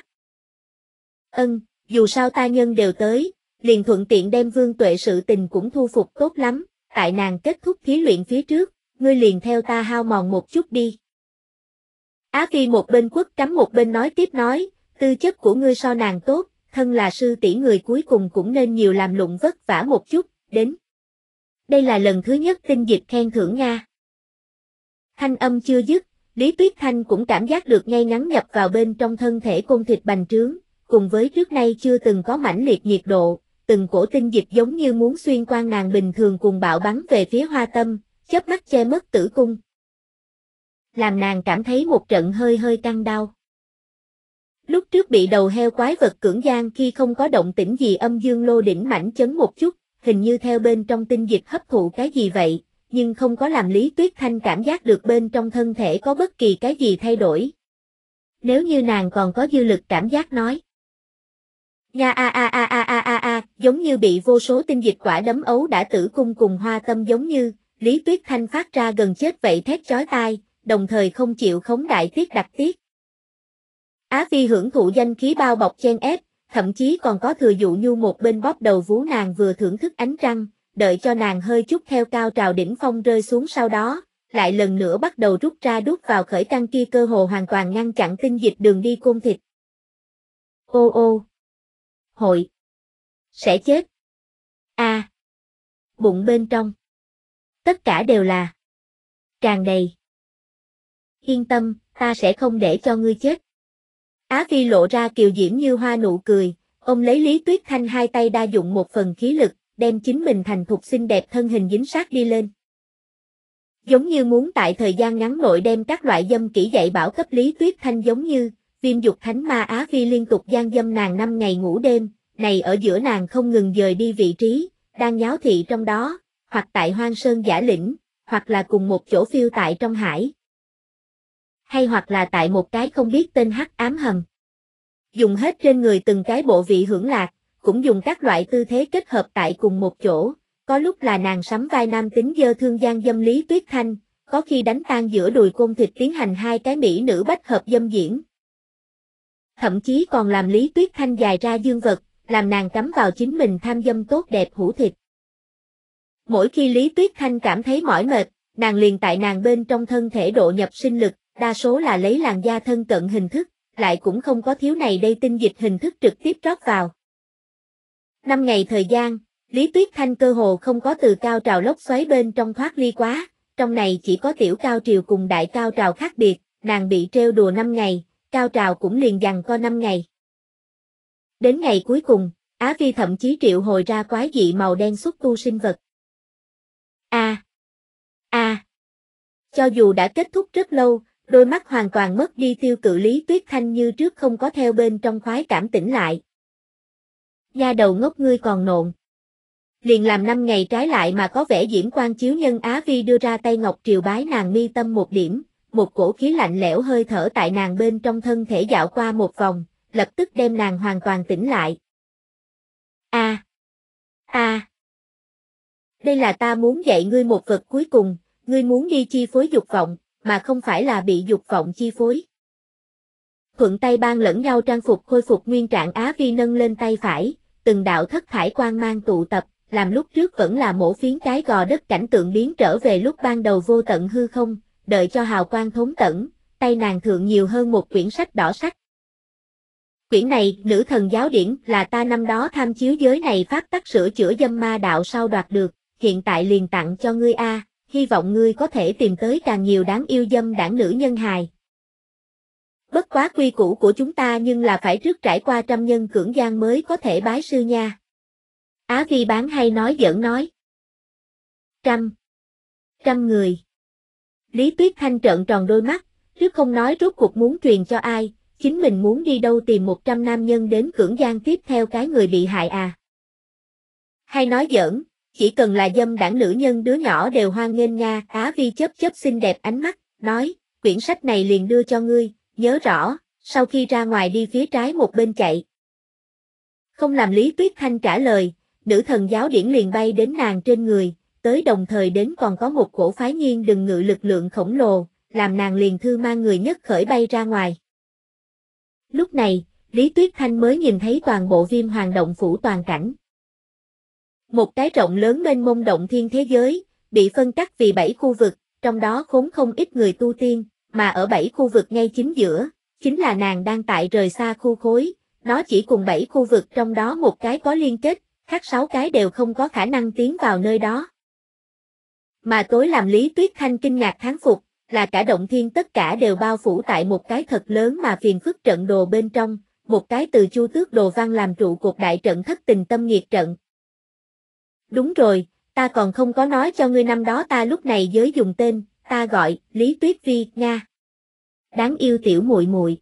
Dù sao ta nhân đều tới, liền thuận tiện đem Vương Tuệ sự tình cũng thu phục tốt lắm, tại nàng kết thúc thí luyện phía trước, ngươi liền theo ta hao mòn một chút đi. Á Phi một bên quất cắm một bên nói tiếp nói, tư chất của ngươi so nàng tốt, thân là sư tỷ người cuối cùng cũng nên nhiều làm lụng vất vả một chút, đến. Đây là lần thứ nhất tinh dịch khen thưởng Nga. Thanh âm chưa dứt, Lý Tuyết Thanh cũng cảm giác được ngay ngắn nhập vào bên trong thân thể côn thịt bành trướng, cùng với trước nay chưa từng có mãnh liệt nhiệt độ, từng cổ tinh dịch giống như muốn xuyên qua nàng bình thường cùng bạo bắn về phía hoa tâm, chớp mắt che mất tử cung. Làm nàng cảm thấy một trận hơi hơi căng đau. Lúc trước bị đầu heo quái vật cưỡng gian khi không có động tĩnh gì âm dương lô đỉnh mảnh chấn một chút, hình như theo bên trong tinh dịch hấp thụ cái gì vậy, nhưng không có làm Lý Tuyết Thanh cảm giác được bên trong thân thể có bất kỳ cái gì thay đổi. Nếu như nàng còn có dư lực cảm giác nói. Nha giống như bị vô số tinh dịch quả đấm ấu đã tử cung cùng hoa tâm giống như, Lý Tuyết Thanh phát ra gần chết vậy thét chói tai, đồng thời không chịu khống đại tiết đặc tiết. Á Phi hưởng thụ danh khí bao bọc chen ép, thậm chí còn có thừa dụ nhu một bên bóp đầu vú nàng vừa thưởng thức ánh trăng, đợi cho nàng hơi chút theo cao trào đỉnh phong rơi xuống sau đó, lại lần nữa bắt đầu rút ra đút vào khởi căng kia cơ hồ hoàn toàn ngăn chặn tinh dịch đường đi côn thịt. Hội. Sẽ chết. Bụng bên trong. Tất cả đều là. Tràn đầy. Yên tâm, ta sẽ không để cho ngươi chết. Á Phi lộ ra kiều diễm như hoa nụ cười, ôm lấy Lý Tuyết Thanh hai tay đa dụng một phần khí lực, đem chính mình thành thục xinh đẹp thân hình dính sát đi lên. Giống như muốn tại thời gian ngắn nội đem các loại dâm kỹ dạy bảo cấp Lý Tuyết Thanh giống như, Viêm Dục Thánh Ma Á Phi liên tục gian dâm nàng 5 ngày ngủ đêm, này ở giữa nàng không ngừng dời đi vị trí, đang nháo thị trong đó, hoặc tại Hoang Sơn Giả Lĩnh, hoặc là cùng một chỗ phiêu tại trong hải. Hay hoặc là tại một cái không biết tên hắc ám hầm. Dùng hết trên người từng cái bộ vị hưởng lạc, cũng dùng các loại tư thế kết hợp tại cùng một chỗ, có lúc là nàng sắm vai nam tính dơ thương gian dâm Lý Tuyết Thanh, có khi đánh tan giữa đùi côn thịt tiến hành hai cái mỹ nữ bách hợp dâm diễn. Thậm chí còn làm Lý Tuyết Thanh dài ra dương vật, làm nàng cắm vào chính mình tham dâm tốt đẹp hũ thịt. Mỗi khi Lý Tuyết Thanh cảm thấy mỏi mệt, nàng liền tại nàng bên trong thân thể độ nhập sinh lực, đa số là lấy làn da thân cận hình thức, lại cũng không có thiếu này đây tinh dịch hình thức trực tiếp rót vào. 5 ngày thời gian, Lý Tuyết Thanh cơ hồ không có từ cao trào lốc xoáy bên trong thoát ly quá, trong này chỉ có tiểu cao trào cùng đại cao trào khác biệt, nàng bị trêu đùa 5 ngày, cao trào cũng liền giằng co 5 ngày. Đến ngày cuối cùng, Á Phi thậm chí triệu hồi ra quái dị màu đen xúc tu sinh vật. Cho dù đã kết thúc rất lâu, Đôi mắt hoàn toàn mất đi tiêu cự, Lý Tuyết Thanh như trước không có theo bên trong khoái cảm tỉnh lại. Nha đầu ngốc, ngươi còn nộn. Liền làm 5 ngày trái lại mà có vẻ diễm quan chiếu nhân. Á Vi đưa ra tay ngọc triều bái nàng mi tâm một điểm, một cổ khí lạnh lẽo hơi thở tại nàng bên trong thân thể dạo qua một vòng, lập tức đem nàng hoàn toàn tỉnh lại. Đây là ta muốn dạy ngươi một vật cuối cùng, ngươi muốn đi chi phối dục vọng, mà không phải là bị dục vọng chi phối. Thuận tay ban lẫn nhau trang phục khôi phục nguyên trạng. Á Vi nâng lên tay phải, từng đạo thất thải quang mang tụ tập, làm lúc trước vẫn là mổ phiến cái gò đất cảnh tượng biến trở về lúc ban đầu vô tận hư không, đợi cho hào quang thốn tận, tay nàng thượng nhiều hơn một quyển sách đỏ sắc. Quyển này, Nữ Thần Giáo Điển, là ta năm đó tham chiếu giới này pháp tắc sửa chữa dâm ma đạo sau đoạt được, hiện tại liền tặng cho ngươi a, hy vọng ngươi có thể tìm tới càng nhiều đáng yêu dâm đảng nữ nhân hài. Bất quá quy củ của chúng ta nhưng là phải trước trải qua 100 nhân cưỡng gian mới có thể bái sư nha. Á Vi bán hay nói giỡn nói. 100 người. Lý Tuyết Thanh trợn tròn đôi mắt, trước không nói rốt cuộc muốn truyền cho ai, chính mình muốn đi đâu tìm 100 nam nhân đến cưỡng gian tiếp theo cái người bị hại à. Hay nói giỡn, chỉ cần là dâm đảng nữ nhân đứa nhỏ đều hoan nghênh nha. Á Vi chớp chớp xinh đẹp ánh mắt, nói, quyển sách này liền đưa cho ngươi, nhớ rõ, sau khi ra ngoài đi phía trái một bên chạy. Không làm Lý Tuyết Thanh trả lời, Nữ Thần Giáo Điển liền bay đến nàng trên người, tới đồng thời đến còn có một cổ phái nhiên đừng ngự lực lượng khổng lồ, làm nàng liền thư mang người nhất khởi bay ra ngoài. Lúc này, Lý Tuyết Thanh mới nhìn thấy toàn bộ Viêm Hoàng động phủ toàn cảnh. Một cái rộng lớn mênh mông động thiên thế giới, bị phân cắt vì 7 khu vực, trong đó khốn không ít người tu tiên, mà ở 7 khu vực ngay chính giữa, chính là nàng đang tại rời xa khu khối, nó chỉ cùng 7 khu vực trong đó một cái có liên kết, khác 6 cái đều không có khả năng tiến vào nơi đó. Mà tối làm Lý Tuyết Thanh kinh ngạc thán phục, là cả động thiên tất cả đều bao phủ tại một cái thật lớn mà phiền phức trận đồ bên trong, một cái từ Chu Tước đồ văn làm trụ cột đại trận Thất Tình Tâm Nghiệt trận. Đúng rồi, ta còn không có nói cho ngươi năm đó ta lúc này giới dùng tên, ta gọi Lý Tuyết Vi nha. Đáng yêu tiểu muội muội.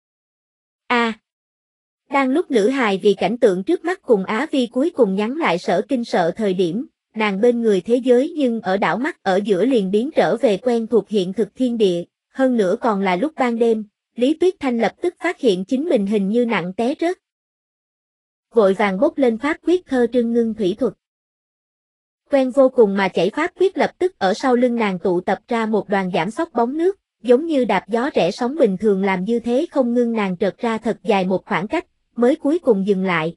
Đang lúc nữ hài vì cảnh tượng trước mắt cùng Á Vi cuối cùng nhắn lại sở kinh sợ thời điểm, nàng bên người thế giới nhưng ở đảo mắt ở giữa liền biến trở về quen thuộc hiện thực thiên địa, hơn nữa còn là lúc ban đêm, Lý Tuyết Thanh lập tức phát hiện chính mình hình như nặng té rớt. Vội vàng bốc lên pháp quyết thơ trưng ngưng thủy thuật. Quen vô cùng mà chảy pháp quyết lập tức ở sau lưng nàng tụ tập ra một đoàn giảm sóc bóng nước, giống như đạp gió rẽ sóng bình thường làm như thế không ngưng nàng trượt ra thật dài một khoảng cách, mới cuối cùng dừng lại.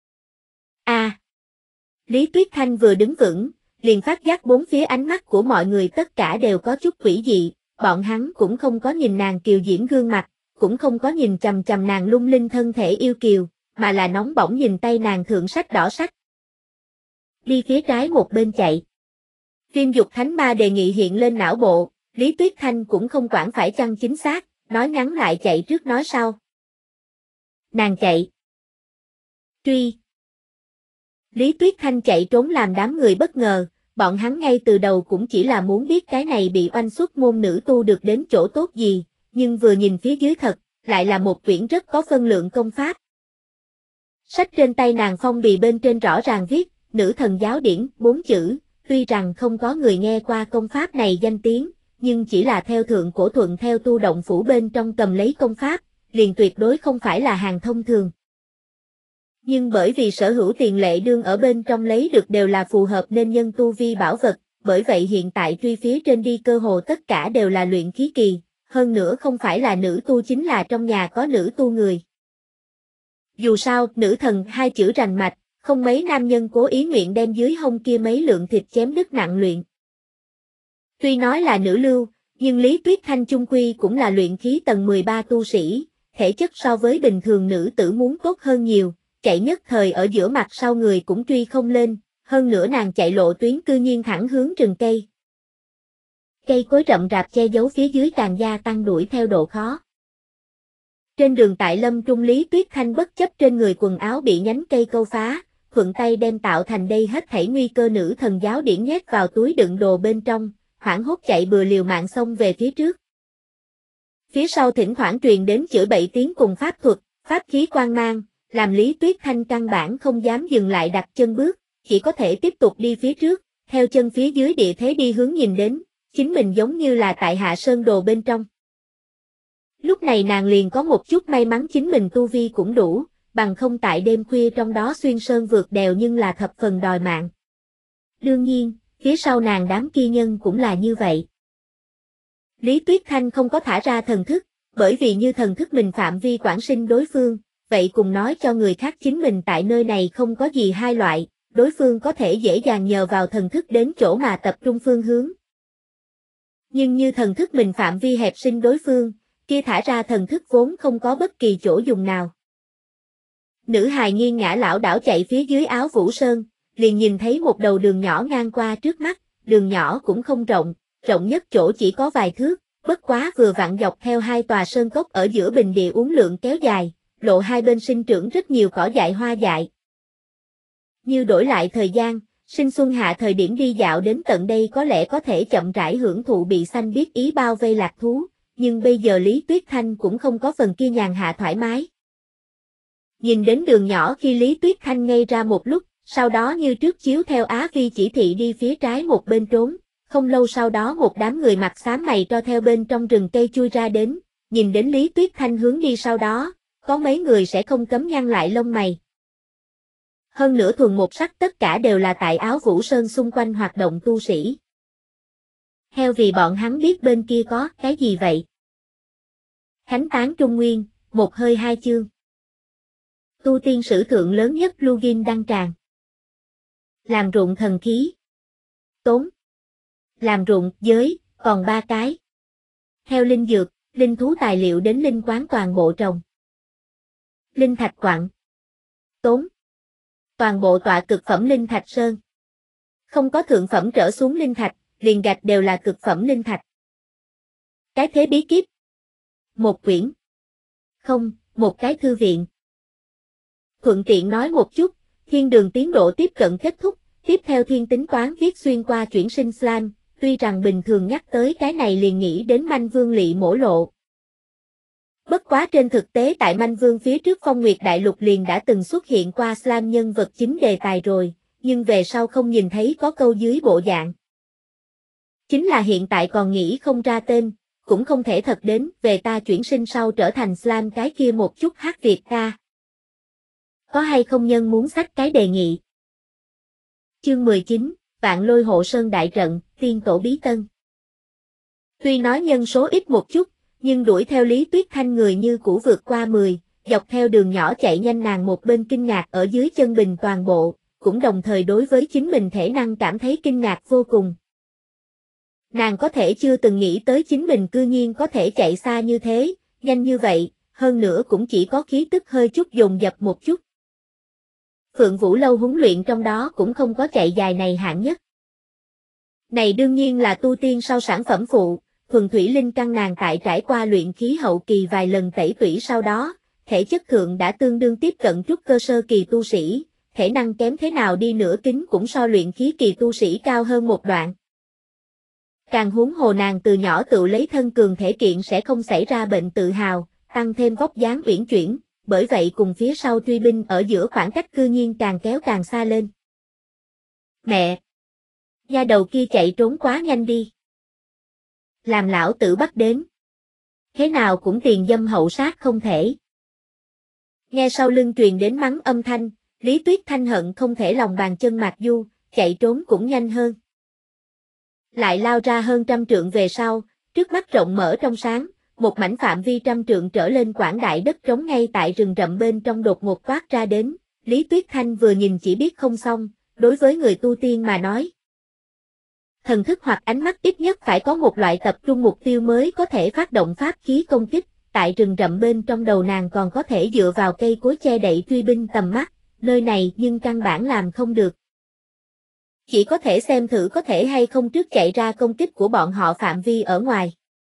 Lý Tuyết Thanh vừa đứng vững, liền phát giác bốn phía ánh mắt của mọi người tất cả đều có chút quỷ dị, bọn hắn cũng không có nhìn nàng kiều diễm gương mặt, cũng không có nhìn chằm chằm nàng lung linh thân thể yêu kiều, mà là nóng bỏng nhìn tay nàng thượng sách đỏ sắc. Đi phía trái một bên chạy. Viêm dục thánh ma đề nghị hiện lên não bộ, Lý Tuyết Thanh cũng không quản phải chăng chính xác, nói ngắn lại chạy trước nói sau. Nàng chạy. Truy. Lý Tuyết Thanh chạy trốn làm đám người bất ngờ, bọn hắn ngay từ đầu cũng chỉ là muốn biết cái này bị oanh xuất môn nữ tu được đến chỗ tốt gì, nhưng vừa nhìn phía dưới thật, lại là một quyển rất có phân lượng công pháp. Sách trên tay nàng phong bì bên trên rõ ràng viết, Nữ Thần Giáo Điển, 4 chữ, tuy rằng không có người nghe qua công pháp này danh tiếng, nhưng chỉ là theo thượng cổ thuận theo tu động phủ bên trong cầm lấy công pháp, liền tuyệt đối không phải là hàng thông thường. Nhưng bởi vì sở hữu tiền lệ đương ở bên trong lấy được đều là phù hợp nên nhân tu vi bảo vật, bởi vậy hiện tại truy phía trên đi cơ hồ tất cả đều là luyện khí kỳ, hơn nữa không phải là nữ tu chính là trong nhà có nữ tu người. Dù sao, nữ thần 2 chữ rành mạch, không mấy nam nhân cố ý nguyện đem dưới hông kia mấy lượng thịt chém đứt nặng luyện. Tuy nói là nữ lưu, nhưng Lý Tuyết Thanh chung quy cũng là luyện khí tầng 13 tu sĩ, thể chất so với bình thường nữ tử muốn tốt hơn nhiều, chạy nhất thời ở giữa mặt sau người cũng truy không lên, hơn nữa nàng chạy lộ tuyến cư nhiên thẳng hướng rừng cây. Cây cối rậm rạp che giấu phía dưới càng gia tăng đuổi theo độ khó. Trên đường tại Lâm Trung Lý Tuyết Thanh bất chấp trên người quần áo bị nhánh cây câu phá, thuận tay đem tạo thành đây hết thảy nguy cơ Nữ Thần Giáo Điển nhét vào túi đựng đồ bên trong, hoảng hốt chạy bừa liều mạng xông về phía trước. Phía sau thỉnh thoảng truyền đến chửi bậy tiếng cùng pháp thuật, pháp khí quang mang, làm Lý Tuyết Thanh căn bản không dám dừng lại đặt chân bước, chỉ có thể tiếp tục đi phía trước, theo chân phía dưới địa thế đi hướng nhìn đến, chính mình giống như là tại Hạ Sơn Đồ bên trong. Lúc này nàng liền có một chút may mắn chính mình tu vi cũng đủ, bằng không tại đêm khuya trong đó xuyên sơn vượt đèo nhưng là thập phần đòi mạng. Đương nhiên, phía sau nàng đám kia nhân cũng là như vậy. Lý Tuyết Thanh không có thả ra thần thức, bởi vì như thần thức mình phạm vi quản sinh đối phương, vậy cùng nói cho người khác chính mình tại nơi này không có gì hai loại, đối phương có thể dễ dàng nhờ vào thần thức đến chỗ mà tập trung phương hướng. Nhưng như thần thức mình phạm vi hẹp sinh đối phương, kia thả ra thần thức vốn không có bất kỳ chỗ dùng nào. Nữ hài nghiêng ngã lảo đảo chạy phía dưới áo Vũ Sơn, liền nhìn thấy một đầu đường nhỏ ngang qua trước mắt, đường nhỏ cũng không rộng, rộng nhất chỗ chỉ có vài thước, bất quá vừa vặn dọc theo hai tòa sơn cốc ở giữa bình địa uốn lượn kéo dài, lộ hai bên sinh trưởng rất nhiều cỏ dại hoa dại. Như đổi lại thời gian, sinh xuân hạ thời điểm đi dạo đến tận đây có lẽ có thể chậm rãi hưởng thụ bị xanh biết ý bao vây lạc thú, nhưng bây giờ Lý Tuyết Thanh cũng không có phần kia nhàn hạ thoải mái. Nhìn đến đường nhỏ khi Lý Tuyết Thanh ngây ra một lúc, sau đó như trước chiếu theo Á Vi chỉ thị đi phía trái một bên trốn, không lâu sau đó một đám người mặc xám mày tro theo bên trong rừng cây chui ra đến, nhìn đến Lý Tuyết Thanh hướng đi sau đó, có mấy người sẽ không cấm nhăn lại lông mày. Hơn nữa thuần một sắc tất cả đều là tại áo Vũ Sơn xung quanh hoạt động tu sĩ. Heo vì bọn hắn biết bên kia có cái gì vậy? Khánh tán Trung Nguyên, một hơi hai chương. Tu tiên sử thượng lớn nhất plugin đăng tràng. Làm ruộng thần khí. Tốn. Làm ruộng, giới, còn 3 cái. Heo linh dược, linh thú tài liệu đến linh quán toàn bộ trồng. Linh thạch quặng. Tốn. Toàn bộ tọa cực phẩm linh thạch sơn. Không có thượng phẩm trở xuống linh thạch, liền gạch đều là cực phẩm linh thạch. Cái thế bí kíp. Một quyển. Không, một cái thư viện. Thuận tiện nói một chút, thiên đường tiến độ tiếp cận kết thúc, tiếp theo thiên tính toán viết xuyên qua chuyển sinh slam, tuy rằng bình thường nhắc tới cái này liền nghĩ đến Manh Vương Lị Mổ Lộ. Bất quá trên thực tế tại Manh Vương phía trước Phong Nguyệt Đại Lục liền đã từng xuất hiện qua slam nhân vật chính đề tài rồi, nhưng về sau không nhìn thấy có câu dưới bộ dạng. Chính là hiện tại còn nghĩ không ra tên, cũng không thể thật đến về ta chuyển sinh sau trở thành slam cái kia một chút hát Việt ca. Có hay không nhân muốn xách cái đề nghị? Chương 19, Vạn Lôi Hộ Sơn Đại Trận, Tiên Tổ Bí Tân. Tuy nói nhân số ít một chút, nhưng đuổi theo Lý Tuyết Thanh người như cũ vượt qua 10, dọc theo đường nhỏ chạy nhanh nàng một bên kinh ngạc ở dưới chân bình toàn bộ, cũng đồng thời đối với chính mình thể năng cảm thấy kinh ngạc vô cùng. Nàng có thể chưa từng nghĩ tới chính mình cư nhiên có thể chạy xa như thế, nhanh như vậy, hơn nữa cũng chỉ có khí tức hơi chút dồn dập một chút. Phượng Vũ Lâu huấn luyện trong đó cũng không có chạy dài này hạng nhất. Này đương nhiên là tu tiên sau sản phẩm phụ, thuần thủy linh căn nàng tại trải qua luyện khí hậu kỳ vài lần tẩy tủy sau đó, thể chất thượng đã tương đương tiếp cận chút cơ sơ kỳ tu sĩ, thể năng kém thế nào đi nữa kính cũng so luyện khí kỳ tu sĩ cao hơn một đoạn. Càng huống hồ nàng từ nhỏ tự lấy thân cường thể kiện sẽ không xảy ra bệnh tự hào, tăng thêm vóc dáng uyển chuyển, bởi vậy cùng phía sau truy binh ở giữa khoảng cách cư nhiên càng kéo càng xa lên. Mẹ! Nha đầu kia chạy trốn quá nhanh đi. Làm lão tử bắt đến. Thế nào cũng tiền dâm hậu sát không thể. Nghe sau lưng truyền đến mắng âm thanh, Lý Tuyết Thanh hận không thể lòng bàn chân Mạc Du, chạy trốn cũng nhanh hơn. Lại lao ra hơn 100 trượng về sau, trước mắt rộng mở trong sáng, một mảnh phạm vi 100 trượng trở lên quảng đại đất trống ngay tại rừng rậm bên trong đột ngột toát ra đến, Lý Tuyết Thanh vừa nhìn chỉ biết không xong, đối với người tu tiên mà nói. Thần thức hoặc ánh mắt ít nhất phải có một loại tập trung mục tiêu mới có thể phát động pháp khí công kích, tại rừng rậm bên trong đầu nàng còn có thể dựa vào cây cối che đậy truy binh tầm mắt, nơi này nhưng căn bản làm không được. Chỉ có thể xem thử có thể hay không trước chạy ra công kích của bọn họ phạm vi ở ngoài.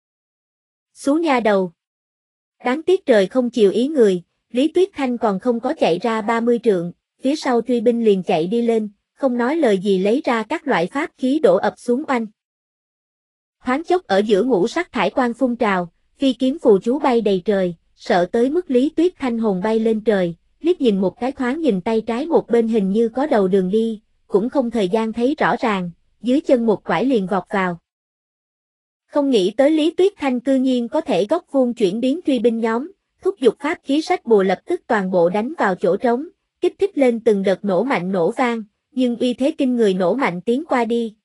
Xú nha đầu. Đáng tiếc trời không chiều ý người, Lý Tuyết Thanh còn không có chạy ra 30 trượng, phía sau truy binh liền chạy đi lên, không nói lời gì lấy ra các loại pháp khí đổ ập xuống oanh. Thoáng chốc ở giữa ngũ sắc thải quang phun trào, phi kiếm phù chú bay đầy trời, sợ tới mức Lý Tuyết Thanh hồn bay lên trời, liếc nhìn một cái thoáng nhìn tay trái một bên hình như có đầu đường đi, cũng không thời gian thấy rõ ràng, dưới chân một quải liền vọt vào. Không nghĩ tới Lý Tuyết Thanh cư nhiên có thể góc vuông chuyển biến truy binh nhóm, thúc giục pháp khí sách bùa lập tức toàn bộ đánh vào chỗ trống, kích thích lên từng đợt nổ mạnh nổ vang, nhưng uy thế kinh người nổ mạnh tiến qua đi.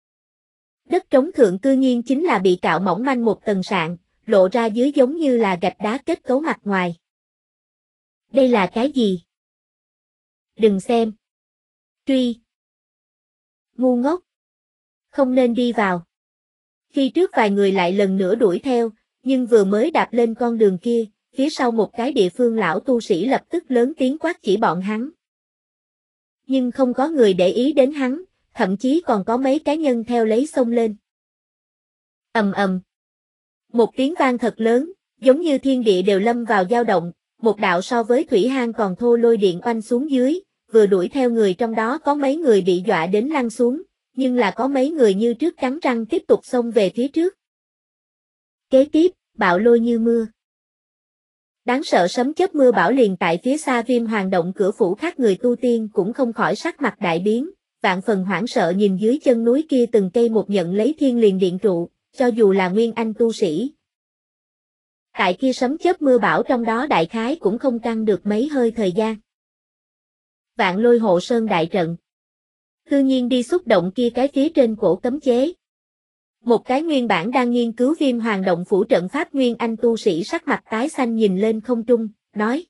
Đất trống thượng cư nhiên chính là bị cạo mỏng manh một tầng sạn, lộ ra dưới giống như là gạch đá kết cấu mặt ngoài. Đây là cái gì? Đừng xem. Truy. Ngu ngốc. Không nên đi vào. Khi trước vài người lại lần nữa đuổi theo, nhưng vừa mới đạp lên con đường kia, phía sau một cái địa phương lão tu sĩ lập tức lớn tiếng quát chỉ bọn hắn. Nhưng không có người để ý đến hắn, thậm chí còn có mấy cá nhân theo lấy xông lên. Ầm ầm. Một tiếng vang thật lớn, giống như thiên địa đều lâm vào dao động, một đạo so với thủy hang còn thô lôi điện oanh xuống dưới, vừa đuổi theo người trong đó có mấy người bị dọa đến lăn xuống, nhưng là có mấy người như trước cắn răng tiếp tục xông về phía trước. Kế tiếp, bạo lôi như mưa. Đáng sợ sấm chớp mưa bão liền tại phía xa Viêm Hoàng động cửa phủ, khác người tu tiên cũng không khỏi sắc mặt đại biến, vạn phần hoảng sợ nhìn dưới chân núi kia từng cây một nhận lấy thiên liền điện trụ, cho dù là nguyên anh tu sĩ. Tại kia sấm chớp mưa bão trong đó đại khái cũng không căng được mấy hơi thời gian. Vạn lôi hộ sơn đại trận. Cư nhiên đi xúc động kia cái phía trên cổ cấm chế. Một cái nguyên bản đang nghiên cứu Viêm Hoàng động phủ trận pháp nguyên anh tu sĩ sắc mặt tái xanh nhìn lên không trung, nói.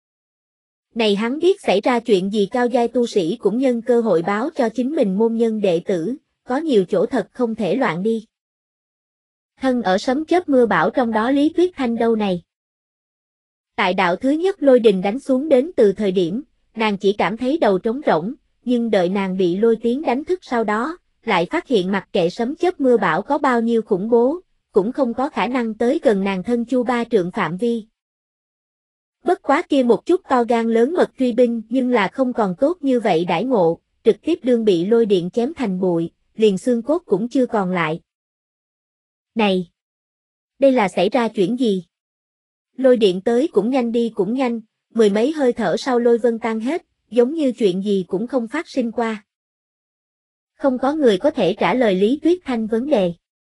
Này hắn biết xảy ra chuyện gì, cao giai tu sĩ cũng nhân cơ hội báo cho chính mình môn nhân đệ tử, có nhiều chỗ thật không thể loạn đi. Thân ở sấm chớp mưa bão trong đó Lý Tuyết Thanh đâu này. Tại đạo thứ nhất lôi đình đánh xuống đến từ thời điểm, nàng chỉ cảm thấy đầu trống rỗng, nhưng đợi nàng bị lôi tiếng đánh thức sau đó, lại phát hiện mặc kệ sấm chớp mưa bão có bao nhiêu khủng bố, cũng không có khả năng tới gần nàng thân chu 3 trượng phạm vi. Bất quá kia một chút to gan lớn mật truy binh nhưng là không còn tốt như vậy đãi ngộ, trực tiếp đương bị lôi điện chém thành bụi, liền xương cốt cũng chưa còn lại. Này! Đây là xảy ra chuyện gì? Lôi điện tới cũng nhanh đi cũng nhanh, mười mấy hơi thở sau lôi vân tan hết, giống như chuyện gì cũng không phát sinh qua. Không có người có thể trả lời Lý Tuyết Thanh vấn đề.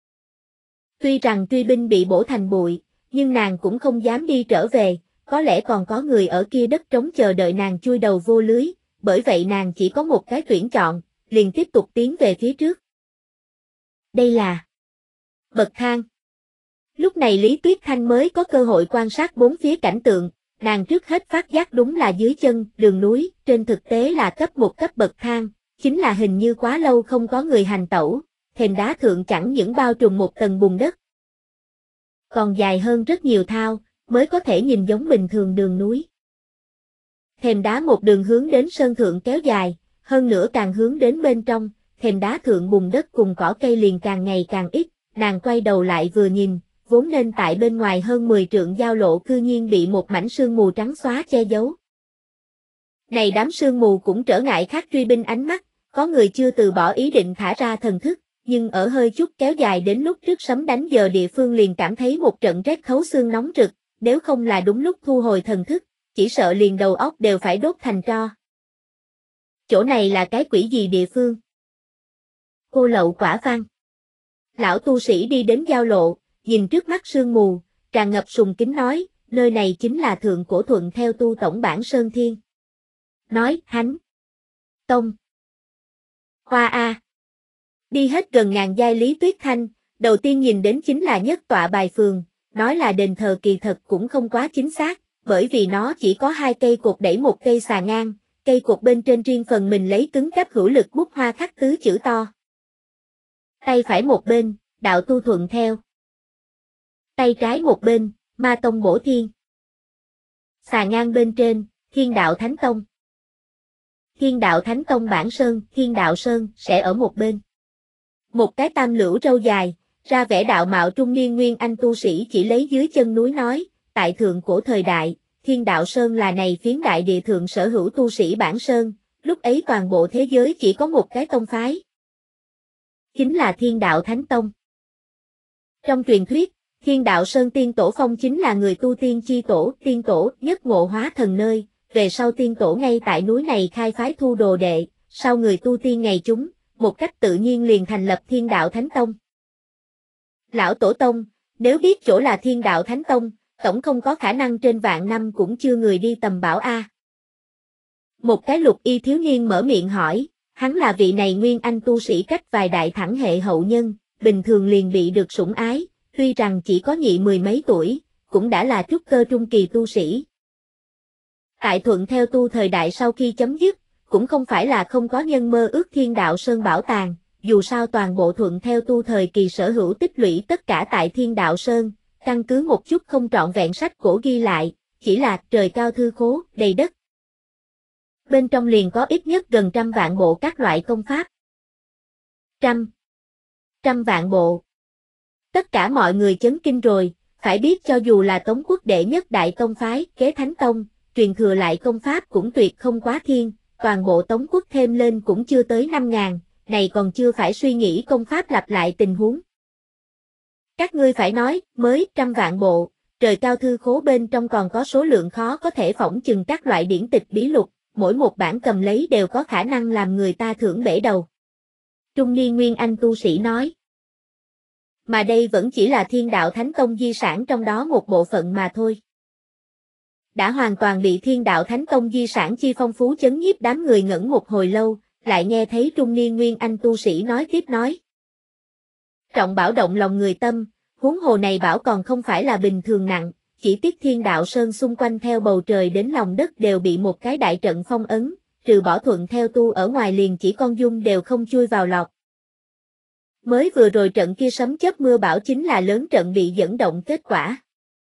Tuy rằng truy binh bị bổ thành bụi, nhưng nàng cũng không dám đi trở về, có lẽ còn có người ở kia đất trống chờ đợi nàng chui đầu vô lưới, bởi vậy nàng chỉ có một cái tuyển chọn, liền tiếp tục tiến về phía trước. Đây là bậc thang. Lúc này Lý Tuyết Thanh mới có cơ hội quan sát bốn phía cảnh tượng, nàng trước hết phát giác đúng là dưới chân đường núi, trên thực tế là cấp một cấp bậc thang, chính là hình như quá lâu không có người hành tẩu, thềm đá thượng chẳng những bao trùm một tầng bùn đất, còn dài hơn rất nhiều thao, mới có thể nhìn giống bình thường đường núi. Thềm đá một đường hướng đến sơn thượng kéo dài, hơn nữa càng hướng đến bên trong, thềm đá thượng bùn đất cùng cỏ cây liền càng ngày càng ít, nàng quay đầu lại vừa nhìn, vốn nên tại bên ngoài hơn 10 trượng giao lộ cư nhiên bị một mảnh sương mù trắng xóa che giấu. Này đám sương mù cũng trở ngại khác truy binh ánh mắt, có người chưa từ bỏ ý định thả ra thần thức, nhưng ở hơi chút kéo dài đến lúc trước sấm đánh giờ địa phương liền cảm thấy một trận rét thấu xương nóng rực, nếu không là đúng lúc thu hồi thần thức, chỉ sợ liền đầu óc đều phải đốt thành tro. Chỗ này là cái quỷ gì địa phương? Cô lậu quả văn. Lão tu sĩ đi đến giao lộ, nhìn trước mắt sương mù, tràn ngập sùng kính nói, nơi này chính là thượng cổ thuận theo tu tổng bản Sơn Thiên. Nói, Hánh. Tông. Hoa A. Đi hết gần ngàn giai Lý Tuyết Thanh, đầu tiên nhìn đến chính là nhất tọa bài phường, nói là đền thờ kỳ thật cũng không quá chính xác, bởi vì nó chỉ có 2 cây cột đẩy một cây xà ngang, cây cột bên trên riêng phần mình lấy cứng cáp hữu lực bút hoa khắc tứ chữ to. Tay phải một bên, đạo tu thuận theo. Tay trái một bên, ma tông bổ thiên. Xà ngang bên trên, thiên đạo thánh tông. Thiên đạo thánh tông bản Sơn, thiên đạo Sơn sẽ ở một bên. Một cái tam lưỡu râu dài, ra vẻ đạo mạo trung niên nguyên anh tu sĩ chỉ lấy dưới chân núi nói, tại thượng cổ thời đại, thiên đạo Sơn là này phiến đại địa thượng sở hữu tu sĩ bản Sơn, lúc ấy toàn bộ thế giới chỉ có một cái tông phái. Chính là thiên đạo thánh tông. Trong truyền thuyết, Thiên Đạo Sơn Tiên Tổ Phong chính là người tu tiên chi tổ, tiên tổ nhất ngộ hóa thần nơi, về sau tiên tổ ngay tại núi này khai phái thu đồ đệ, sau người tu tiên ngày chúng, một cách tự nhiên liền thành lập Thiên Đạo Thánh Tông. Lão Tổ Tông, nếu biết chỗ là Thiên Đạo Thánh Tông, tổng không có khả năng trên vạn năm cũng chưa người đi tầm bảo a. Một cái lục y thiếu niên mở miệng hỏi, hắn là vị này nguyên anh tu sĩ cách vài đại thẳng hệ hậu nhân, bình thường liền bị được sủng ái, tuy rằng chỉ có nhị mười mấy tuổi, cũng đã là trúc cơ trung kỳ tu sĩ. Tại Thuận theo tu thời đại sau khi chấm dứt, cũng không phải là không có nhân mơ ước Thiên Đạo Sơn bảo tàng, dù sao toàn bộ Thuận theo tu thời kỳ sở hữu tích lũy tất cả tại Thiên Đạo Sơn, căn cứ một chút không trọn vẹn sách cổ ghi lại, chỉ là trời cao thư khố, đầy đất. Bên trong liền có ít nhất gần 100 vạn bộ các loại công pháp. Trăm vạn bộ. Tất cả mọi người chấn kinh rồi, phải biết cho dù là Tống quốc đệ nhất đại tông phái, Kế Thánh Tông, truyền thừa lại công pháp cũng tuyệt không quá thiên, toàn bộ Tống quốc thêm lên cũng chưa tới 5.000, này còn chưa phải suy nghĩ công pháp lặp lại tình huống. Các ngươi phải nói, mới 100 vạn bộ, trời cao thư khố bên trong còn có số lượng khó có thể phỏng chừng các loại điển tịch bí lục, mỗi một bản cầm lấy đều có khả năng làm người ta thưởng bể đầu. Trung niên nguyên anh tu sĩ nói. Mà đây vẫn chỉ là Thiên Đạo Thánh Tông di sản trong đó một bộ phận mà thôi. Đã hoàn toàn bị Thiên Đạo Thánh Tông di sản chi phong phú chấn nhiếp đám người ngẩn một hồi lâu, lại nghe thấy trung niên nguyên anh tu sĩ nói tiếp nói. Trọng bảo động lòng người tâm, huống hồ này bảo còn không phải là bình thường nặng, chỉ tiếc Thiên Đạo Sơn xung quanh theo bầu trời đến lòng đất đều bị một cái đại trận phong ấn, trừ bỏ Thuận theo tu ở ngoài liền chỉ con dung đều không chui vào lọt. Mới vừa rồi trận kia sấm chớp mưa bão chính là lớn trận bị dẫn động kết quả.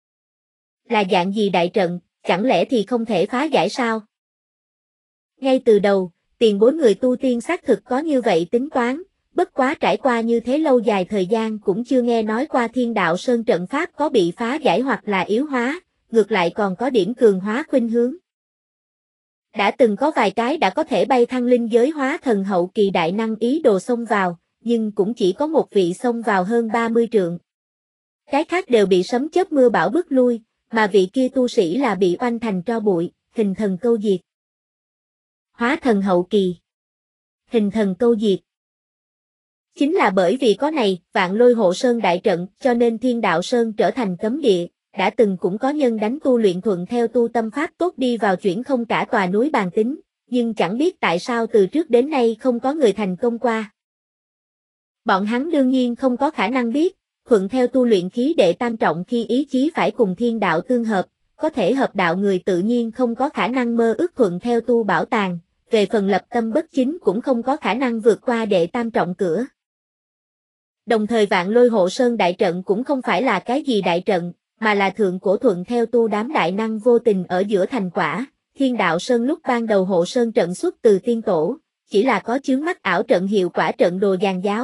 Là dạng gì đại trận, chẳng lẽ thì không thể phá giải sao? Ngay từ đầu, tiền bối người tu tiên xác thực có như vậy tính toán, bất quá trải qua như thế lâu dài thời gian cũng chưa nghe nói qua Thiên Đạo Sơn trận pháp có bị phá giải hoặc là yếu hóa, ngược lại còn có điểm cường hóa khuynh hướng. Đã từng có vài cái đã có thể bay thăng linh giới hóa thần hậu kỳ đại năng ý đồ xông vào, nhưng cũng chỉ có một vị xông vào hơn 30 trượng. Cái khác đều bị sấm chớp mưa bão bức lui, mà vị kia tu sĩ là bị oanh thành tro bụi, hình thần câu diệt. Hóa thần hậu kỳ. Hình thần câu diệt. Chính là bởi vì có này, Vạn Lôi Hộ Sơn đại trận, cho nên Thiên Đạo Sơn trở thành cấm địa, đã từng cũng có nhân đánh tu luyện thuận theo tu tâm pháp tốt đi vào chuyển không cả tòa núi bàn tính, nhưng chẳng biết tại sao từ trước đến nay không có người thành công qua. Bọn hắn đương nhiên không có khả năng biết, thuận theo tu luyện khí đệ tam trọng khi ý chí phải cùng thiên đạo tương hợp, có thể hợp đạo người tự nhiên không có khả năng mơ ước thuận theo tu bảo tàng, về phần lập tâm bất chính cũng không có khả năng vượt qua đệ tam trọng cửa. Đồng thời Vạn Lôi Hộ Sơn đại trận cũng không phải là cái gì đại trận, mà là thượng cổ thuận theo tu đám đại năng vô tình ở giữa thành quả. Thiên Đạo Sơn lúc ban đầu hộ sơn trận xuất từ tiên tổ, chỉ là có chướng mắt ảo trận hiệu quả trận đồ giàn giáo.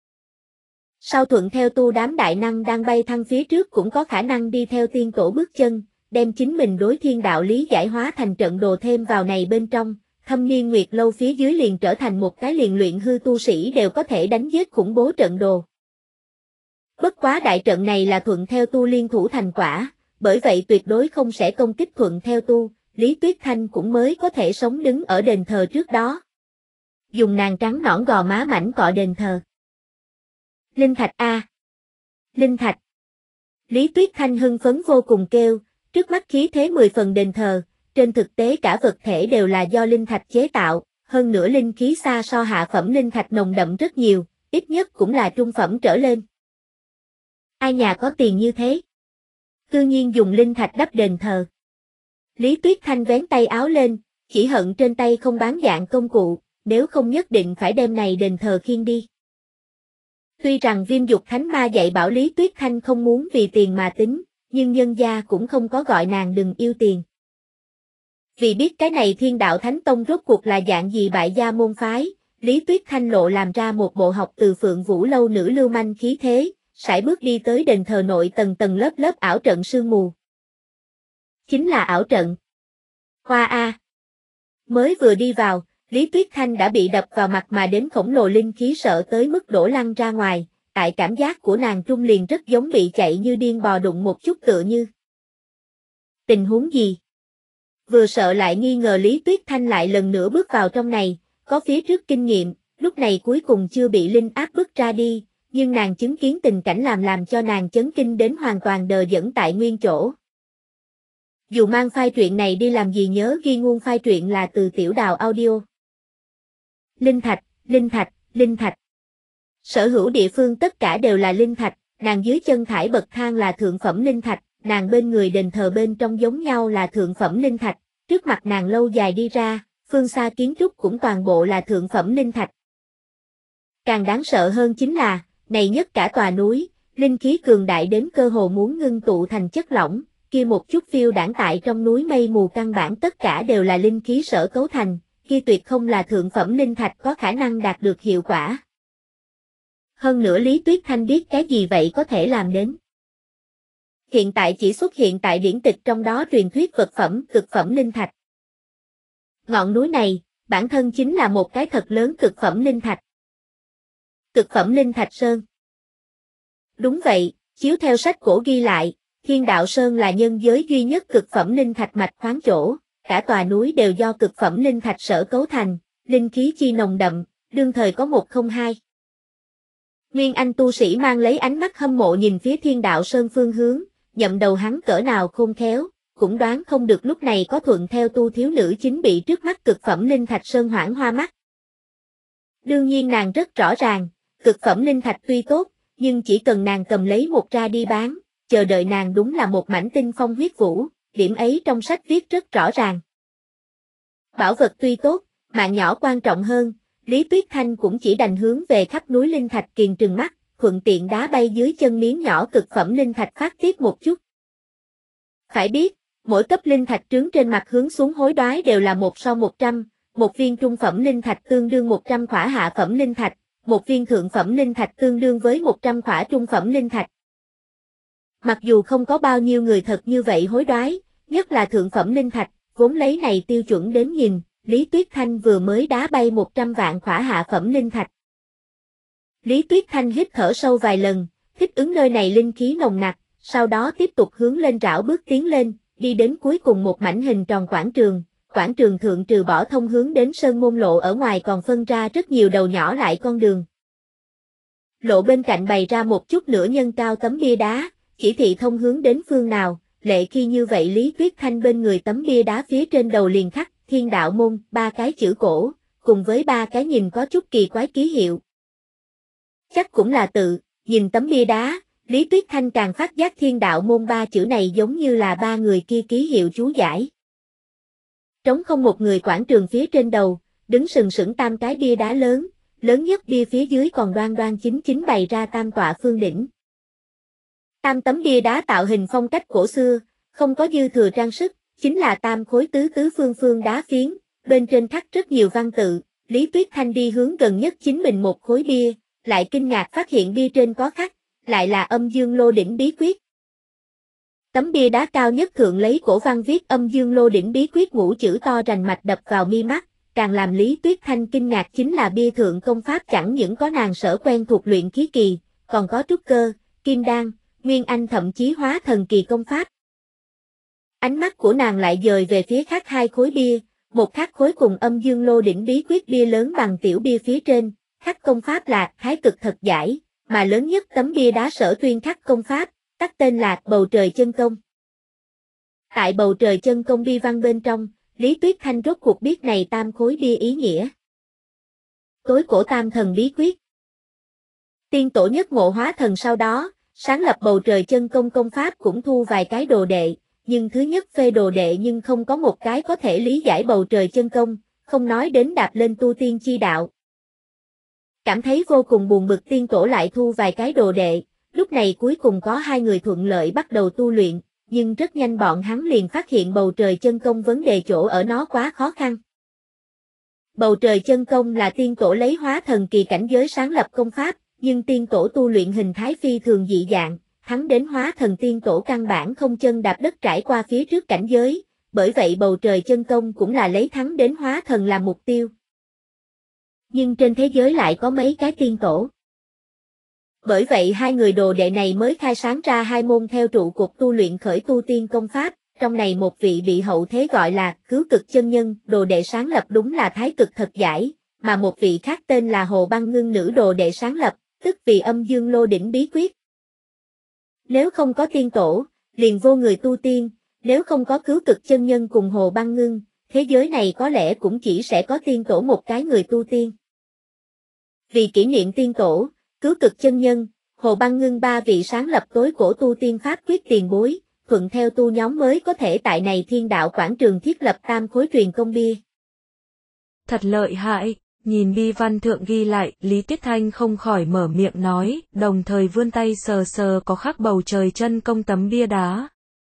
Sau thuận theo tu đám đại năng đang bay thăng phía trước cũng có khả năng đi theo tiên tổ bước chân, đem chính mình đối thiên đạo lý giải hóa thành trận đồ thêm vào này bên trong, thâm niên nguyệt lâu phía dưới liền trở thành một cái liền luyện hư tu sĩ đều có thể đánh giết khủng bố trận đồ. Bất quá đại trận này là thuận theo tu liên thủ thành quả, bởi vậy tuyệt đối không sẽ công kích thuận theo tu, Lý Tuyết Thanh cũng mới có thể sống đứng ở đền thờ trước đó. Dùng nàng trắng nõn gò má mảnh cọ đền thờ. Linh thạch a, linh thạch. Lý Tuyết Thanh hưng phấn vô cùng kêu, trước mắt khí thế 10 phần đền thờ, trên thực tế cả vật thể đều là do linh thạch chế tạo, hơn nữa linh khí xa so hạ phẩm linh thạch nồng đậm rất nhiều, ít nhất cũng là trung phẩm trở lên. Ai nhà có tiền như thế? Cư nhiên dùng linh thạch đắp đền thờ. Lý Tuyết Thanh vén tay áo lên, chỉ hận trên tay không bán dạng công cụ, nếu không nhất định phải đem này đền thờ khiêng đi. Tuy rằng Viêm Dục Thánh Ma dạy bảo Lý Tuyết Thanh không muốn vì tiền mà tính, nhưng nhân gia cũng không có gọi nàng đừng yêu tiền. Vì biết cái này Thiên Đạo Thánh Tông rốt cuộc là dạng gì bại gia môn phái, Lý Tuyết Thanh lộ làm ra một bộ học từ Phượng Vũ lâu nữ lưu manh khí thế, sải bước đi tới đền thờ nội tầng tầng lớp lớp ảo trận sương mù. Chính là ảo trận. Hoa a. Mới vừa đi vào, Lý Tuyết Thanh đã bị đập vào mặt mà đến khổng lồ linh khí sợ tới mức đổ lăn ra ngoài, tại cảm giác của nàng trung liền rất giống bị chạy như điên bò đụng một chút tựa như. Tình huống gì? Vừa sợ lại nghi ngờ Lý Tuyết Thanh lại lần nữa bước vào trong này, có phía trước kinh nghiệm, lúc này cuối cùng chưa bị linh áp bức ra đi, nhưng nàng chứng kiến tình cảnh làm cho nàng chấn kinh đến hoàn toàn đờ đẫn tại nguyên chỗ. Dù mang file truyện này đi làm gì nhớ ghi nguồn file truyện là từ Tiểu Đào Audio. Linh thạch, linh thạch, linh thạch. Sở hữu địa phương tất cả đều là linh thạch, nàng dưới chân thải bậc thang là thượng phẩm linh thạch, nàng bên người đền thờ bên trong giống nhau là thượng phẩm linh thạch, trước mặt nàng lâu dài đi ra, phương xa kiến trúc cũng toàn bộ là thượng phẩm linh thạch. Càng đáng sợ hơn chính là, này nhất cả tòa núi, linh khí cường đại đến cơ hồ muốn ngưng tụ thành chất lỏng, kia một chút phiêu đãng tại trong núi mây mù căn bản tất cả đều là linh khí sở cấu thành, kia tuyệt không là thượng phẩm linh thạch có khả năng đạt được hiệu quả. Hơn nữa Lý Tuyết Thanh biết cái gì vậy có thể làm đến. Hiện tại chỉ xuất hiện tại điển tịch trong đó truyền thuyết vật phẩm, cực phẩm linh thạch. Ngọn núi này, bản thân chính là một cái thật lớn cực phẩm linh thạch. Cực phẩm linh thạch sơn. Đúng vậy, chiếu theo sách cổ ghi lại, Thiên Đạo Sơn là nhân giới duy nhất cực phẩm linh thạch mạch khoáng chỗ, cả tòa núi đều do cực phẩm linh thạch sở cấu thành, linh khí chi nồng đậm, đương thời có 102. Nguyên Anh tu sĩ mang lấy ánh mắt hâm mộ nhìn phía Thiên Đạo Sơn phương hướng, nhậm đầu hắn cỡ nào khôn khéo, cũng đoán không được lúc này có thuận theo tu thiếu nữ chính bị trước mắt cực phẩm linh thạch sơn hoảng hoa mắt. Đương nhiên nàng rất rõ ràng, cực phẩm linh thạch tuy tốt, nhưng chỉ cần nàng cầm lấy một ra đi bán, chờ đợi nàng đúng là một mảnh tinh phong huyết vũ, điểm ấy trong sách viết rất rõ ràng. Bảo vật tuy tốt, mạng nhỏ quan trọng hơn, Lý Tuyết Thanh cũng chỉ đành hướng về khắp núi linh thạch kiền trừng mắt, thuận tiện đá bay dưới chân miếng nhỏ cực phẩm linh thạch phát tiết một chút. Phải biết, mỗi cấp linh thạch trướng trên mặt hướng xuống hối đoái đều là 1/100, một viên trung phẩm linh thạch tương đương 100 khỏa hạ phẩm linh thạch, một viên thượng phẩm linh thạch tương đương với 100 khỏa trung phẩm linh thạch. Mặc dù không có bao nhiêu người thật như vậy hối đoái, nhất là thượng phẩm linh thạch, vốn lấy này tiêu chuẩn đến nhìn, Lý Tuyết Thanh vừa mới đá bay 100 vạn khỏa hạ phẩm linh thạch. Lý Tuyết Thanh hít thở sâu vài lần, thích ứng nơi này linh khí nồng nặc, sau đó tiếp tục hướng lên rảo bước tiến lên, đi đến cuối cùng một mảnh hình tròn quảng trường thượng trừ bỏ thông hướng đến sơn môn lộ ở ngoài còn phân ra rất nhiều đầu nhỏ lại con đường. Lộ bên cạnh bày ra một chút nửa nhân cao tấm bia đá, chỉ thị thông hướng đến phương nào, lệ khi như vậy Lý Tuyết Thanh bên người tấm bia đá phía trên đầu liền khắc Thiên Đạo Môn, 3 cái chữ cổ, cùng với 3 cái nhìn có chút kỳ quái ký hiệu. Chắc cũng là tự, nhìn tấm bia đá, Lý Tuyết Thanh càng phát giác Thiên Đạo Môn 3 chữ này giống như là 3 người kia ký hiệu chú giải. Trống không một người quảng trường phía trên đầu, đứng sừng sững 3 cái bia đá lớn, lớn nhất bia phía dưới còn đoan đoan chính chính bày ra 3 tọa phương đỉnh. 3 tấm bia đá tạo hình phong cách cổ xưa, không có dư thừa trang sức, chính là 3 khối tứ phương đá phiến, bên trên khắc rất nhiều văn tự. Lý Tuyết Thanh đi hướng gần nhất chính mình một khối bia, lại kinh ngạc phát hiện bia trên có khắc, lại là Âm Dương Lô Đỉnh bí quyết. Tấm bia đá cao nhất thượng lấy cổ văn viết Âm Dương Lô Đỉnh bí quyết 5 chữ to rành mạch đập vào mi mắt, càng làm Lý Tuyết Thanh kinh ngạc chính là bia thượng công pháp chẳng những có nàng sở quen thuộc luyện khí kỳ, còn có trúc cơ, kim đan, nguyên anh thậm chí hóa thần kỳ công pháp. Ánh mắt của nàng lại dời về phía khác 2 khối bia, một khắc khối cùng Âm Dương Lô Đỉnh bí quyết bia lớn bằng tiểu bia phía trên, khắc công pháp là Thái Cực Thật Giải, mà lớn nhất tấm bia đá sở tuyên khắc công pháp, tắt tên là Bầu Trời Chân Công. Tại Bầu Trời Chân Công bi văn bên trong, Lý Tuyết Thanh rốt cuộc biết này 3 khối bia ý nghĩa. Tối cổ tam thần bí quyết. Tiên tổ nhất ngộ hóa thần sau đó, sáng lập Bầu Trời Chân Công công pháp cũng thu vài cái đồ đệ, nhưng thứ nhất phê đồ đệ nhưng không có một cái có thể lý giải Bầu Trời Chân Công, không nói đến đạp lên tu tiên chi đạo. Cảm thấy vô cùng buồn bực tiên tổ lại thu vài cái đồ đệ, lúc này cuối cùng có 2 người thuận lợi bắt đầu tu luyện, nhưng rất nhanh bọn hắn liền phát hiện Bầu Trời Chân Công vấn đề chỗ ở nó quá khó khăn. Bầu Trời Chân Công là tiên tổ lấy hóa thần kỳ cảnh giới sáng lập công pháp, nhưng tiên tổ tu luyện hình thái phi thường dị dạng, hắn đến hóa thần tiên tổ căn bản không chân đạp đất trải qua phía trước cảnh giới, bởi vậy Bầu Trời Chân Công cũng là lấy thắng đến hóa thần làm mục tiêu. Nhưng trên thế giới lại có mấy cái tiên tổ. Bởi vậy hai người đồ đệ này mới khai sáng ra hai môn theo trụ cột tu luyện khởi tu tiên công pháp, trong này một vị bị hậu thế gọi là Cứu Cực Chân Nhân, đồ đệ sáng lập đúng là Thái Cực Thật Giải, mà một vị khác tên là Hồ Băng Ngưng, nữ đồ đệ sáng lập, tức vì Âm Dương Lô Đỉnh bí quyết. Nếu không có tiên tổ, liền vô người tu tiên, nếu không có Cứu Cực Chân Nhân cùng Hồ Băng Ngưng, thế giới này có lẽ cũng chỉ sẽ có tiên tổ một cái người tu tiên. Vì kỷ niệm tiên tổ, Cứu Cực Chân Nhân, Hồ Băng Ngưng ba vị sáng lập tối cổ tu tiên pháp quyết tiền bối, thuận theo tu nhóm mới có thể tại này Thiên Đạo quảng trường thiết lập tam khối truyền công bia. Thật lợi hại, nhìn bi văn thượng ghi lại, Lý Tuyết Thanh không khỏi mở miệng nói, đồng thời vươn tay sờ sờ có khắc bầu trời chân công tấm bia đá.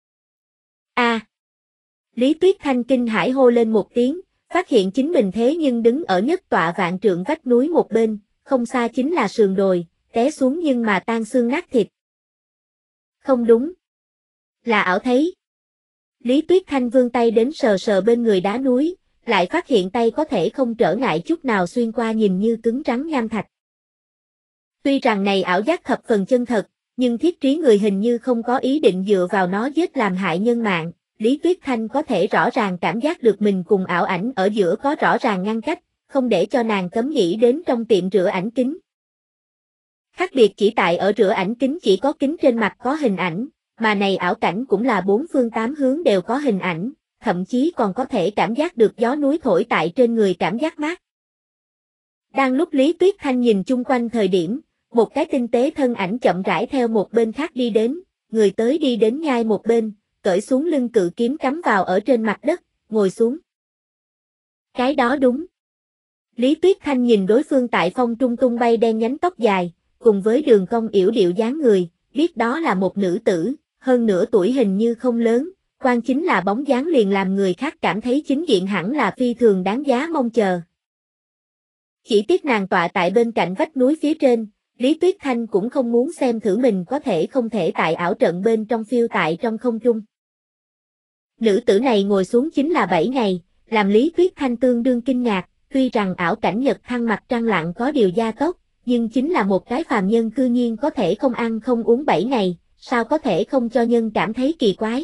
Lý Tuyết Thanh kinh hãi hô lên một tiếng, phát hiện chính mình thế nhưng đứng ở nhất tọa vạn trượng vách núi một bên, không xa chính là sườn đồi, té xuống nhưng mà tan xương nát thịt. Không đúng. Là ảo thấy. Lý Tuyết Thanh vươn tay đến sờ sờ bên người đá núi, lại phát hiện tay có thể không trở ngại chút nào xuyên qua nhìn như cứng rắn nham thạch. Tuy rằng này ảo giác thập phần chân thật, nhưng thiết trí người hình như không có ý định dựa vào nó giết làm hại nhân mạng. Lý Tuyết Thanh có thể rõ ràng cảm giác được mình cùng ảo ảnh ở giữa có rõ ràng ngăn cách, không để cho nàng cấm nghĩ đến trong tiệm rửa ảnh kính. Khác biệt chỉ tại ở rửa ảnh kính chỉ có kính trên mặt có hình ảnh, mà này ảo cảnh cũng là bốn phương tám hướng đều có hình ảnh, thậm chí còn có thể cảm giác được gió núi thổi tại trên người cảm giác mát. Đang lúc Lý Tuyết Thanh nhìn chung quanh thời điểm, một cái tinh tế thân ảnh chậm rãi theo một bên khác đi đến, người tới đi đến nhai một bên, cởi xuống lưng cự kiếm cắm vào ở trên mặt đất, ngồi xuống. Cái đó đúng. Lý Tuyết Thanh nhìn đối phương tại phong trung tung bay đen nhánh tóc dài, cùng với đường cong yểu điệu dáng người, biết đó là một nữ tử, hơn nửa tuổi hình như không lớn, quan chính là bóng dáng liền làm người khác cảm thấy chính diện hẳn là phi thường đáng giá mong chờ. Chỉ tiếc nàng tọa tại bên cạnh vách núi phía trên, Lý Tuyết Thanh cũng không muốn xem thử mình có thể không thể tại ảo trận bên trong phiêu tại trong không trung. Nữ tử này ngồi xuống chính là 7 ngày, làm Lý Tuyết Thanh tương đương kinh ngạc, tuy rằng ảo cảnh nhật thăng mặt trăng lặn có điều gia tốc, nhưng chính là một cái phàm nhân cư nhiên có thể không ăn không uống 7 ngày, sao có thể không cho nhân cảm thấy kỳ quái.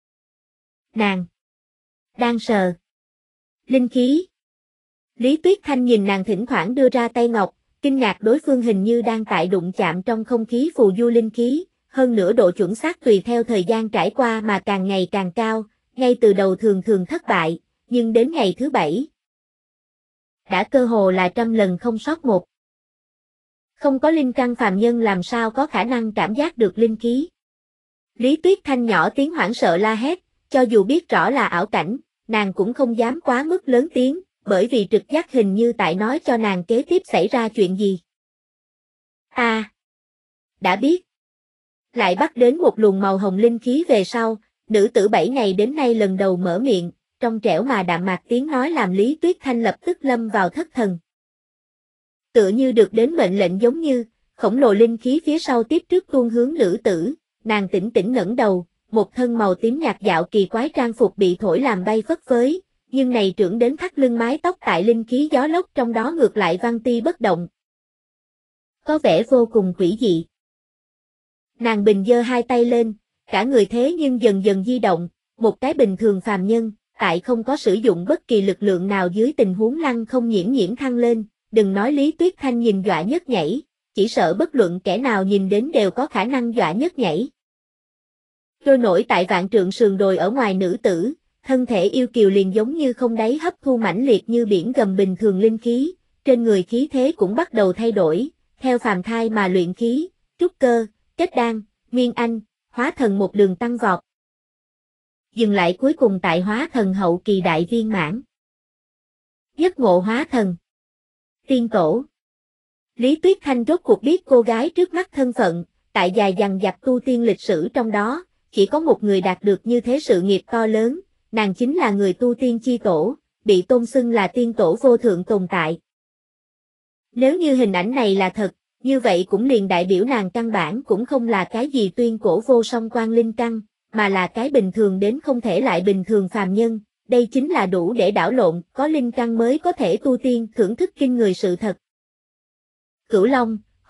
Nàng đang sờ linh khí. Lý Tuyết Thanh nhìn nàng thỉnh thoảng đưa ra tay ngọc, kinh ngạc đối phương hình như đang tại đụng chạm trong không khí phù du linh khí, hơn nữa độ chuẩn xác tùy theo thời gian trải qua mà càng ngày càng cao, ngay từ đầu thường thường thất bại, nhưng đến ngày thứ 7 đã cơ hồ là 100 lần không sót một. Không có linh căn phàm nhân làm sao có khả năng cảm giác được linh khí. Lý Tuyết Thanh nhỏ tiếng hoảng sợ la hét, cho dù biết rõ là ảo cảnh, nàng cũng không dám quá mức lớn tiếng, bởi vì trực giác hình như tại nói cho nàng kế tiếp xảy ra chuyện gì. Đã biết. Lại bắt đến một luồng màu hồng linh khí về sau, nữ tử 7 ngày đến nay lần đầu mở miệng, trong trẻo mà đạm mạc tiếng nói làm Lý Tuyết Thanh lập tức lâm vào thất thần. Tựa như được đến mệnh lệnh giống như, khổng lồ linh khí phía sau tiếp trước tuôn hướng nữ tử, nàng tĩnh tĩnh ngẩng đầu, một thân màu tím nhạt dạo kỳ quái trang phục bị thổi làm bay phất phới, nhưng này trưởng đến thắt lưng mái tóc tại linh khí gió lốc trong đó ngược lại văn ti bất động. Có vẻ vô cùng quỷ dị. Nàng bình giơ hai tay lên, cả người thế nhưng dần dần di động, một cái bình thường phàm nhân, tại không có sử dụng bất kỳ lực lượng nào dưới tình huống lăng không nhiễm thăng lên, đừng nói Lý Tuyết Thanh nhìn dọa nhất nhảy, chỉ sợ bất luận kẻ nào nhìn đến đều có khả năng dọa nhất nhảy. Trôi nổi tại vạn trượng sườn đồi ở ngoài nữ tử, thân thể yêu kiều liền giống như không đáy hấp thu mãnh liệt như biển gầm bình thường linh khí, trên người khí thế cũng bắt đầu thay đổi, theo phàm thai mà luyện khí, trúc cơ, kết đan, nguyên anh, hóa thần một đường tăng vọt. Dừng lại cuối cùng tại hóa thần hậu kỳ đại viên mãn. Nhất ngộ hóa thần. Tiên tổ. Lý Tuyết Thanh rốt cuộc biết cô gái trước mắt thân phận, tại dài dằng dặc tu tiên lịch sử trong đó, chỉ có một người đạt được như thế sự nghiệp to lớn, nàng chính là người tu tiên chi tổ, bị tôn xưng là tiên tổ vô thượng tồn tại. Nếu như hình ảnh này là thật, như vậy cũng liền đại biểu nàng căn bản cũng không là cái gì tuyên cổ vô song quan linh căn, mà là cái bình thường đến không thể lại bình thường phàm nhân, đây chính là đủ để đảo lộn, có linh căn mới có thể tu tiên thưởng thức kinh người sự thật. Cửu Long,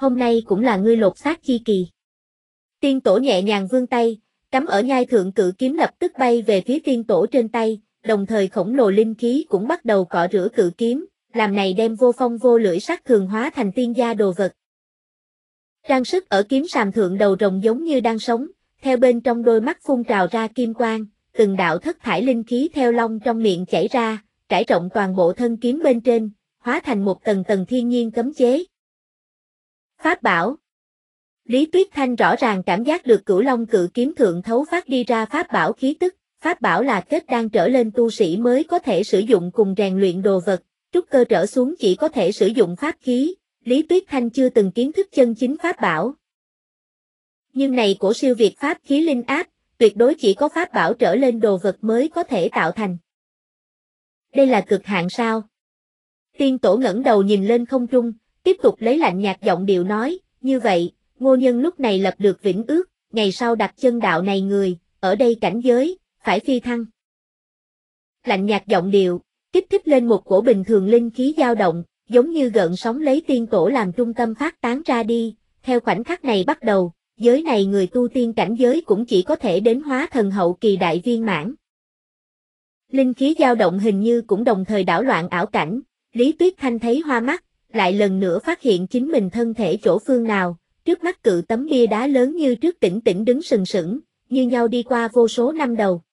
hôm nay cũng là ngươi lột xác chi kỳ. Tiên tổ nhẹ nhàng vươn tay, cắm ở nhai thượng cự kiếm lập tức bay về phía tiên tổ trên tay, đồng thời khổng lồ linh khí cũng bắt đầu cọ rửa cự kiếm, làm này đem vô phong vô lưỡi sắc thường hóa thành tiên gia đồ vật. Trang sức ở kiếm sàm thượng đầu rồng giống như đang sống, theo bên trong đôi mắt phun trào ra kim quang, từng đạo thất thải linh khí theo long trong miệng chảy ra, trải rộng toàn bộ thân kiếm bên trên, hóa thành một tầng tầng thiên nhiên cấm chế. Pháp bảo. Lý Tuyết Thanh rõ ràng cảm giác được Cửu Long cự kiếm thượng thấu phát đi ra pháp bảo khí tức, pháp bảo là kết đan trở lên tu sĩ mới có thể sử dụng cùng rèn luyện đồ vật, trúc cơ trở xuống chỉ có thể sử dụng pháp khí, Lý Tuyết Thanh chưa từng kiến thức chân chính pháp bảo. Nhưng này cổ siêu việt pháp khí linh áp, tuyệt đối chỉ có pháp bảo trở lên đồ vật mới có thể tạo thành. Đây là cực hạn sao? Tiên tổ ngẩng đầu nhìn lên không trung, tiếp tục lấy lạnh nhạt giọng điệu nói, như vậy, Ngô Nhân lúc này lập được vĩnh ước, ngày sau đặt chân đạo này người, ở đây cảnh giới, phải phi thăng. Lạnh nhạt giọng điệu, kích thích lên một cổ bình thường linh khí dao động, giống như gợn sóng lấy tiên tổ làm trung tâm phát tán ra đi, theo khoảnh khắc này bắt đầu, giới này người tu tiên cảnh giới cũng chỉ có thể đến hóa thần hậu kỳ đại viên mãn. Linh khí dao động hình như cũng đồng thời đảo loạn ảo cảnh, Lý Tuyết Thanh thấy hoa mắt, lại lần nữa phát hiện chính mình thân thể chỗ phương nào, trước mắt cự tấm bia đá lớn như trước tĩnh tĩnh đứng sừng sững, như nhau đi qua vô số năm đầu.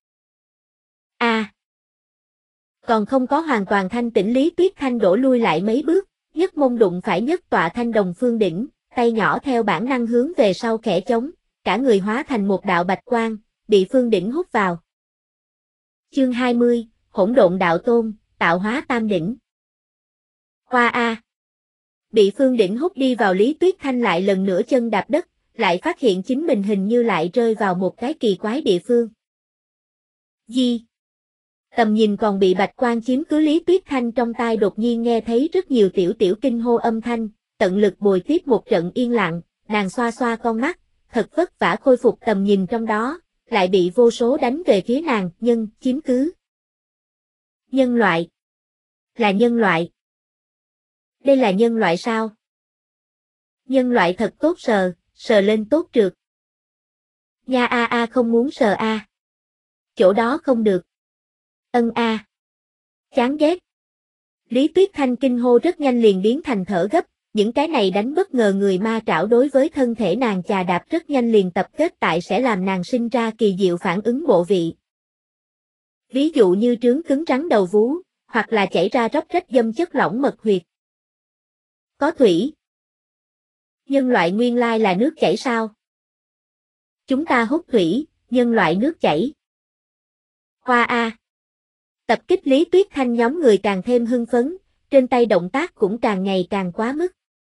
Còn không có hoàn toàn thanh tĩnh Lý Tuyết Thanh đổ lui lại mấy bước, nhất mông đụng phải nhất tọa thanh đồng phương đỉnh, tay nhỏ theo bản năng hướng về sau khẽ chống, cả người hóa thành một đạo bạch quang, bị phương đỉnh hút vào. Chương 20, Hỗn độn đạo tôn, tạo hóa tam đỉnh. Hoa a! Bị phương đỉnh hút đi vào Lý Tuyết Thanh lại lần nữa chân đạp đất, lại phát hiện chính mình hình như lại rơi vào một cái kỳ quái địa phương. Gì? Tầm nhìn còn bị bạch quang chiếm cứ Lý Tuyết Thanh trong tai đột nhiên nghe thấy rất nhiều tiểu tiểu kinh hô âm thanh, tận lực bồi tiếp một trận yên lặng, nàng xoa xoa con mắt, thật vất vả khôi phục tầm nhìn trong đó, lại bị vô số đánh về phía nàng, chiếm cứ. Nhân loại. Là nhân loại. Đây là nhân loại sao? Nhân loại thật tốt sờ lên tốt trượt. Nha a không muốn sờ a. Chỗ đó không được. Ân a. Chán ghét. Lý Tuyết Thanh kinh hô rất nhanh liền biến thành thở gấp, những cái này đánh bất ngờ người ma trảo đối với thân thể nàng chà đạp rất nhanh liền tập kết tại sẽ làm nàng sinh ra kỳ diệu phản ứng bộ vị. Ví dụ như trướng cứng rắn đầu vú, hoặc là chảy ra róc rách dâm chất lỏng mật huyệt. Có thủy. Nhân loại nguyên lai là nước chảy sao? Chúng ta hút thủy, nhân loại nước chảy. Hoa a. Tập kích Lý Tuyết Thanh nhóm người càng thêm hưng phấn, trên tay động tác cũng càng ngày càng quá mức.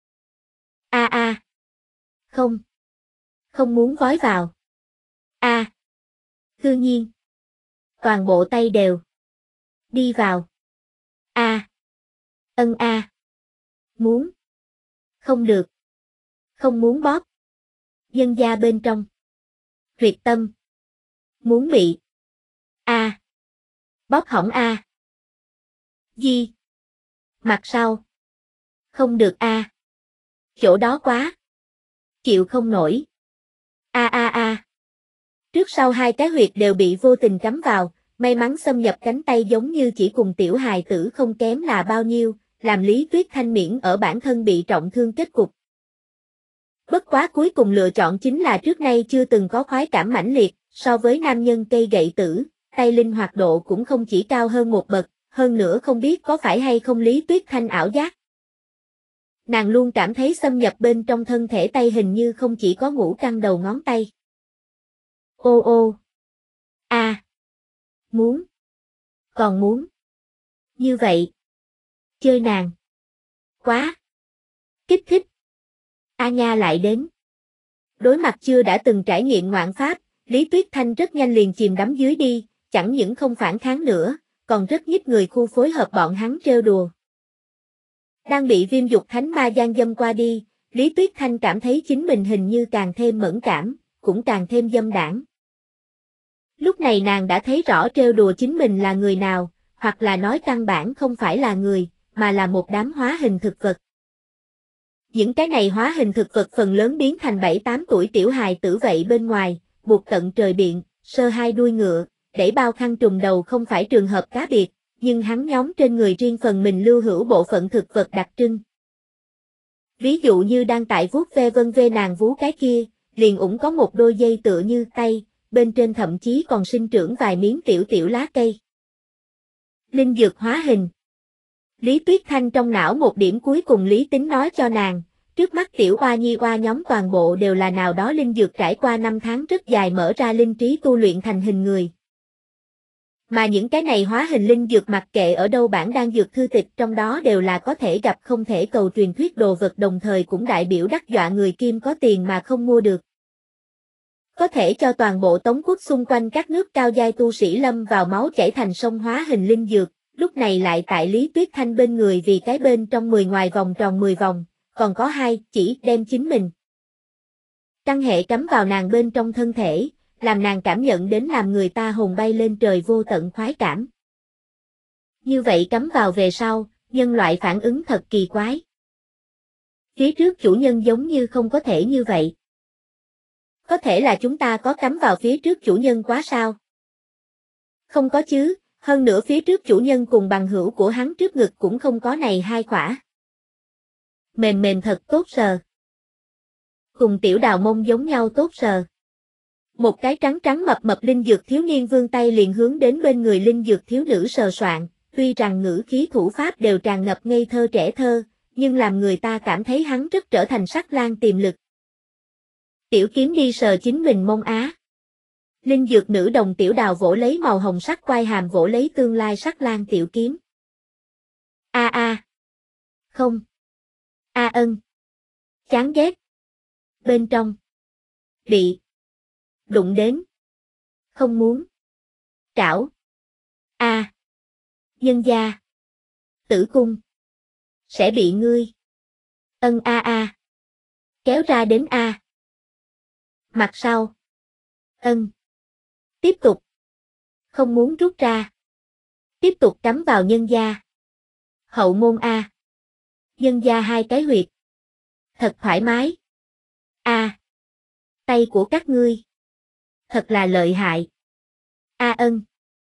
Không. Không muốn vói vào. Cư nhiên. Toàn bộ tay đều. Đi vào. Ân a. Muốn. Không được. Không muốn bóp. Nhân gia bên trong. Huyệt tâm. Muốn bị. Bóp hỏng a. Gì? Mặt sau. Không được a. Chỗ đó quá. Chịu không nổi. Trước sau hai cái huyệt đều bị vô tình cắm vào, may mắn xâm nhập cánh tay giống như chỉ cùng tiểu hài tử không kém là bao nhiêu, làm Lý Tuyết Thanh miễn ở bản thân bị trọng thương kết cục. Bất quá cuối cùng lựa chọn chính là trước nay chưa từng có khoái cảm mãnh liệt, so với nam nhân cây gậy tử, tay linh hoạt độ cũng không chỉ cao hơn một bậc, hơn nữa không biết có phải hay không Lý Tuyết Thanh ảo giác. Nàng luôn cảm thấy xâm nhập bên trong thân thể tay hình như không chỉ có ngũ căn đầu ngón tay. Muốn. Còn muốn. Như vậy. Chơi nàng. Quá. Kích thích. Nha lại đến. Đối mặt chưa đã từng trải nghiệm ngoạn pháp, Lý Tuyết Thanh rất nhanh liền chìm đắm dưới đi, chẳng những không phản kháng nữa, còn rất nhích người khu phối hợp bọn hắn trêu đùa. Đang bị viêm dục thánh ma gian dâm qua đi, Lý Tuyết Thanh cảm thấy chính mình hình như càng thêm mẫn cảm, cũng càng thêm dâm đãng. Lúc này nàng đã thấy rõ trêu đùa chính mình là người nào, hoặc là nói căn bản không phải là người, mà là một đám hóa hình thực vật. Những cái này hóa hình thực vật phần lớn biến thành 7-8 tuổi tiểu hài tử vậy bên ngoài, buộc tận trời biện, sơ hai đuôi ngựa, đẩy bao khăn trùm đầu không phải trường hợp cá biệt, nhưng hắn nhóm trên người riêng phần mình lưu hữu bộ phận thực vật đặc trưng. Ví dụ như đang tại vuốt ve vân vê nàng vú cái kia, liền ủng có một đôi dây tựa như tay, bên trên thậm chí còn sinh trưởng vài miếng tiểu tiểu lá cây. Linh dược hóa hình. Lý Tuyết Thanh trong não một điểm cuối cùng lý tính nói cho nàng, trước mắt tiểu oa nhi oa nhóm toàn bộ đều là nào đó linh dược trải qua 5 tháng rất dài mở ra linh trí tu luyện thành hình người. Mà những cái này hóa hình linh dược mặc kệ ở đâu bản đang dược thư tịch trong đó đều là có thể gặp không thể cầu truyền thuyết đồ vật đồng thời cũng đại biểu đắc dọa người kim có tiền mà không mua được. Có thể cho toàn bộ Tống quốc xung quanh các nước cao giai tu sĩ lâm vào máu chảy thành sông hóa hình linh dược, lúc này lại tại Lý Tuyết Thanh bên người vì cái bên trong 10 ngoài vòng tròn 10 vòng, còn có 2 chỉ đem chính mình. Căn hệ cắm vào nàng bên trong thân thể, làm nàng cảm nhận đến làm người ta hồn bay lên trời vô tận khoái cảm. Như vậy cắm vào về sau, nhân loại phản ứng thật kỳ quái. Phía trước chủ nhân giống như không có thể như vậy. Có thể là chúng ta có cắm vào phía trước chủ nhân quá sao? Không có chứ, hơn nữa phía trước chủ nhân cùng bằng hữu của hắn trước ngực cũng không có này 2 khỏa. Mềm mềm thật tốt sờ. Cùng tiểu đào mông giống nhau tốt sờ. Một cái trắng trắng mập mập linh dược thiếu niên vươn tay liền hướng đến bên người linh dược thiếu nữ sờ soạn, tuy rằng ngữ khí thủ pháp đều tràn ngập ngây thơ trẻ thơ, nhưng làm người ta cảm thấy hắn rất trở thành sắc lang tiềm lực. Tiểu kiếm đi sờ chính mình mông á. Linh dược nữ đồng tiểu đào vỗ lấy màu hồng sắc quai hàm vỗ lấy tương lai sắc lang tiểu kiếm. A a. Không. A ân. Chán ghét. Bên trong. Bị. Đụng đến. Không muốn. Trảo. A. Nhân gia. Tử cung. Sẽ bị ngươi. Ân a a. Kéo ra đến a. Mặt sau. Ân. Tiếp tục. Không muốn rút ra. Tiếp tục cắm vào nhân gia. Hậu môn a. Nhân gia 2 cái huyệt. Thật thoải mái. A. Tay của các ngươi. Thật là lợi hại. A ân.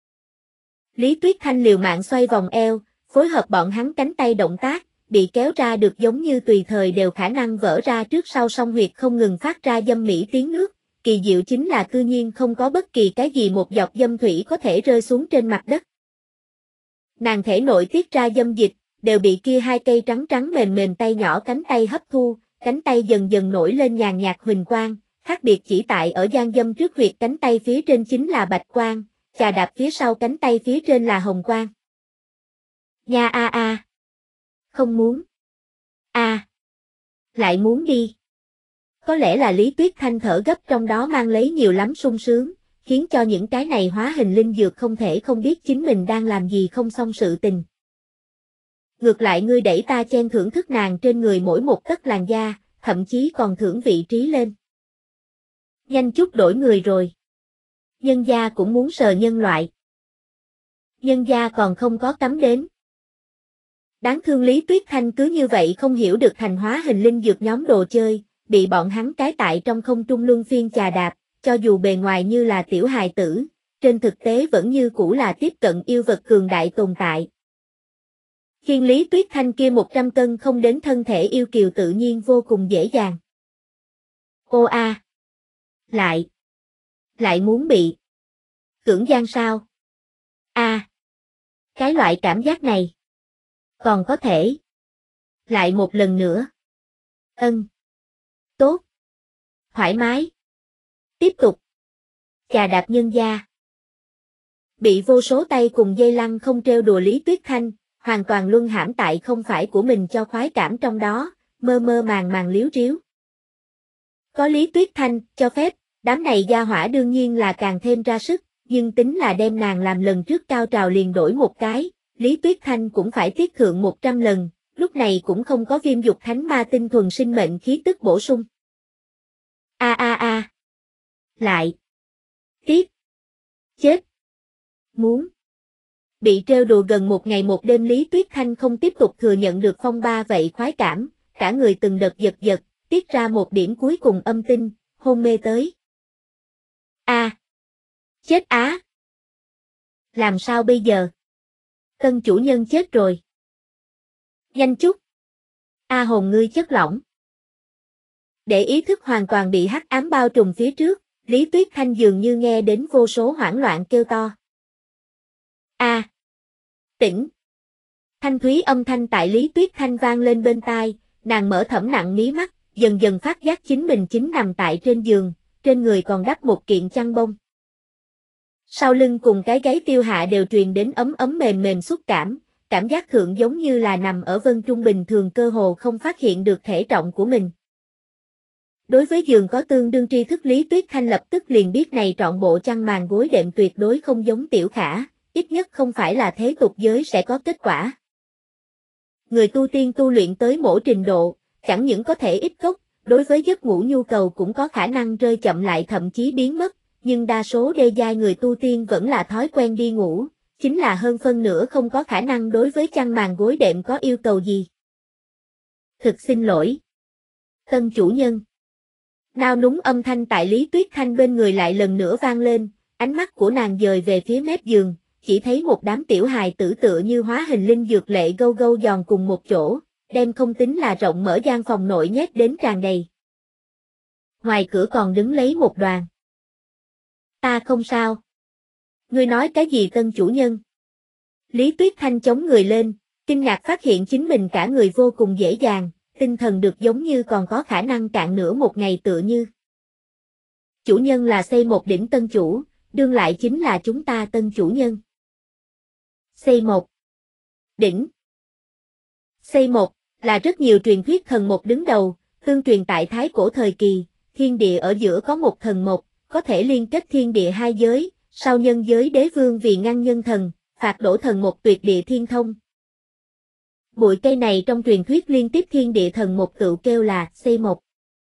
Lý Tuyết Thanh liều mạng xoay vòng eo, phối hợp bọn hắn cánh tay động tác, bị kéo ra được giống như tùy thời đều khả năng vỡ ra trước sau song huyệt không ngừng phát ra dâm mỹ tiếng nước, kỳ diệu chính là cư nhiên không có bất kỳ cái gì một giọt dâm thủy có thể rơi xuống trên mặt đất. Nàng thể nội tiết ra dâm dịch, đều bị kia 2 cây trắng trắng mềm mềm tay nhỏ cánh tay hấp thu, cánh tay dần dần nổi lên nhàn nhạt huỳnh quang, khác biệt chỉ tại ở gian dâm trước huyệt cánh tay phía trên chính là bạch quang, chà đạp phía sau cánh tay phía trên là hồng quang. Nha a a. Không muốn. A. Lại muốn đi. Có lẽ là Lý Tuyết Thanh thở gấp trong đó mang lấy nhiều lắm sung sướng, khiến cho những cái này hóa hình linh dược không thể không biết chính mình đang làm gì không xong sự tình. Ngược lại ngươi đẩy ta chen thưởng thức nàng trên người mỗi một tấc làn da, thậm chí còn thưởng vị trí lên. Nhanh chút đổi người rồi. Nhân gia cũng muốn sờ nhân loại. Nhân gia còn không có cắm đến. Đáng thương Lý Tuyết Thanh cứ như vậy không hiểu được thành hóa hình linh dược nhóm đồ chơi, bị bọn hắn cái tại trong không trung luân phiên chà đạp, cho dù bề ngoài như là tiểu hài tử, trên thực tế vẫn như cũ là tiếp cận yêu vật cường đại tồn tại. Khiêng Lý Tuyết Thanh kia 100 cân không đến thân thể yêu kiều tự nhiên vô cùng dễ dàng. Ô a. Lại muốn bị. Cưỡng gian sao? A. Cái loại cảm giác này. Còn có thể. Lại một lần nữa. Ân. Tốt. Thoải mái. Tiếp tục. Chà đạp nhân gia. Bị vô số tay cùng dây lăng không trêu đùa Lý Tuyết Thanh, hoàn toàn luân hãm tại không phải của mình cho khoái cảm trong đó, mơ mơ màng màng liếu riếu. Có Lý Tuyết Thanh cho phép, đám này gia hỏa đương nhiên là càng thêm ra sức, nhưng tính là đem nàng làm lần trước cao trào liền đổi một cái, Lý Tuyết Thanh cũng phải tiết thượng 100 lần, lúc này cũng không có viêm dục thánh ma tinh thuần sinh mệnh khí tức bổ sung. A a a. Lại. Tiếp. Chết. Muốn. Bị trêu đùa gần 1 ngày 1 đêm Lý Tuyết Thanh không tiếp tục thừa nhận được phong ba vậy khoái cảm, cả người từng đợt giật giật, tiết ra một điểm cuối cùng âm tinh, hôn mê tới. Chết á! Làm sao bây giờ? Tân chủ nhân chết rồi. Nhanh chút! Hồn ngươi chất lỏng. Để ý thức hoàn toàn bị hắc ám bao trùm phía trước, Lý Tuyết Thanh dường như nghe đến vô số hoảng loạn kêu to. Tỉnh! Thanh thúy âm thanh tại Lý Tuyết Thanh vang lên bên tai, nàng mở thẫm nặng mí mắt, dần dần phát giác chính mình chính nằm tại trên giường, trên người còn đắp một kiện chăn bông. Sau lưng cùng cái gáy Tiêu Hạ đều truyền đến ấm ấm mềm mềm xúc cảm, cảm giác thượng giống như là nằm ở vân trung bình thường, cơ hồ không phát hiện được thể trọng của mình. Đối với giường có tương đương tri thức, Lý Tuyết Thanh lập tức liền biết này trọn bộ chăn màn gối đệm tuyệt đối không giống Tiểu Khả, ít nhất không phải là thế tục giới sẽ có kết quả. Người tu tiên tu luyện tới mỗi trình độ, chẳng những có thể ít cốc, đối với giấc ngủ nhu cầu cũng có khả năng rơi chậm lại thậm chí biến mất, nhưng đa số đê giai người tu tiên vẫn là thói quen đi ngủ, chính là hơn phân nửa không có khả năng đối với chăn màn gối đệm có yêu cầu gì. Thực xin lỗi. Tân chủ nhân. Nao núng âm thanh tại Lý Tuyết Thanh bên người lại lần nữa vang lên, ánh mắt của nàng dời về phía mép giường, chỉ thấy một đám tiểu hài tử tựa như hóa hình linh dược lệ gâu gâu giòn cùng một chỗ, đem không tính là rộng mở gian phòng nội nhét đến tràn đầy. Ngoài cửa còn đứng lấy một đoàn. Ta không sao. Ngươi nói cái gì tân chủ nhân? Lý Tuyết Thanh chống người lên, kinh ngạc phát hiện chính mình cả người vô cùng dễ dàng, tinh thần được giống như còn có khả năng cạn nửa một ngày tựa như. Chủ nhân là xây một đỉnh tân chủ, đương lại chính là chúng ta tân chủ nhân. Xây một đỉnh. Xây một là rất nhiều truyền thuyết thần một đứng đầu, tương truyền tại thái cổ thời kỳ, thiên địa ở giữa có một thần một, có thể liên kết thiên địa hai giới, sau nhân giới đế vương vì ngăn nhân thần, phạt đổ thần một tuyệt địa thiên thông. Bụi cây này trong truyền thuyết liên tiếp thiên địa thần một tự kêu là xây một.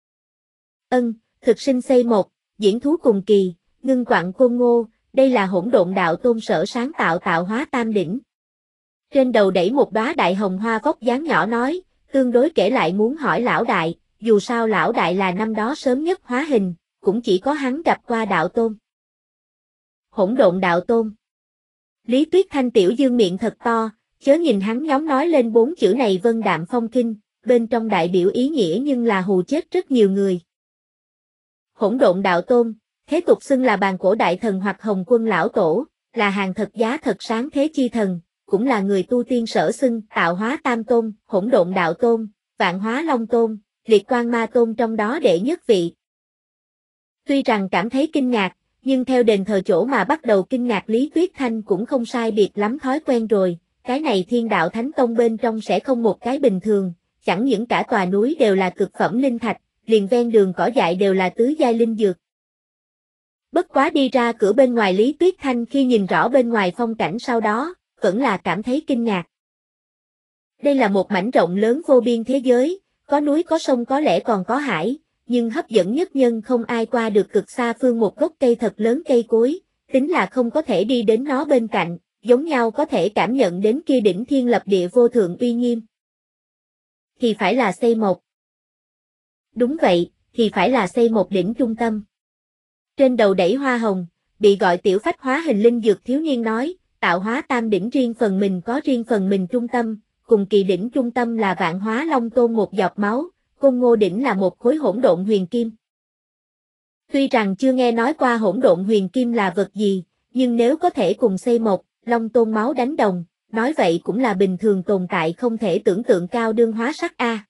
Thực sinh xây một, diễn thú cùng kỳ, ngưng quặng côn ngô, đây là hỗn độn đạo tôn sở sáng tạo tạo hóa tam đỉnh. Trên đầu đẩy một đóa đại hồng hoa vóc dáng nhỏ nói, tương đối kể lại muốn hỏi lão đại, dù sao lão đại là năm đó sớm nhất hóa hình, cũng chỉ có hắn gặp qua đạo tôn. Hỗn độn đạo tôn. Lý Tuyết Thanh tiểu dương miệng thật to, chớ nhìn hắn nhóm nói lên 4 chữ này vân đạm phong kinh, bên trong đại biểu ý nghĩa nhưng là hù chết rất nhiều người. Hỗn độn đạo tôn, thế tục xưng là bàn cổ đại thần hoặc hồng quân lão tổ, là hàng thật giá thật sáng thế chi thần, cũng là người tu tiên sở xưng tạo hóa tam tôn, hỗn độn đạo tôn, vạn hóa long tôn, liệt quang ma tôn trong đó đệ nhất vị. Tuy rằng cảm thấy kinh ngạc, nhưng theo đền thờ chỗ mà bắt đầu kinh ngạc Lý Tuyết Thanh cũng không sai biệt lắm thói quen rồi, cái này thiên đạo thánh tông bên trong sẽ không một cái bình thường, chẳng những cả tòa núi đều là cực phẩm linh thạch, liền ven đường cỏ dại đều là tứ giai linh dược. Bất quá đi ra cửa bên ngoài Lý Tuyết Thanh khi nhìn rõ bên ngoài phong cảnh sau đó, vẫn là cảm thấy kinh ngạc. Đây là một mảnh rộng lớn vô biên thế giới, có núi có sông có lẽ còn có hải, nhưng hấp dẫn nhất nhân không ai qua được cực xa phương một gốc cây thật lớn cây cối, tính là không có thể đi đến nó bên cạnh, giống nhau có thể cảm nhận đến kia đỉnh thiên lập địa vô thượng uy nghiêm. Thì phải là xây một. Đúng vậy, thì phải là xây một đỉnh trung tâm. Trên đầu đẩy hoa hồng, bị gọi tiểu phách hóa hình linh dược thiếu niên nói, tạo hóa tam đỉnh riêng phần mình có riêng phần mình trung tâm, cùng kỳ đỉnh trung tâm là vạn hóa long tôn một giọt máu, côn ngô đỉnh là một khối hỗn độn huyền kim. Tuy rằng chưa nghe nói qua hỗn độn huyền kim là vật gì, nhưng nếu có thể cùng xây một, long tôn máu đánh đồng, nói vậy cũng là bình thường tồn tại không thể tưởng tượng cao đương hóa sắc a.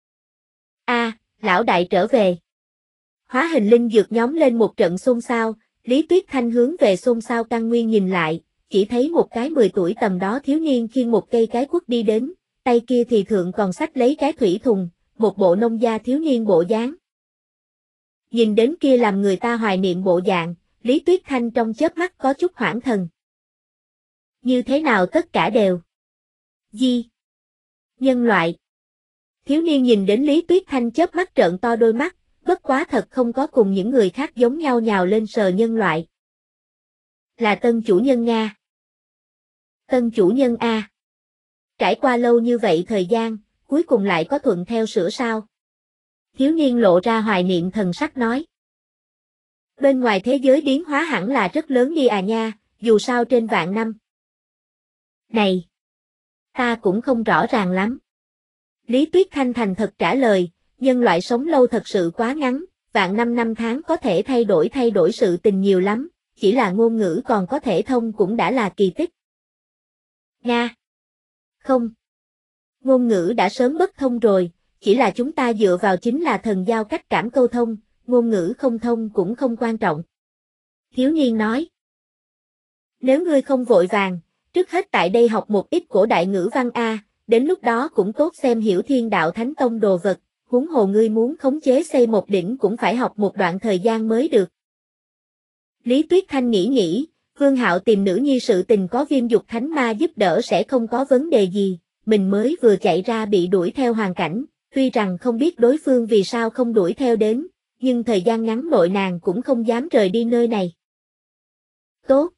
Lão đại trở về. Hóa hình linh dược nhóm lên một trận xôn xao, Lý Tuyết Thanh hướng về xôn xao căn nguyên nhìn lại, chỉ thấy một cái 10 tuổi tầm đó thiếu niên khiêng một cây cái quất đi đến, tay kia thì thượng còn xách lấy cái thủy thùng, một bộ nông gia thiếu niên bộ dáng. Nhìn đến kia làm người ta hoài niệm bộ dạng, Lý Tuyết Thanh trong chớp mắt có chút hoảng thần. Như thế nào tất cả đều? Nhân loại. Thiếu niên nhìn đến Lý Tuyết Thanh chớp mắt trợn to đôi mắt, bất quá thật không có cùng những người khác giống nhau nhào lên sờ nhân loại. Là tân chủ nhân Nga. Tân chủ nhân A. Trải qua lâu như vậy thời gian, cuối cùng lại có thuận theo sửa sao? Thiếu niên lộ ra hoài niệm thần sắc nói. Bên ngoài thế giới biến hóa hẳn là rất lớn đi à nha, dù sao trên vạn năm. Này! Ta cũng không rõ ràng lắm. Lý Tuyết Thanh thành thật trả lời, nhân loại sống lâu thật sự quá ngắn, vạn năm tháng có thể thay đổi sự tình nhiều lắm, chỉ là ngôn ngữ còn có thể thông cũng đã là kỳ tích. Nga! Không! Ngôn ngữ đã sớm bất thông rồi, chỉ là chúng ta dựa vào chính là thần giao cách cảm câu thông, ngôn ngữ không thông cũng không quan trọng. Thiếu niên nói. Nếu ngươi không vội vàng, trước hết tại đây học một ít cổ đại ngữ văn A, đến lúc đó cũng tốt xem hiểu Thiên Đạo Thánh Tông đồ vật, huống hồ ngươi muốn khống chế xây một đỉnh cũng phải học một đoạn thời gian mới được. Lý Tuyết Thanh nghĩ, Vương Hạo tìm nữ nhi sự tình có Viêm Dục Thánh Ma giúp đỡ sẽ không có vấn đề gì, mình mới vừa chạy ra bị đuổi theo hoàn cảnh, tuy rằng không biết đối phương vì sao không đuổi theo đến, nhưng thời gian ngắn nội nàng cũng không dám rời đi nơi này. Tốt!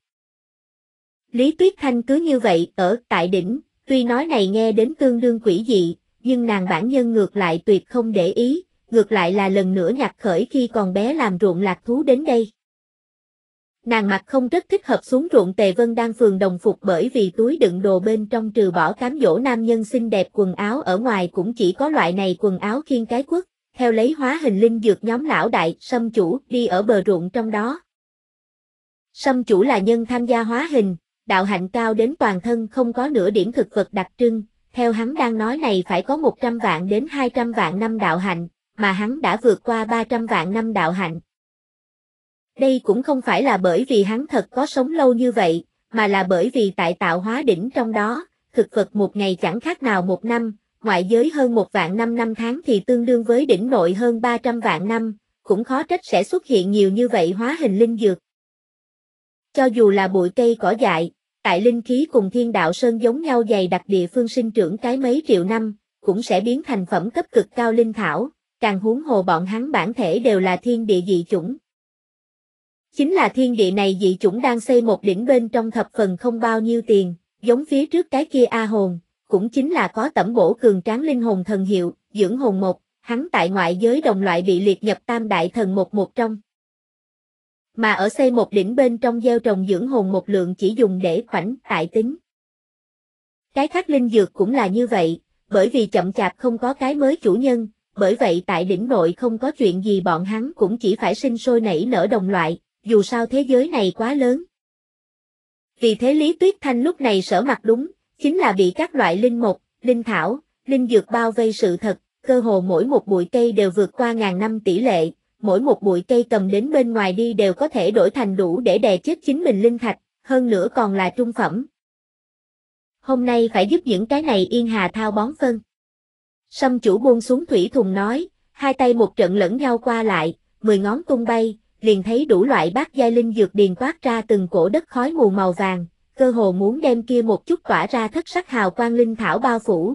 Lý Tuyết Thanh cứ như vậy ở tại đỉnh, tuy nói này nghe đến tương đương quỷ dị, nhưng nàng bản nhân ngược lại tuyệt không để ý, ngược lại là lần nữa nhặt khởi khi còn bé làm ruộng lạc thú đến đây. Nàng mặc không rất thích hợp xuống ruộng Tề Vân Đan phường đồng phục bởi vì túi đựng đồ bên trong trừ bỏ cám dỗ nam nhân xinh đẹp quần áo ở ngoài cũng chỉ có loại này quần áo khiên cái quất, theo lấy hóa hình linh dược nhóm lão đại Sâm Chủ đi ở bờ ruộng trong đó. Sâm Chủ là nhân tham gia hóa hình, đạo hạnh cao đến toàn thân không có nửa điểm thực vật đặc trưng, theo hắn đang nói này phải có 100 vạn đến 200 vạn năm đạo hạnh, mà hắn đã vượt qua 300 vạn năm đạo hạnh. Đây cũng không phải là bởi vì hắn thật có sống lâu như vậy, mà là bởi vì tại tạo hóa đỉnh trong đó, thực vật một ngày chẳng khác nào một năm, ngoại giới hơn 1 vạn năm tháng thì tương đương với đỉnh nội hơn 300 vạn năm, cũng khó trách sẽ xuất hiện nhiều như vậy hóa hình linh dược. Cho dù là bụi cây cỏ dại, tại linh khí cùng thiên đạo sơn giống nhau dày đặc địa phương sinh trưởng cái mấy triệu năm, cũng sẽ biến thành phẩm cấp cực cao linh thảo, càng huống hồ bọn hắn bản thể đều là thiên địa dị chủng. Chính là thiên địa này dị chủng đang xây một đỉnh bên trong thập phần không bao nhiêu tiền, giống phía trước cái kia A hồn, cũng chính là có tẩm bổ cường tráng linh hồn thần hiệu, dưỡng hồn một, hắn tại ngoại giới đồng loại bị liệt nhập tam đại thần một trong. Mà ở xây một đỉnh bên trong gieo trồng dưỡng hồn một lượng chỉ dùng để khoảnh tại tính. Cái khác linh dược cũng là như vậy, bởi vì chậm chạp không có cái mới chủ nhân, bởi vậy tại đỉnh nội không có chuyện gì bọn hắn cũng chỉ phải sinh sôi nảy nở đồng loại, dù sao thế giới này quá lớn. Vì thế Lý Tuyết Thanh lúc này sở mặt đúng, chính là bị các loại linh mục, linh thảo, linh dược bao vây sự thật, cơ hồ mỗi một bụi cây đều vượt qua ngàn năm tỷ lệ, mỗi một bụi cây cầm đến bên ngoài đi đều có thể đổi thành đủ để đè chết chính mình linh thạch, hơn nữa còn là trung phẩm. Hôm nay phải giúp những cái này yên hà thao bón phân. Sâm Chủ buông xuống thủy thùng nói, hai tay một trận lẫn nhau qua lại, 10 ngón tung bay, liền thấy đủ loại bát giai linh dược điền toát ra từng cổ đất khói mù màu vàng, cơ hồ muốn đem kia một chút tỏa ra thất sắc hào quang linh thảo bao phủ.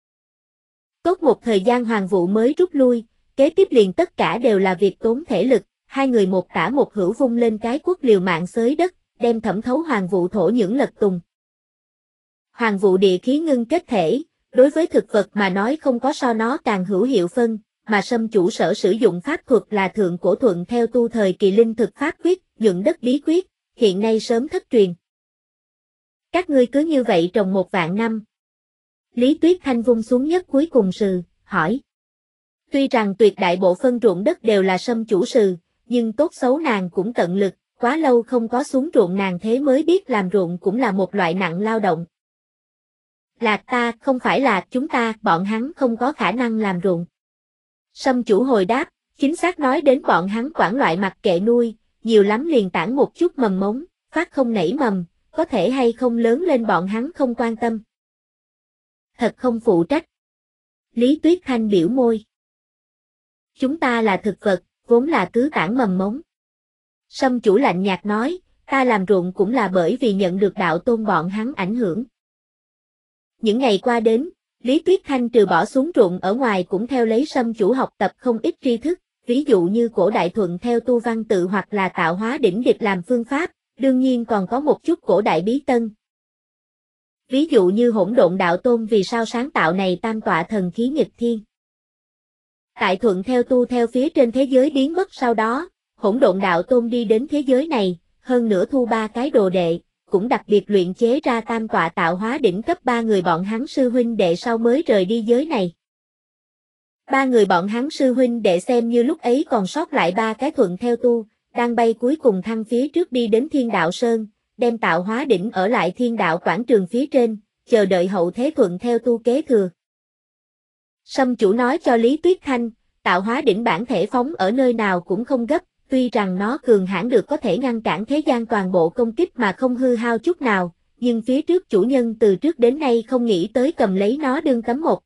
Tốt một thời gian Hoàng Vũ mới rút lui, kế tiếp liền tất cả đều là việc tốn thể lực, hai người một tả một hữu vung lên cái cuốc liều mạng xới đất, đem thẩm thấu Hoàng Vũ thổ những lật tùng. Hoàng Vũ địa khí ngưng kết thể, đối với thực vật mà nói không có so nó càng hữu hiệu phân, mà Sâm Chủ sở sử dụng pháp thuật là thượng cổ thuận theo tu thời kỳ linh thực pháp quyết, nhuận đất bí quyết, hiện nay sớm thất truyền. Các ngươi cứ như vậy trồng 1 vạn năm. Lý Tuyết Thanh vung xuống nhất cuối cùng sừ, hỏi. Tuy rằng tuyệt đại bộ phân ruộng đất đều là Sâm Chủ sừ, nhưng tốt xấu nàng cũng tận lực, quá lâu không có xuống ruộng nàng thế mới biết làm ruộng cũng là một loại nặng lao động. Là ta, không phải là chúng ta, bọn hắn không có khả năng làm ruộng. Sâm Chủ hồi đáp, chính xác nói đến bọn hắn quản loại mặc kệ nuôi, nhiều lắm liền tản một chút mầm mống, phát không nảy mầm, có thể hay không lớn lên bọn hắn không quan tâm. Thật không phụ trách. Lý Tuyết Thanh biểu môi. Chúng ta là thực vật, vốn là cứ tản mầm mống. Sâm Chủ lạnh nhạt nói, ta làm ruộng cũng là bởi vì nhận được đạo tôn bọn hắn ảnh hưởng. Những ngày qua đến, Lý Tuyết Thanh trừ bỏ xuống ruộng ở ngoài cũng theo lấy Sâm Chủ học tập không ít tri thức, ví dụ như cổ đại thuận theo tu văn tự hoặc là tạo hóa đỉnh địch làm phương pháp, đương nhiên còn có một chút cổ đại bí tân. Ví dụ như Hỗn Độn Đạo Tôn vì sao sáng tạo này tam tọa thần khí nghịch thiên. Tại thuận theo tu theo phía trên thế giới biến mất sau đó, Hỗn Độn Đạo Tôn đi đến thế giới này, hơn nữa thu 3 cái đồ đệ, cũng đặc biệt luyện chế ra tam tọa tạo hóa đỉnh cấp 3 người bọn hắn sư huynh đệ sau mới rời đi giới này. 3 người bọn hắn sư huynh đệ xem như lúc ấy còn sót lại 3 cái thuận theo tu, đang bay cuối cùng thăng phía trước đi đến Thiên Đạo Sơn, đem tạo hóa đỉnh ở lại Thiên Đạo quảng trường phía trên, chờ đợi hậu thế thuận theo tu kế thừa. Sâm chủ nói cho Lý Tuyết Thanh, tạo hóa đỉnh bản thể phóng ở nơi nào cũng không gấp, tuy rằng nó cường hãn được có thể ngăn cản thế gian toàn bộ công kích mà không hư hao chút nào, nhưng phía trước chủ nhân từ trước đến nay không nghĩ tới cầm lấy nó đương tấm một.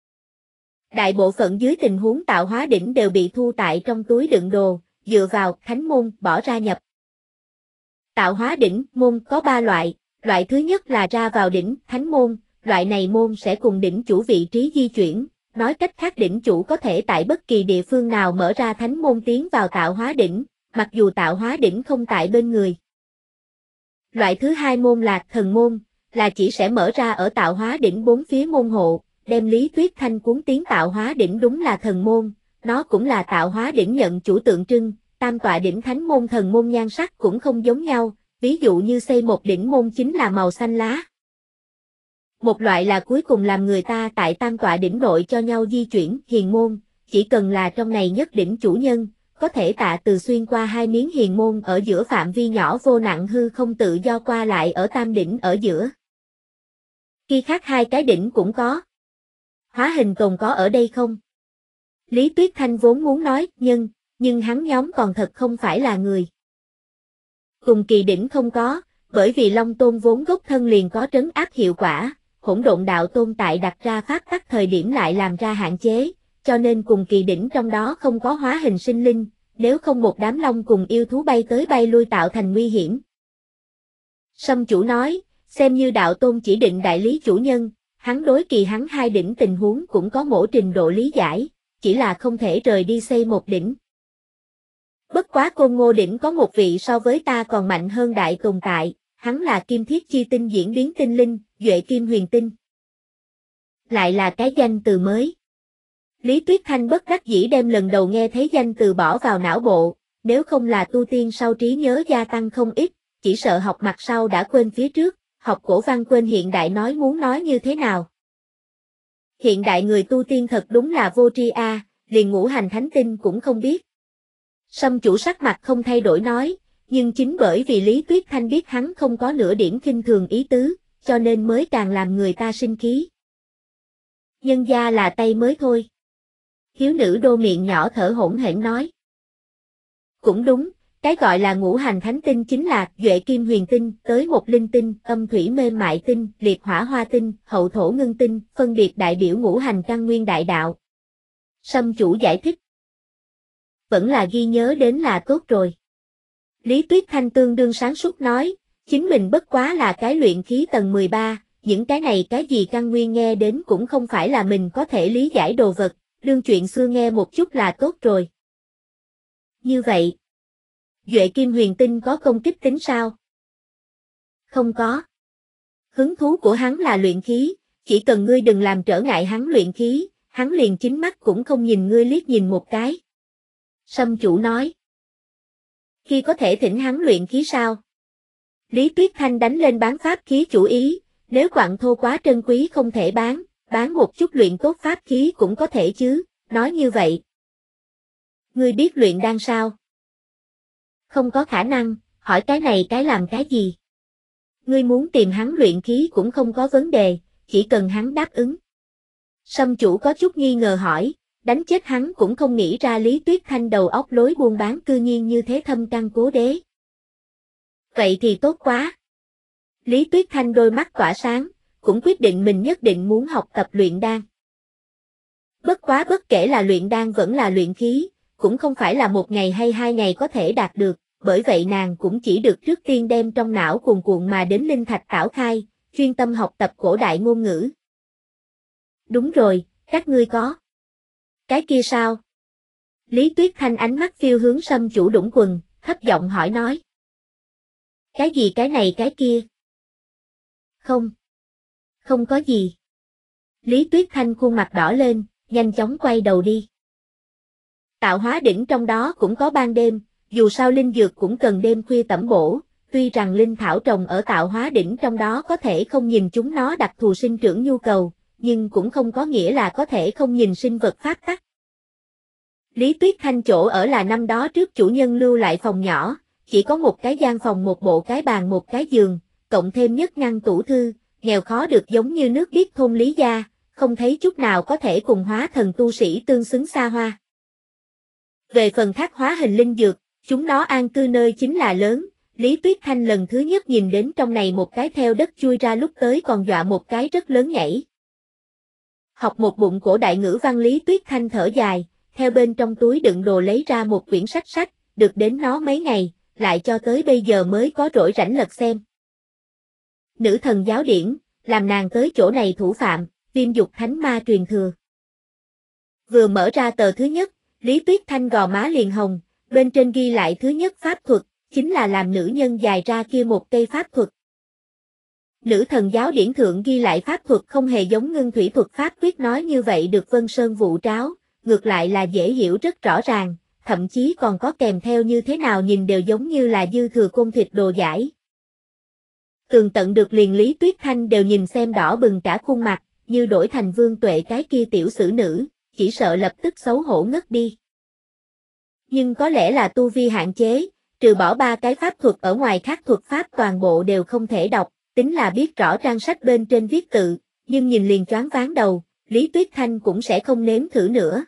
Đại bộ phận dưới tình huống tạo hóa đỉnh đều bị thu tại trong túi đựng đồ, dựa vào thánh môn bỏ ra nhập. Tạo hóa đỉnh môn có 3 loại, loại thứ nhất là ra vào đỉnh thánh môn, loại này môn sẽ cùng đỉnh chủ vị trí di chuyển, nói cách khác đỉnh chủ có thể tại bất kỳ địa phương nào mở ra thánh môn tiến vào tạo hóa đỉnh, mặc dù tạo hóa đỉnh không tại bên người. Loại thứ hai môn là thần môn, là chỉ sẽ mở ra ở tạo hóa đỉnh 4 phía môn hộ, đem Lý Tuyết Thanh cuốn tiến tạo hóa đỉnh đúng là thần môn, nó cũng là tạo hóa đỉnh nhận chủ tượng trưng, tam tọa đỉnh thánh môn thần môn nhan sắc cũng không giống nhau, ví dụ như xây một đỉnh môn chính là màu xanh lá. Một loại là cuối cùng làm người ta tại tam tọa đỉnh nội cho nhau di chuyển, hiền môn, chỉ cần là trong này nhất đỉnh chủ nhân, có thể tạ từ xuyên qua 2 miếng hiền môn ở giữa phạm vi nhỏ vô nặng hư không tự do qua lại ở tam đỉnh ở giữa. Khi khác 2 cái đỉnh cũng có. Hóa hình tồn có ở đây không? Lý Tuyết Thanh vốn muốn nói, nhưng hắn nhóm còn thật không phải là người. Cùng kỳ đỉnh không có, bởi vì Long Tôn vốn gốc thân liền có trấn áp hiệu quả, Hỗn Độn Đạo Tôn tại đặt ra pháp tắc thời điểm lại làm ra hạn chế, cho nên cùng kỳ đỉnh trong đó không có hóa hình sinh linh, nếu không một đám long cùng yêu thú bay tới bay lui tạo thành nguy hiểm. Sâm chủ nói, xem như Đạo Tôn chỉ định đại lý chủ nhân, hắn đối kỳ hắn 2 đỉnh tình huống cũng có một trình độ lý giải, chỉ là không thể rời đi xây một đỉnh. Bất quá Côn Ngô đỉnh có một vị so với ta còn mạnh hơn đại tồn tại, hắn là Kim Thiết Chi Tinh diễn biến tinh linh, Duệ Kim Huyền Tinh. Lại là cái danh từ mới. Lý Tuyết Thanh bất đắc dĩ đem lần đầu nghe thấy danh từ bỏ vào não bộ, nếu không là tu tiên sau trí nhớ gia tăng không ít, chỉ sợ học mặt sau đã quên phía trước, học cổ văn quên hiện đại nói muốn nói như thế nào. Hiện đại người tu tiên thật đúng là vô tri a, liền ngũ hành thánh tinh cũng không biết. Sâm chủ sắc mặt không thay đổi nói, nhưng chính bởi vì Lý Tuyết Thanh biết hắn không có nửa điểm khinh thường ý tứ, cho nên mới càng làm người ta sinh khí. Nhân gia là tay mới thôi. Thiếu nữ đô miệng nhỏ thở hổn hển nói. Cũng đúng, cái gọi là ngũ hành thánh tinh chính là Duệ Kim Huyền Tinh, tới một linh tinh, âm thủy mê mại tinh, liệt hỏa hoa tinh, hậu thổ ngưng tinh, phân biệt đại biểu ngũ hành căn nguyên đại đạo. Sâm chủ giải thích. Vẫn là ghi nhớ đến là tốt rồi. Lý Tuyết Thanh tương đương sáng suốt nói, chính mình bất quá là cái luyện khí tầng 13, những cái này cái gì căn nguyên nghe đến cũng không phải là mình có thể lý giải đồ vật, đương chuyện xưa nghe một chút là tốt rồi. Như vậy, Duệ Kim Huyền Tinh có công kích tính sao? Không có. Hứng thú của hắn là luyện khí, chỉ cần ngươi đừng làm trở ngại hắn luyện khí, hắn liền chính mắt cũng không nhìn ngươi liếc nhìn một cái. Sâm chủ nói. Khi có thể thỉnh hắn luyện khí sao? Lý Tuyết Thanh đánh lên bán pháp khí chủ ý, nếu quặng thô quá trân quý không thể bán một chút luyện tốt pháp khí cũng có thể chứ, nói như vậy. Ngươi biết luyện đan sao? Không có khả năng, hỏi cái này cái làm cái gì? Ngươi muốn tìm hắn luyện khí cũng không có vấn đề, chỉ cần hắn đáp ứng. Sâm chủ có chút nghi ngờ hỏi, đánh chết hắn cũng không nghĩ ra Lý Tuyết Thanh đầu óc lối buôn bán cư nhiên như thế thâm căn cố đế. Vậy thì tốt quá. Lý Tuyết Thanh đôi mắt tỏa sáng, cũng quyết định mình nhất định muốn học tập luyện đan. Bất quá bất kể là luyện đan vẫn là luyện khí, cũng không phải là 1 ngày hay 2 ngày có thể đạt được, bởi vậy nàng cũng chỉ được trước tiên đem trong não cuồn cuộn mà đến linh thạch tảo khai, chuyên tâm học tập cổ đại ngôn ngữ. Đúng rồi, các ngươi có. Cái kia sao? Lý Tuyết Thanh ánh mắt phiêu hướng Sâm chủ đũng quần, thấp giọng hỏi nói. Cái gì cái này cái kia? Không. Không có gì. Lý Tuyết Thanh khuôn mặt đỏ lên, nhanh chóng quay đầu đi. Tạo hóa đỉnh trong đó cũng có ban đêm, dù sao linh dược cũng cần đêm khuya tẩm bổ, tuy rằng linh thảo trồng ở tạo hóa đỉnh trong đó có thể không nhìn chúng nó đặc thù sinh trưởng nhu cầu, nhưng cũng không có nghĩa là có thể không nhìn sinh vật pháp tắc. Lý Tuyết Thanh chỗ ở là năm đó trước chủ nhân lưu lại phòng nhỏ, chỉ có một cái gian phòng, một bộ cái bàn, một cái giường, cộng thêm nhất ngăn tủ thư, nghèo khó được giống như nước biết thôn Lý gia, không thấy chút nào có thể cùng hóa thần tu sĩ tương xứng xa hoa. Về phần khác hóa hình linh dược, chúng nó an cư nơi chính là lớn, Lý Tuyết Thanh lần thứ nhất nhìn đến trong này một cái theo đất chui ra lúc tới còn dọa một cái rất lớn nhảy. Học một bụng cổ đại ngữ văn Lý Tuyết Thanh thở dài, theo bên trong túi đựng đồ lấy ra một quyển sách, được đến nó mấy ngày, lại cho tới bây giờ mới có rỗi rảnh lật xem. Nữ thần giáo điển, làm nàng tới chỗ này thủ phạm, Viêm Dục Thánh Ma truyền thừa. Vừa mở ra tờ thứ nhất, Lý Tuyết Thanh gò má liền hồng, bên trên ghi lại thứ nhất pháp thuật, chính là làm nữ nhân dài ra kia một cây pháp thuật. Nữ thần giáo điển thượng ghi lại pháp thuật không hề giống ngưng thủy thuật pháp quyết nói như vậy được Vân Sơn vụ tráo, ngược lại là dễ hiểu rất rõ ràng, thậm chí còn có kèm theo như thế nào nhìn đều giống như là dư thừa côn thịt đồ giải. Tường tận được liền Lý Tuyết Thanh đều nhìn xem đỏ bừng cả khuôn mặt, như đổi thành Vương Tuệ cái kia tiểu sử nữ, chỉ sợ lập tức xấu hổ ngất đi. Nhưng có lẽ là tu vi hạn chế, trừ bỏ 3 cái pháp thuật ở ngoài khác thuật pháp toàn bộ đều không thể đọc, tính là biết rõ trang sách bên trên viết tự, nhưng nhìn liền choáng váng đầu, Lý Tuyết Thanh cũng sẽ không nếm thử nữa.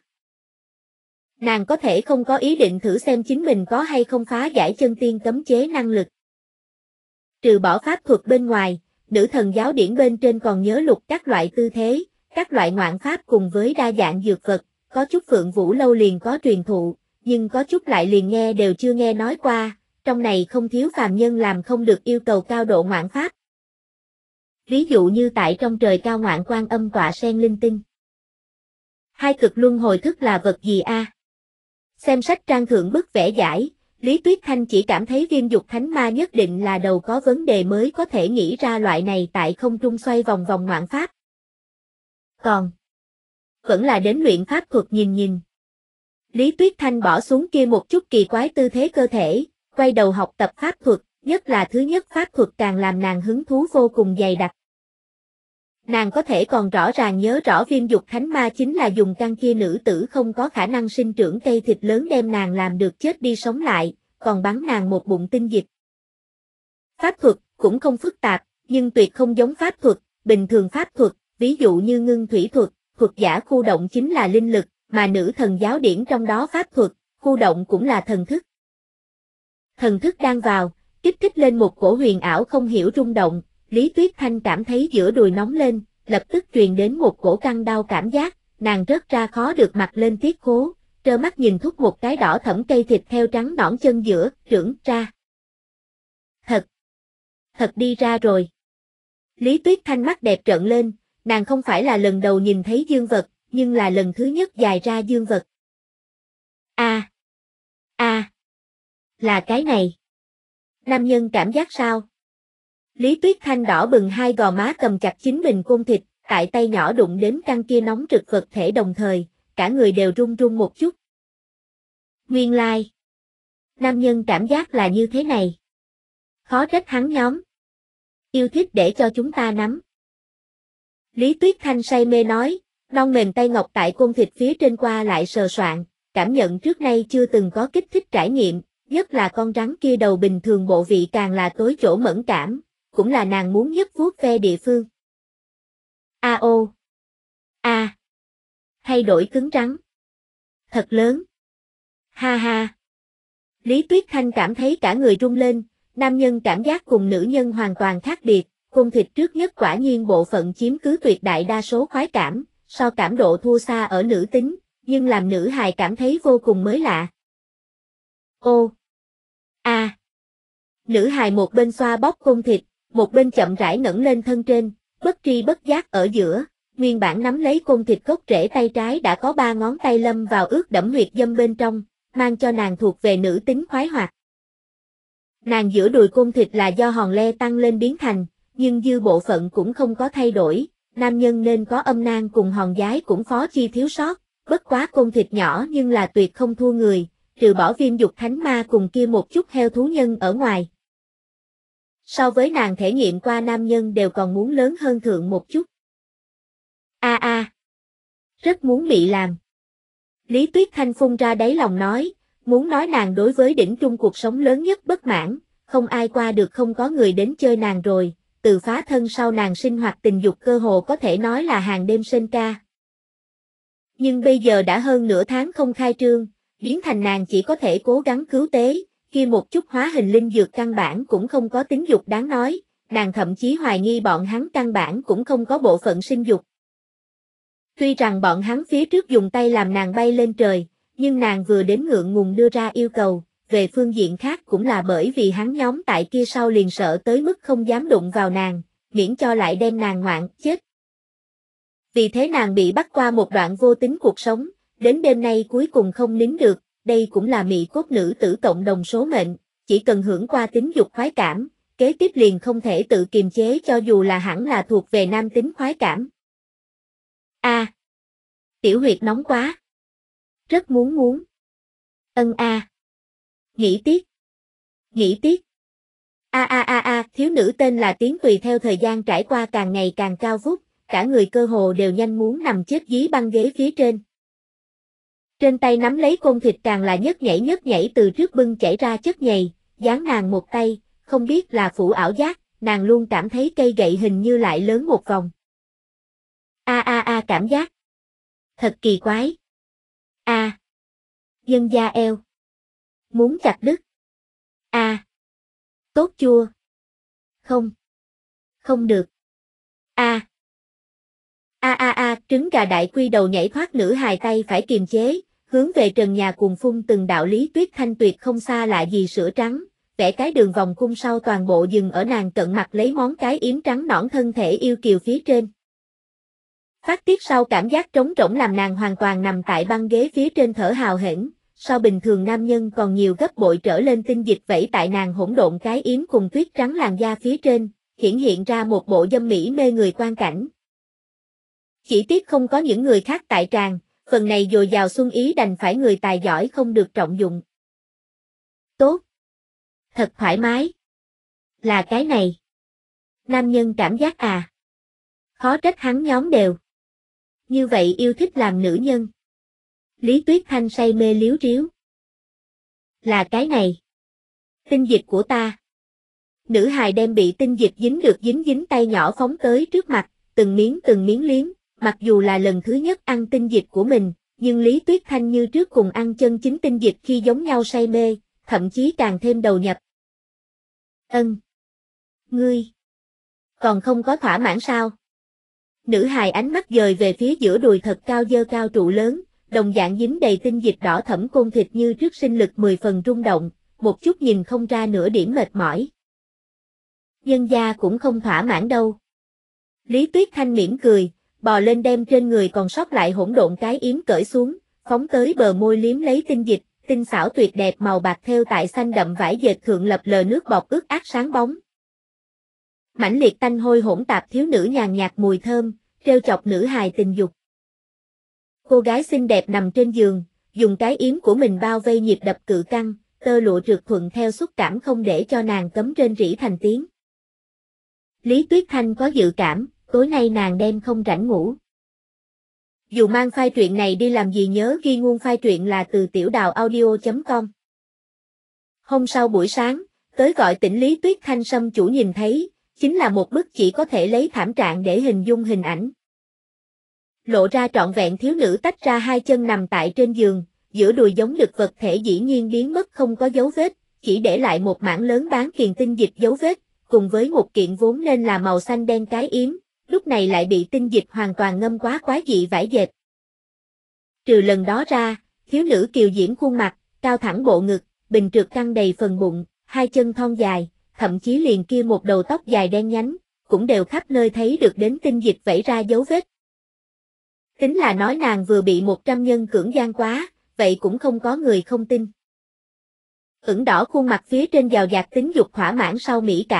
Nàng có thể không có ý định thử xem chính mình có hay không phá giải chân tiên cấm chế năng lực. Trừ bỏ pháp thuật bên ngoài, nữ thần giáo điển bên trên còn nhớ lục các loại tư thế, các loại ngoạn pháp cùng với đa dạng dược vật, có chút Phượng Vũ Lâu liền có truyền thụ, nhưng có chút lại liền nghe đều chưa nghe nói qua, trong này không thiếu phàm nhân làm không được yêu cầu cao độ ngoạn pháp. Ví dụ như tại trong trời cao ngoạn Quan Âm tọa sen linh tinh. Hai cực luân hồi thức là vật gì a? Xem sách trang thượng bức vẽ giải, Lý Tuyết Thanh chỉ cảm thấy Viêm Dục Thánh Ma nhất định là đầu có vấn đề mới có thể nghĩ ra loại này tại không trung xoay vòng vòng ngoạn pháp. Còn vẫn là đến luyện pháp thuật nhìn. Lý Tuyết Thanh bỏ xuống kia một chút kỳ quái tư thế cơ thể, quay đầu học tập pháp thuật, nhất là thứ nhất pháp thuật càng làm nàng hứng thú vô cùng dày đặc. Nàng có thể còn rõ ràng nhớ rõ Viêm Dục Thánh Ma chính là dùng căn kia nữ tử không có khả năng sinh trưởng cây thịt lớn đem nàng làm được chết đi sống lại, còn bắn nàng một bụng tinh dịch. Pháp thuật cũng không phức tạp, nhưng tuyệt không giống pháp thuật, bình thường pháp thuật, ví dụ như ngưng thủy thuật, thuật giả khu động chính là linh lực, mà nữ thần giáo điển trong đó pháp thuật, khu động cũng là thần thức. Thần thức đang vào, kích thích lên một cổ huyền ảo không hiểu rung động, Lý Tuyết Thanh cảm thấy giữa đùi nóng lên, lập tức truyền đến một cổ căng đau cảm giác, nàng rớt ra khó được mặt lên tiết khố, trơ mắt nhìn thúc một cái đỏ thẫm cây thịt theo trắng nõn chân giữa, trưởng ra. Thật đi ra rồi. Lý Tuyết Thanh mắt đẹp trợn lên, nàng không phải là lần đầu nhìn thấy dương vật, nhưng là lần thứ nhất dài ra dương vật. Là cái này. Nam nhân cảm giác sao? Lý Tuyết Thanh đỏ bừng hai gò má cầm chặt chính mình côn thịt, tại tay nhỏ đụng đến căn kia nóng rực vật thể đồng thời, cả người đều run run một chút. Nguyên lai, nam nhân cảm giác là như thế này. Khó trách hắn nhóm yêu thích để cho chúng ta nắm. Lý Tuyết Thanh say mê nói, non mềm tay ngọc tại côn thịt phía trên qua lại sờ soạn, cảm nhận trước nay chưa từng có kích thích trải nghiệm, nhất là con rắn kia đầu bình thường bộ vị càng là tối chỗ mẫn cảm, cũng là nàng muốn nhất vuốt ve địa phương. Thay đổi cứng rắn. Thật lớn. Ha ha. Lý Tuyết Thanh cảm thấy cả người rung lên, nam nhân cảm giác cùng nữ nhân hoàn toàn khác biệt, côn thịt trước nhất quả nhiên bộ phận chiếm cứ tuyệt đại đa số khoái cảm, so cảm độ thua xa ở nữ tính, nhưng làm nữ hài cảm thấy vô cùng mới lạ. Nữ hài một bên xoa bóp côn thịt, một bên chậm rãi ngẩng lên thân trên, bất tri bất giác ở giữa, nguyên bản nắm lấy côn thịt gốc rễ tay trái đã có 3 ngón tay lâm vào ướt đẫm huyệt dâm bên trong, mang cho nàng thuộc về nữ tính khoái hoạt. Nàng giữa đùi côn thịt là do hòn le tăng lên biến thành, nhưng dư bộ phận cũng không có thay đổi, nam nhân nên có âm nang cùng hòn giái cũng phó chi thiếu sót, bất quá côn thịt nhỏ nhưng là tuyệt không thua người, trừ bỏ Viêm Dục Thánh Ma cùng kia một chút heo thú nhân ở ngoài. So với nàng thể nghiệm qua nam nhân đều còn muốn lớn hơn thượng một chút. Rất muốn bị làm. Lý Tuyết Thanh phun ra đáy lòng nói, muốn nói nàng đối với đỉnh trung cuộc sống lớn nhất bất mãn, không ai qua được không có người đến chơi nàng rồi, từ phá thân sau nàng sinh hoạt tình dục cơ hồ có thể nói là hàng đêm sinh ca. Nhưng bây giờ đã hơn nửa tháng không khai trương, biến thành nàng chỉ có thể cố gắng cứu tế, kia một chút hóa hình linh dược căn bản cũng không có tính dục đáng nói, nàng thậm chí hoài nghi bọn hắn căn bản cũng không có bộ phận sinh dục. Tuy rằng bọn hắn phía trước dùng tay làm nàng bay lên trời, nhưng nàng vừa đến ngượng ngùng đưa ra yêu cầu, về phương diện khác cũng là bởi vì hắn nhóm tại kia sau liền sợ tới mức không dám đụng vào nàng, miễn cho lại đem nàng ngoạn chết. Vì thế nàng bị bắt qua một đoạn vô tính cuộc sống, đến đêm nay cuối cùng không nín được, đây cũng là mị cốt nữ tử cộng đồng số mệnh, chỉ cần hưởng qua tính dục khoái cảm, kế tiếp liền không thể tự kiềm chế cho dù là hẳn là thuộc về nam tính khoái cảm. Tiểu huyệt nóng quá. Rất muốn. Nghĩ tiếc. Thiếu nữ tên là Tiến tùy theo thời gian trải qua càng ngày càng cao vút, cả người cơ hồ đều nhanh muốn nằm chết dưới băng ghế phía trên. Trên tay nắm lấy côn thịt càng là nhấc nhảy từ trước bưng chảy ra chất nhầy, dán nàng một tay, không biết là phủ ảo giác, nàng luôn cảm thấy cây gậy hình như lại lớn một vòng. Cảm giác. Thật kỳ quái. Dân da eo. Muốn chặt đứt. Tốt chua. Không được. Trứng gà đại quy đầu nhảy thoát nữ hài tay phải kiềm chế, hướng về trần nhà cuồng phun từng đạo. Lý Tuyết Thanh tuyệt không xa lạ gì sữa trắng, vẽ cái đường vòng cung sau toàn bộ dừng ở nàng cận mặt lấy món cái yếm trắng nõn thân thể yêu kiều phía trên. Phát tiết sau cảm giác trống rỗng làm nàng hoàn toàn nằm tại băng ghế phía trên thở hào hển, so bình thường nam nhân còn nhiều gấp bội trở lên tinh dịch vẩy tại nàng hỗn độn cái yếm cùng tuyết trắng làn da phía trên, hiện ra một bộ dâm mỹ mê người quan cảnh. Chỉ tiếc không có những người khác tại tràng, phần này dồi dào xuân ý đành phải người tài giỏi không được trọng dụng. Tốt. Thật thoải mái. Là cái này. Nam nhân cảm giác Khó trách hắn nhóm đều. Như vậy yêu thích làm nữ nhân. Lý Tuyết Thanh say mê liếu riếu. Là cái này. Tinh dịch của ta. Nữ hài đem bị tinh dịch dính tay nhỏ phóng tới trước mặt, từng miếng liếm, mặc dù là lần thứ nhất ăn tinh dịch của mình, nhưng Lý Tuyết Thanh như trước cùng ăn chân chính tinh dịch khi giống nhau say mê, thậm chí càng thêm đầu nhập. Ngươi. Còn không có thỏa mãn sao? Nữ hài ánh mắt dời về phía giữa đùi thật cao dơ cao trụ lớn, đồng dạng dính đầy tinh dịch đỏ thẫm côn thịt như trước sinh lực 10 phần rung động, một chút nhìn không ra nửa điểm mệt mỏi. Nhân gia cũng không thỏa mãn đâu. Lý Tuyết Thanh mỉm cười, bò lên đem trên người còn sót lại hỗn độn cái yếm cởi xuống, phóng tới bờ môi liếm lấy tinh dịch, tinh xảo tuyệt đẹp màu bạc thêu tại xanh đậm vải dệt thượng lập lờ nước bọt ướt át sáng bóng. Mãnh liệt tanh hôi hỗn tạp thiếu nữ nhàn nhạt mùi thơm, trêu chọc nữ hài tình dục. Cô gái xinh đẹp nằm trên giường, dùng cái yếm của mình bao vây nhịp đập cự căng, tơ lụa trượt thuận theo xúc cảm không để cho nàng cấm rên rỉ thành tiếng. Lý Tuyết Thanh có dự cảm, tối nay nàng đem không rảnh ngủ. Dù mang file truyện này đi làm gì nhớ ghi nguồn file truyện là từ tiểu đào audio.com. Hôm sau buổi sáng, tới gọi tỉnh Lý Tuyết Thanh Sâm chủ nhìn thấy, chính là một bức chỉ có thể lấy thảm trạng để hình dung hình ảnh. Lộ ra trọn vẹn thiếu nữ tách ra hai chân nằm tại trên giường, giữa đùi giống được vật thể dĩ nhiên biến mất không có dấu vết, chỉ để lại một mảng lớn bán kiền tinh dịch dấu vết, cùng với một kiện vốn nên là màu xanh đen cái yếm, lúc này lại bị tinh dịch hoàn toàn ngâm quá quái dị vải dệt. Trừ lần đó ra, thiếu nữ kiều diễm khuôn mặt, cao thẳng bộ ngực, bình trượt căng đầy phần bụng, hai chân thon dài, thậm chí liền kia một đầu tóc dài đen nhánh, cũng đều khắp nơi thấy được đến tinh dịch vẩy ra dấu vết. Tính là nói nàng vừa bị 100 nhân cưỡng gian quá, vậy cũng không có người không tin. Ửng đỏ khuôn mặt phía trên giàu dạt tính dục thỏa mãn sau mỹ cảm,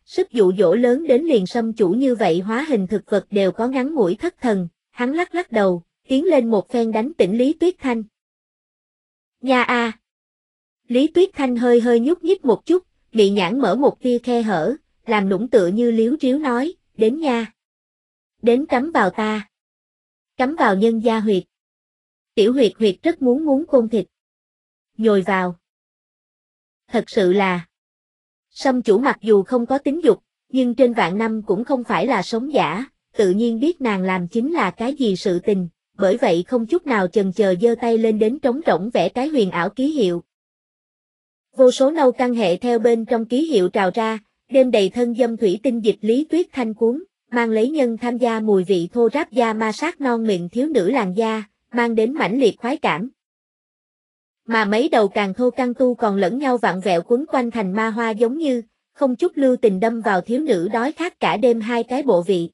sức dụ dỗ lớn đến liền Sâm Chủ như vậy hóa hình thực vật đều có ngắn ngủi thất thần, hắn lắc lắc đầu, tiến lên một phen đánh tỉnh Lý Tuyết Thanh. Nha a! Lý Tuyết Thanh hơi hơi nhúc nhích một chút, bị nhãn mở một tia khe hở, làm nũng tựa như liếu riếu nói, đến nha. Đến cắm vào ta. Cắm vào nhân gia huyệt. Tiểu huyệt huyệt rất muốn côn thịt. Nhồi vào. Thật sự là. Sâm Chủ mặc dù không có tính dục, nhưng trên vạn năm cũng không phải là sống giả, tự nhiên biết nàng làm chính là cái gì sự tình, bởi vậy không chút nào chần chờ giơ tay lên đến trống rỗng vẽ cái huyền ảo ký hiệu. Vô số nâu căn hệ theo bên trong ký hiệu trào ra, đêm đầy thân dâm thủy tinh dịch Lý Tuyết Thanh cuốn, mang lấy nhân tham gia mùi vị thô ráp da ma sát non mịn thiếu nữ làn da, mang đến mãnh liệt khoái cảm. Mà mấy đầu càng thô căng tu còn lẫn nhau vặn vẹo quấn quanh thành ma hoa giống như, không chút lưu tình đâm vào thiếu nữ đói khát cả đêm hai cái bộ vị.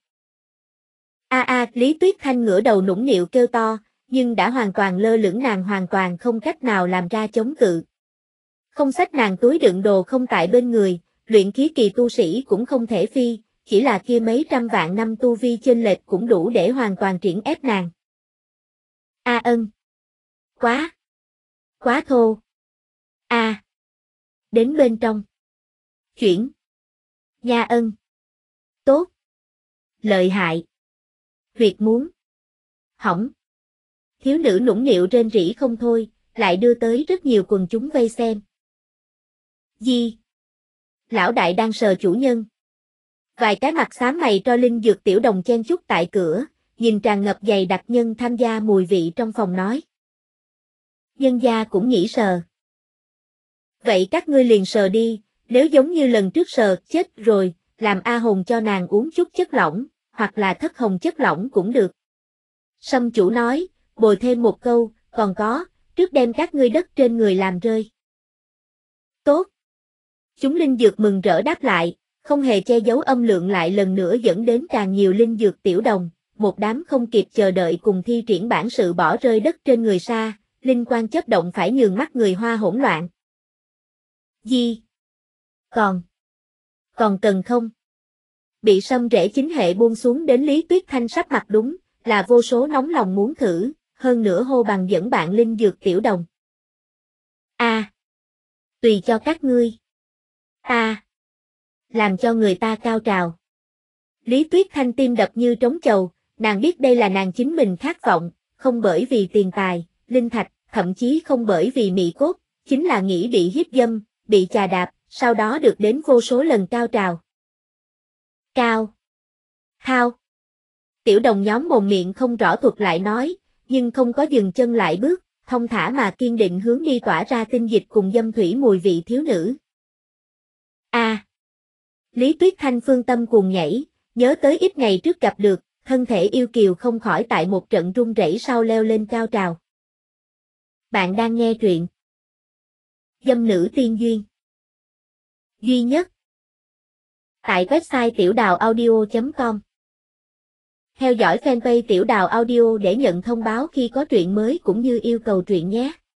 Lý Tuyết Thanh ngửa đầu nũng nịu kêu to, nhưng đã hoàn toàn lơ lửng, nàng hoàn toàn không cách nào làm ra chống cự. Không xách nàng túi đựng đồ không tại bên người, luyện khí kỳ tu sĩ cũng không thể phi, chỉ là kia mấy trăm vạn năm tu vi chênh lệch cũng đủ để hoàn toàn triển ép nàng. Quá thô. Đến bên trong. Chuyển. Nha ân. Tốt. Lợi hại. Huyệt muốn. Hỏng. Thiếu nữ nũng nịu rên rỉ không thôi, lại đưa tới rất nhiều quần chúng vây xem. Gì? Lão đại đang sờ chủ nhân. Vài cái mặt xám mày tro linh dược tiểu đồng chen chúc tại cửa, nhìn tràn ngập dày đặc nhân tham gia mùi vị trong phòng nói. Nhân gia cũng nghĩ sờ. Vậy các ngươi liền sờ đi, nếu giống như lần trước sờ, chết rồi, làm A Hồn cho nàng uống chút chất lỏng, hoặc là thất hồng chất lỏng cũng được. Sâm Chủ nói, bồi thêm một câu, còn có, trước đem các ngươi đất trên người làm rơi. Tốt. Chúng linh dược mừng rỡ đáp lại, không hề che giấu âm lượng lại lần nữa dẫn đến càng nhiều linh dược tiểu đồng, một đám không kịp chờ đợi cùng thi triển bản sự bỏ rơi đất trên người xa, linh quang chớp động phải nhường mắt người Hoa hỗn loạn. Gì? Còn cần không? Bị Sâm rễ chính hệ buông xuống đến Lý Tuyết Thanh sắp mặt đúng, là vô số nóng lòng muốn thử, hơn nữa hô bằng dẫn bạn linh dược tiểu đồng. Tùy cho các ngươi. Làm cho người ta cao trào. Lý Tuyết Thanh tim đập như trống chầu, nàng biết đây là nàng chính mình khát vọng, không bởi vì tiền tài, linh thạch, thậm chí không bởi vì mị cốt, chính là nghĩ bị hiếp dâm, bị chà đạp, sau đó được đến vô số lần cao trào. Thao. Tiểu đồng nhóm mồm miệng không rõ thuật lại nói, nhưng không có dừng chân lại bước, thông thả mà kiên định hướng đi tỏa ra tinh dịch cùng dâm thủy mùi vị thiếu nữ. Lý Tuyết Thanh phương tâm cuồng nhảy, nhớ tới ít ngày trước gặp được, thân thể yêu kiều không khỏi tại một trận run rẩy sau leo lên cao trào. Bạn đang nghe truyện Dâm nữ tiên duyên duy nhất tại website tiểuđào audio.com. Theo dõi fanpage Tiểu Đào Audio để nhận thông báo khi có truyện mới cũng như yêu cầu truyện nhé.